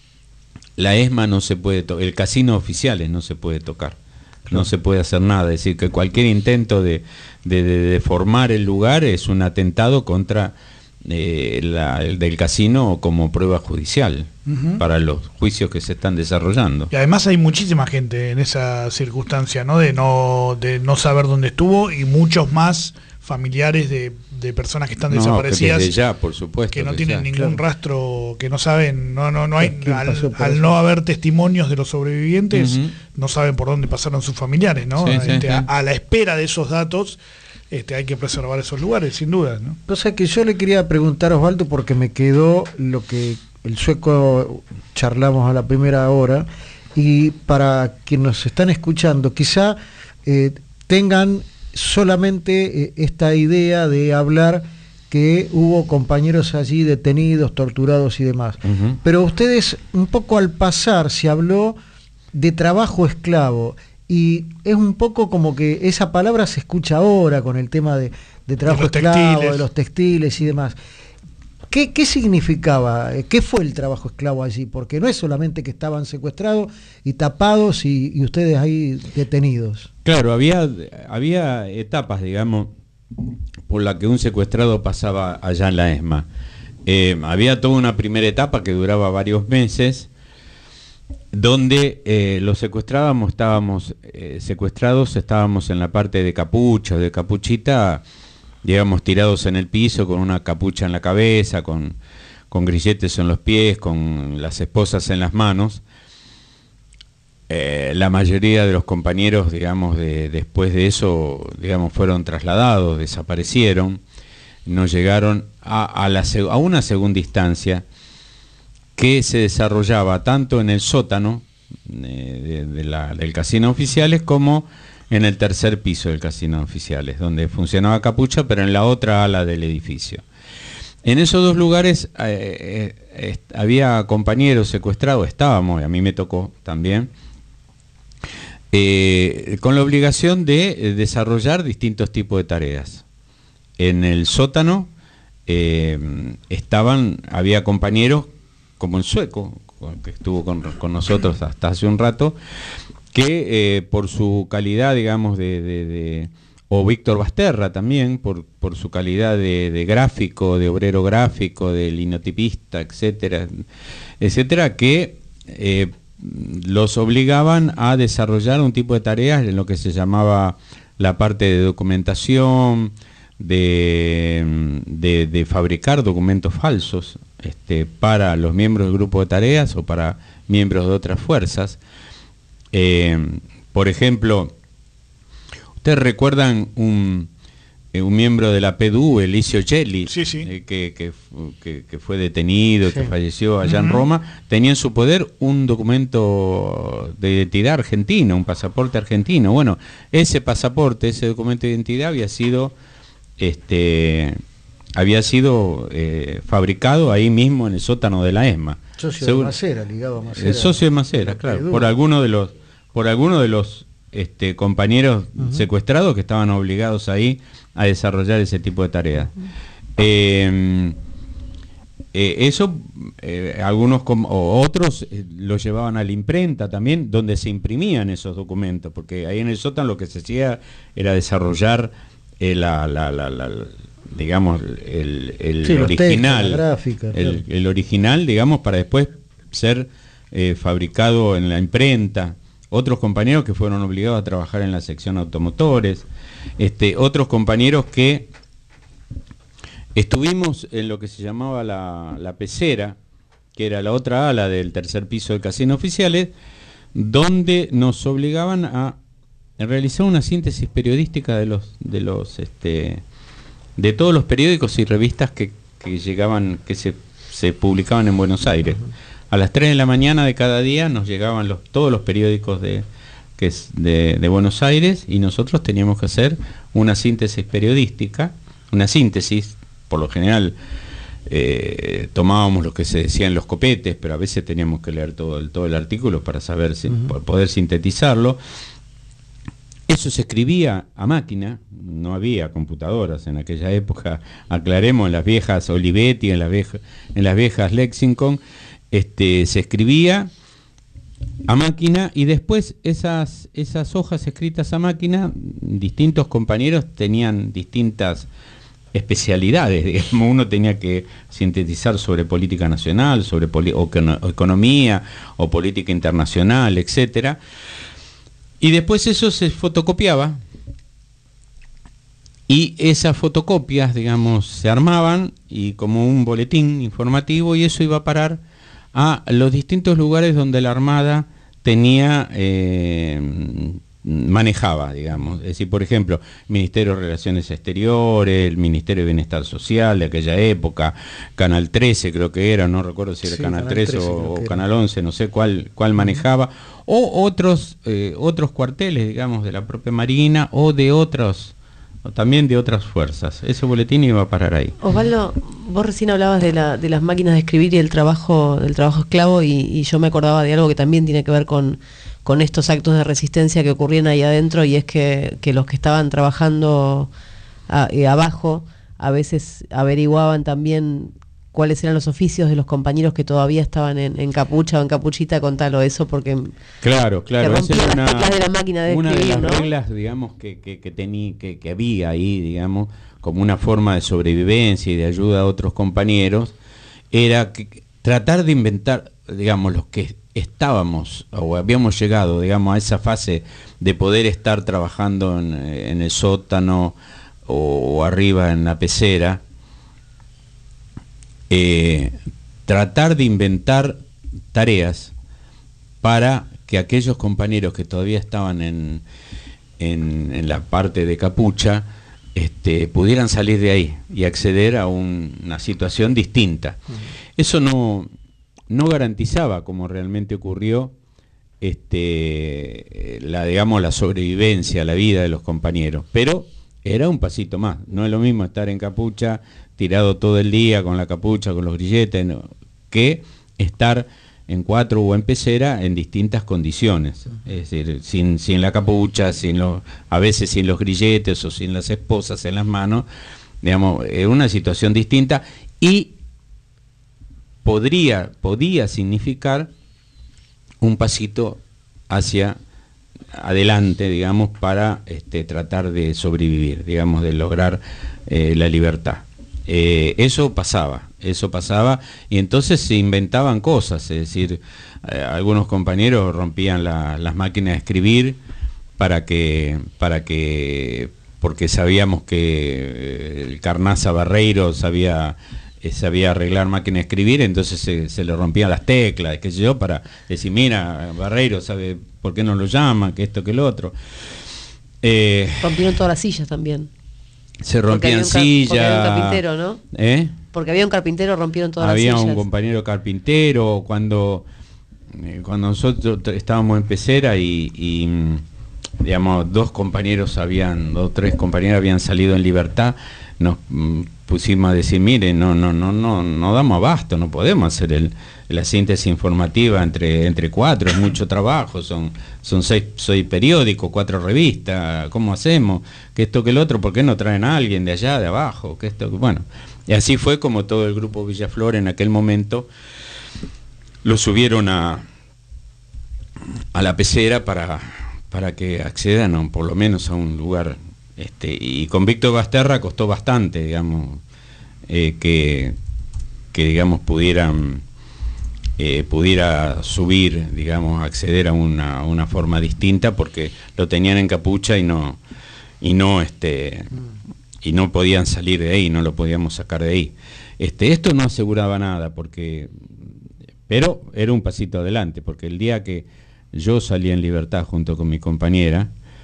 la ESMA no se puede tocar, el casino oficiales no se puede tocar, claro. No se puede hacer nada, es decir, que cualquier intento de, de, de deformar el lugar es un atentado contra eh, la, el del casino como prueba judicial uh-huh. para los juicios que se están desarrollando. Y además hay muchísima gente en esa circunstancia, ¿no? De no, de no saber dónde estuvo, y muchos más familiares de, de personas que están no, desaparecidas, que, ya, por supuesto, que no que tienen ya, ningún claro. rastro, que no saben, no no no hay al, al no haber testimonios de los sobrevivientes, uh-huh. no saben por dónde pasaron sus familiares, ¿no? Sí, este, sí, a, sí. a la espera de esos datos, este, hay que preservar esos lugares, sin duda, ¿no? Cosa que yo le quería preguntar a Osvaldo, porque me quedó lo que el sueco charlamos a la primera hora, y para quienes nos están escuchando, quizá eh, tengan solamente eh, esta idea de hablar que hubo compañeros allí detenidos, torturados y demás. Uh-huh. Pero ustedes, un poco al pasar, se habló de trabajo esclavo, y es un poco como que esa palabra se escucha ahora con el tema de, de trabajo de esclavo, textiles. de los textiles y demás. ¿Qué, ¿Qué significaba? ¿Qué fue el trabajo esclavo allí? Porque no es solamente que estaban secuestrados y tapados y, y ustedes ahí detenidos. Claro, había, había etapas, digamos, por la que un secuestrado pasaba allá en la ESMA. Eh, había toda una primera etapa que duraba varios meses, donde eh, los secuestrábamos, estábamos eh, secuestrados, estábamos en la parte de capucha, de capuchita, digamos, tirados en el piso con una capucha en la cabeza, con, con grilletes en los pies, con las esposas en las manos. Eh, la mayoría de los compañeros, digamos, de, después de eso, digamos, fueron trasladados, desaparecieron, no llegaron a, a, la, a una segunda instancia que se desarrollaba tanto en el sótano eh, de, de la, del casino Oficiales como en el tercer piso del casino Oficiales, donde funcionaba capucha, pero en la otra ala del edificio. En esos dos lugares eh, eh, había compañeros secuestrados, estábamos, y a mí me tocó también, eh, con la obligación de eh, desarrollar distintos tipos de tareas. En el sótano eh, estaban, había compañeros, como el sueco, que estuvo con, con nosotros hasta hace un rato, que eh, por su calidad, digamos, de, de, de o Víctor Basterra también, por, por su calidad de, de gráfico, de obrero gráfico, de linotipista, etcétera, etcétera, que eh, los obligaban a desarrollar un tipo de tareas en lo que se llamaba la parte de documentación, de, de, de fabricar documentos falsos este, para los miembros del grupo de tareas o para miembros de otras fuerzas. Eh, por ejemplo, ¿ustedes recuerdan un, eh, un miembro de la P D U, Elicio Gelli, sí, sí. eh, que, que, que, que fue detenido, sí. que falleció allá uh-huh. en Roma? Tenía en su poder un documento de identidad argentino, un pasaporte argentino. Bueno, ese pasaporte, ese documento de identidad había sido este, había sido eh, fabricado ahí mismo en el sótano de la ESMA. Socio Según, de Macera, ligado a Macera. El socio de Macera, claro, por alguno de los, por alguno de los este, compañeros uh-huh. secuestrados que estaban obligados ahí a desarrollar ese tipo de tareas. Uh-huh. eh, eh, eso, eh, algunos com- o otros eh, lo llevaban a la imprenta también, donde se imprimían esos documentos, porque ahí en el sótano lo que se hacía era desarrollar eh, la, la, la, la, la digamos el, el sí, original textos, gráfica, el, claro. el original, digamos, para después ser eh, fabricado en la imprenta. Otros compañeros que fueron obligados a trabajar en la sección automotores, este, otros compañeros que estuvimos en lo que se llamaba la, la pecera, que era la otra ala del tercer piso de Casinos Oficiales, donde nos obligaban a realizar una síntesis periodística de los de los este de todos los periódicos y revistas que, que llegaban, que se, se publicaban en Buenos Aires. Uh-huh. A las tres de la mañana de cada día nos llegaban los, todos los periódicos de, que es de, de Buenos Aires, y nosotros teníamos que hacer una síntesis periodística, una síntesis, por lo general eh, tomábamos lo que se decía en los copetes, pero a veces teníamos que leer todo el, todo el artículo para saber, si, uh-huh. para poder sintetizarlo. Eso se escribía a máquina, no había computadoras en aquella época, aclaremos, en las viejas Olivetti, en las viejas, en las viejas Lexington, este, se escribía a máquina, y después esas, esas hojas escritas a máquina, distintos compañeros tenían distintas especialidades, digamos. Uno tenía que sintetizar sobre política nacional, sobre poli- o, o economía, o política internacional, etcétera. Y después eso se fotocopiaba, y esas fotocopias, digamos, se armaban y como un boletín informativo, y eso iba a parar a los distintos lugares donde la Armada tenía, eh, manejaba, digamos. Es decir, por ejemplo, Ministerio de Relaciones Exteriores, el Ministerio de Bienestar Social de aquella época, Canal trece creo que era, no recuerdo si era sí, Canal, Canal trece, trece o, o Canal once, no sé cuál, cuál manejaba, o otros, eh, otros cuarteles, digamos, de la propia Marina, o de otros, o también de otras fuerzas. Ese boletín iba a parar ahí. Osvaldo, vos recién hablabas de, la, de las máquinas de escribir y el trabajo, del trabajo esclavo, y, y yo me acordaba de algo que también tiene que ver con, con estos actos de resistencia que ocurrían ahí adentro, y es que, que los que estaban trabajando a, eh, abajo a veces averiguaban también cuáles eran los oficios de los compañeros que todavía estaban en, en capucha o en capuchita, contalo eso, porque claro, claro, esa era una, de la máquina de una escribir, de las ¿no? reglas, digamos, que, que, que, tení, que, que había ahí, digamos, como una forma de sobrevivencia y de ayuda a otros compañeros, era que, tratar de inventar, digamos, los que estábamos o habíamos llegado, digamos, a esa fase de poder estar trabajando en, en el sótano o, o arriba en la pecera. Eh, tratar de inventar tareas para que aquellos compañeros que todavía estaban en, en, en la parte de capucha este, pudieran salir de ahí y acceder a un, una situación distinta. Uh-huh. Eso no, no garantizaba, como realmente ocurrió, este, la, digamos, la sobrevivencia, la vida de los compañeros, pero era un pasito más. No es lo mismo estar en capucha tirado todo el día con la capucha, con los grilletes, no, que estar en cuatro o en pecera en distintas condiciones, es decir, sin, sin la capucha, sin los, a veces sin los grilletes o sin las esposas en las manos, digamos, es una situación distinta, y podría, podía significar un pasito hacia adelante, digamos, para este, tratar de sobrevivir, digamos, de lograr eh, la libertad. Eh, eso pasaba, eso pasaba, y entonces se inventaban cosas, es decir, eh, algunos compañeros rompían la, las máquinas de escribir para que, para que, porque sabíamos que el Carnaza Barreiro sabía, eh, sabía arreglar máquinas de escribir, entonces se, se le rompían las teclas, qué sé yo, para decir, mira, Barreiro sabe por qué no lo llaman, que esto, que lo otro. Eh, Rompieron todas las sillas también. Se rompían sillas. Porque había un carpintero, ¿no? ¿Eh? Porque había un carpintero, rompieron todas había las sillas. Había un compañero carpintero, cuando, eh, cuando nosotros estábamos en pecera y, y, digamos, dos compañeros habían, dos o tres compañeros habían salido en libertad, nos mm, pusimos a decir, mire, no, no, no, no, no damos abasto, no podemos hacer el, la síntesis informativa entre, entre cuatro, es mucho trabajo, son, son seis, seis periódicos, cuatro revistas, ¿cómo hacemos? Que esto, que el otro, ¿por qué no traen a alguien de allá, de abajo? Que esto, bueno, y así fue como todo el grupo Villaflor en aquel momento lo subieron a, a la pecera para, para que accedan a, por lo menos a un lugar. Este, y con Víctor Basterra costó bastante, digamos, eh, que, que digamos pudieran eh, pudiera subir, digamos, acceder a una, a una forma distinta, porque lo tenían en capucha y no y no este y no podían salir de ahí, no lo podíamos sacar de ahí. Este, esto no aseguraba nada, porque pero era un pasito adelante, porque el día que yo salí en libertad junto con mi compañera,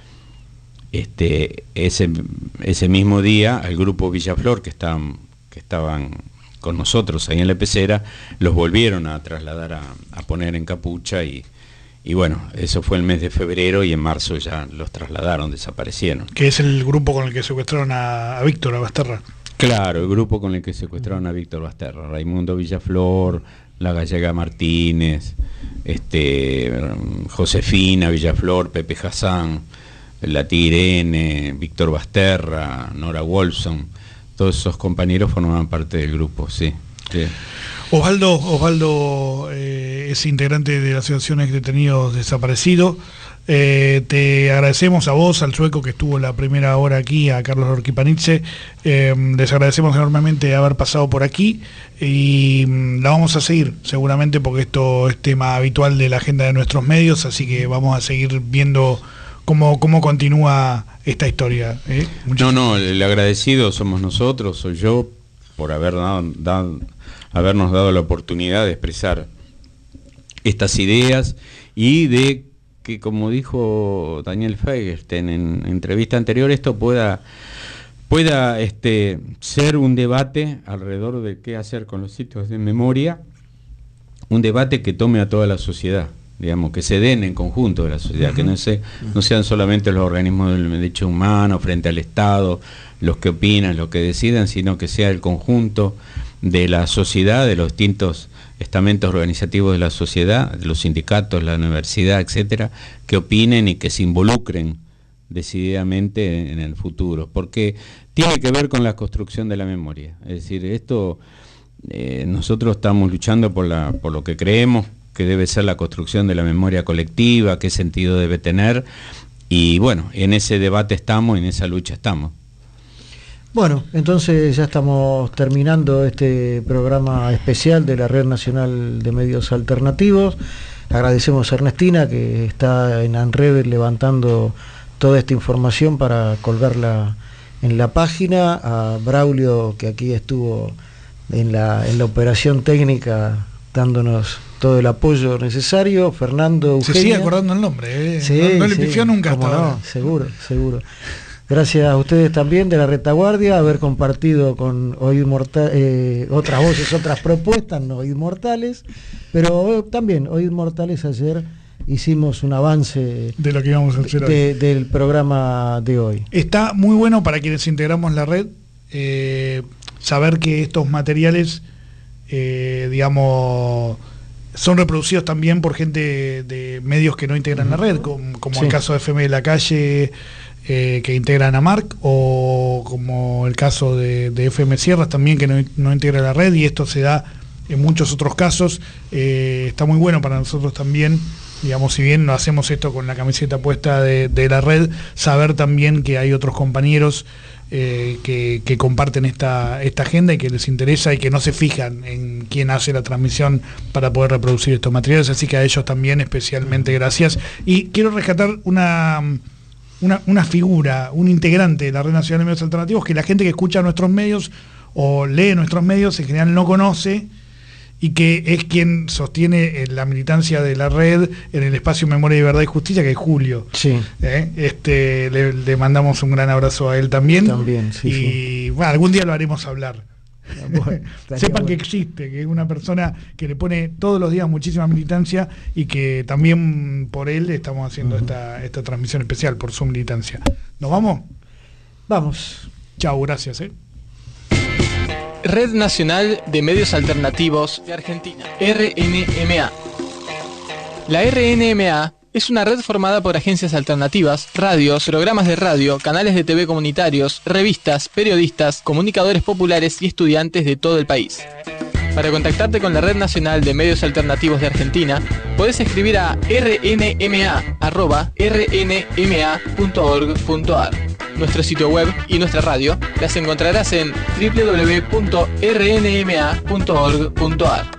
Este, ese, ese mismo día, el grupo Villaflor, que estaban, que estaban con nosotros ahí en la pecera, los volvieron a trasladar a, a poner en capucha y, y bueno, eso fue el mes de febrero y en marzo ya los trasladaron, desaparecieron. Que es el grupo con el que secuestraron a, a Víctor, a Basterra. Claro, el grupo con el que secuestraron a Víctor Basterra, Raimundo Villaflor, la Gallega Martínez, este, Josefina Villaflor, Pepe Hassan, la Irene, Víctor Basterra, Nora Wolfson, todos esos compañeros formaban parte del grupo, sí. sí. Osvaldo, Osvaldo eh, es integrante de la Asociación Ex Detenidos Desaparecidos. Eh, te agradecemos a vos, al sueco que estuvo la primera hora aquí, a Carlos Orquipanitze. Eh, les agradecemos enormemente haber pasado por aquí y mm, la vamos a seguir seguramente, porque esto es tema habitual de la agenda de nuestros medios, así que vamos a seguir viendo cómo, cómo continúa esta historia. ¿eh? No, no, el agradecido somos nosotros, soy yo, por haber dado, dado, habernos dado la oportunidad de expresar estas ideas y de que, como dijo Daniel Feigenstein en, en entrevista anterior, esto pueda, pueda este, ser un debate alrededor de qué hacer con los sitios de memoria, un debate que tome a toda la sociedad, digamos, que se den en conjunto de la sociedad, uh-huh. que no, se, no sean solamente los organismos del derecho humano frente al Estado, los que opinan, los que decidan, sino que sea el conjunto de la sociedad, de los distintos estamentos organizativos de la sociedad, de los sindicatos, la universidad, etcétera, que opinen y que se involucren decididamente en el futuro, porque tiene que ver con la construcción de la memoria. Es decir, esto eh, nosotros estamos luchando por la, por lo que creemos que debe ser la construcción de la memoria colectiva, qué sentido debe tener, y bueno, en ese debate estamos, en esa lucha estamos. Bueno, entonces ya estamos terminando este programa especial de la Red Nacional de Medios Alternativos. Agradecemos a Ernestina, que está en ANRED levantando toda esta información para colgarla en la página, a Braulio, que aquí estuvo en la, en la operación técnica dándonos todo el apoyo necesario, Fernando, Eugenia. Se sigue acordando el nombre, ¿eh? Sí, no, no le sí, pifió nunca hasta no, ahora. seguro, seguro. Gracias a ustedes también de la retaguardia, haber compartido con Oíd Mortal, eh, otras voces, otras propuestas, no Oíd Mortales, pero también Oíd Mortales ayer hicimos un avance de lo que íbamos a hacer de, hoy. del programa de hoy. Está muy bueno para quienes integramos la red, eh, saber que estos materiales, eh, digamos, son reproducidos también por gente de medios que no integran la red, como, como sí. el caso de F M de la Calle, Eh, que integran a Marc, o como el caso de, de F M Sierras también, que no, no integra la red, y esto se da en muchos otros casos. Eh, está muy bueno para nosotros también, digamos, si bien no hacemos esto con la camiseta puesta de, de la red, saber también que hay otros compañeros eh, que, que comparten esta, esta agenda y que les interesa y que no se fijan en quién hace la transmisión para poder reproducir estos materiales, así que a ellos también especialmente gracias. Y quiero rescatar una... Una, una figura, un integrante de la Red Nacional de Medios Alternativos que la gente que escucha nuestros medios o lee nuestros medios en general no conoce, y que es quien sostiene la militancia de la red en el espacio Memoria y Verdad y Justicia, que es Julio. Sí. ¿Eh? Este, le, le mandamos un gran abrazo a él también. También, sí, y sí. Bueno, algún día lo haremos hablar. Bueno, Sepan bueno. que existe, que es una persona que le pone todos los días muchísima militancia, y que también por él estamos haciendo uh-huh. esta, esta transmisión especial por su militancia. ¿Nos vamos? Vamos. Chau, gracias. ¿eh? Red Nacional de Medios Alternativos de Argentina, R N M A. La R N M A es una red formada por agencias alternativas, radios, programas de radio, canales de T V comunitarios, revistas, periodistas, comunicadores populares y estudiantes de todo el país. Para contactarte con la Red Nacional de Medios Alternativos de Argentina, podés escribir a r n m a arroba r n m a punto org punto a r. Nuestro sitio web y nuestra radio las encontrarás en w w w punto r n m a punto org punto a r.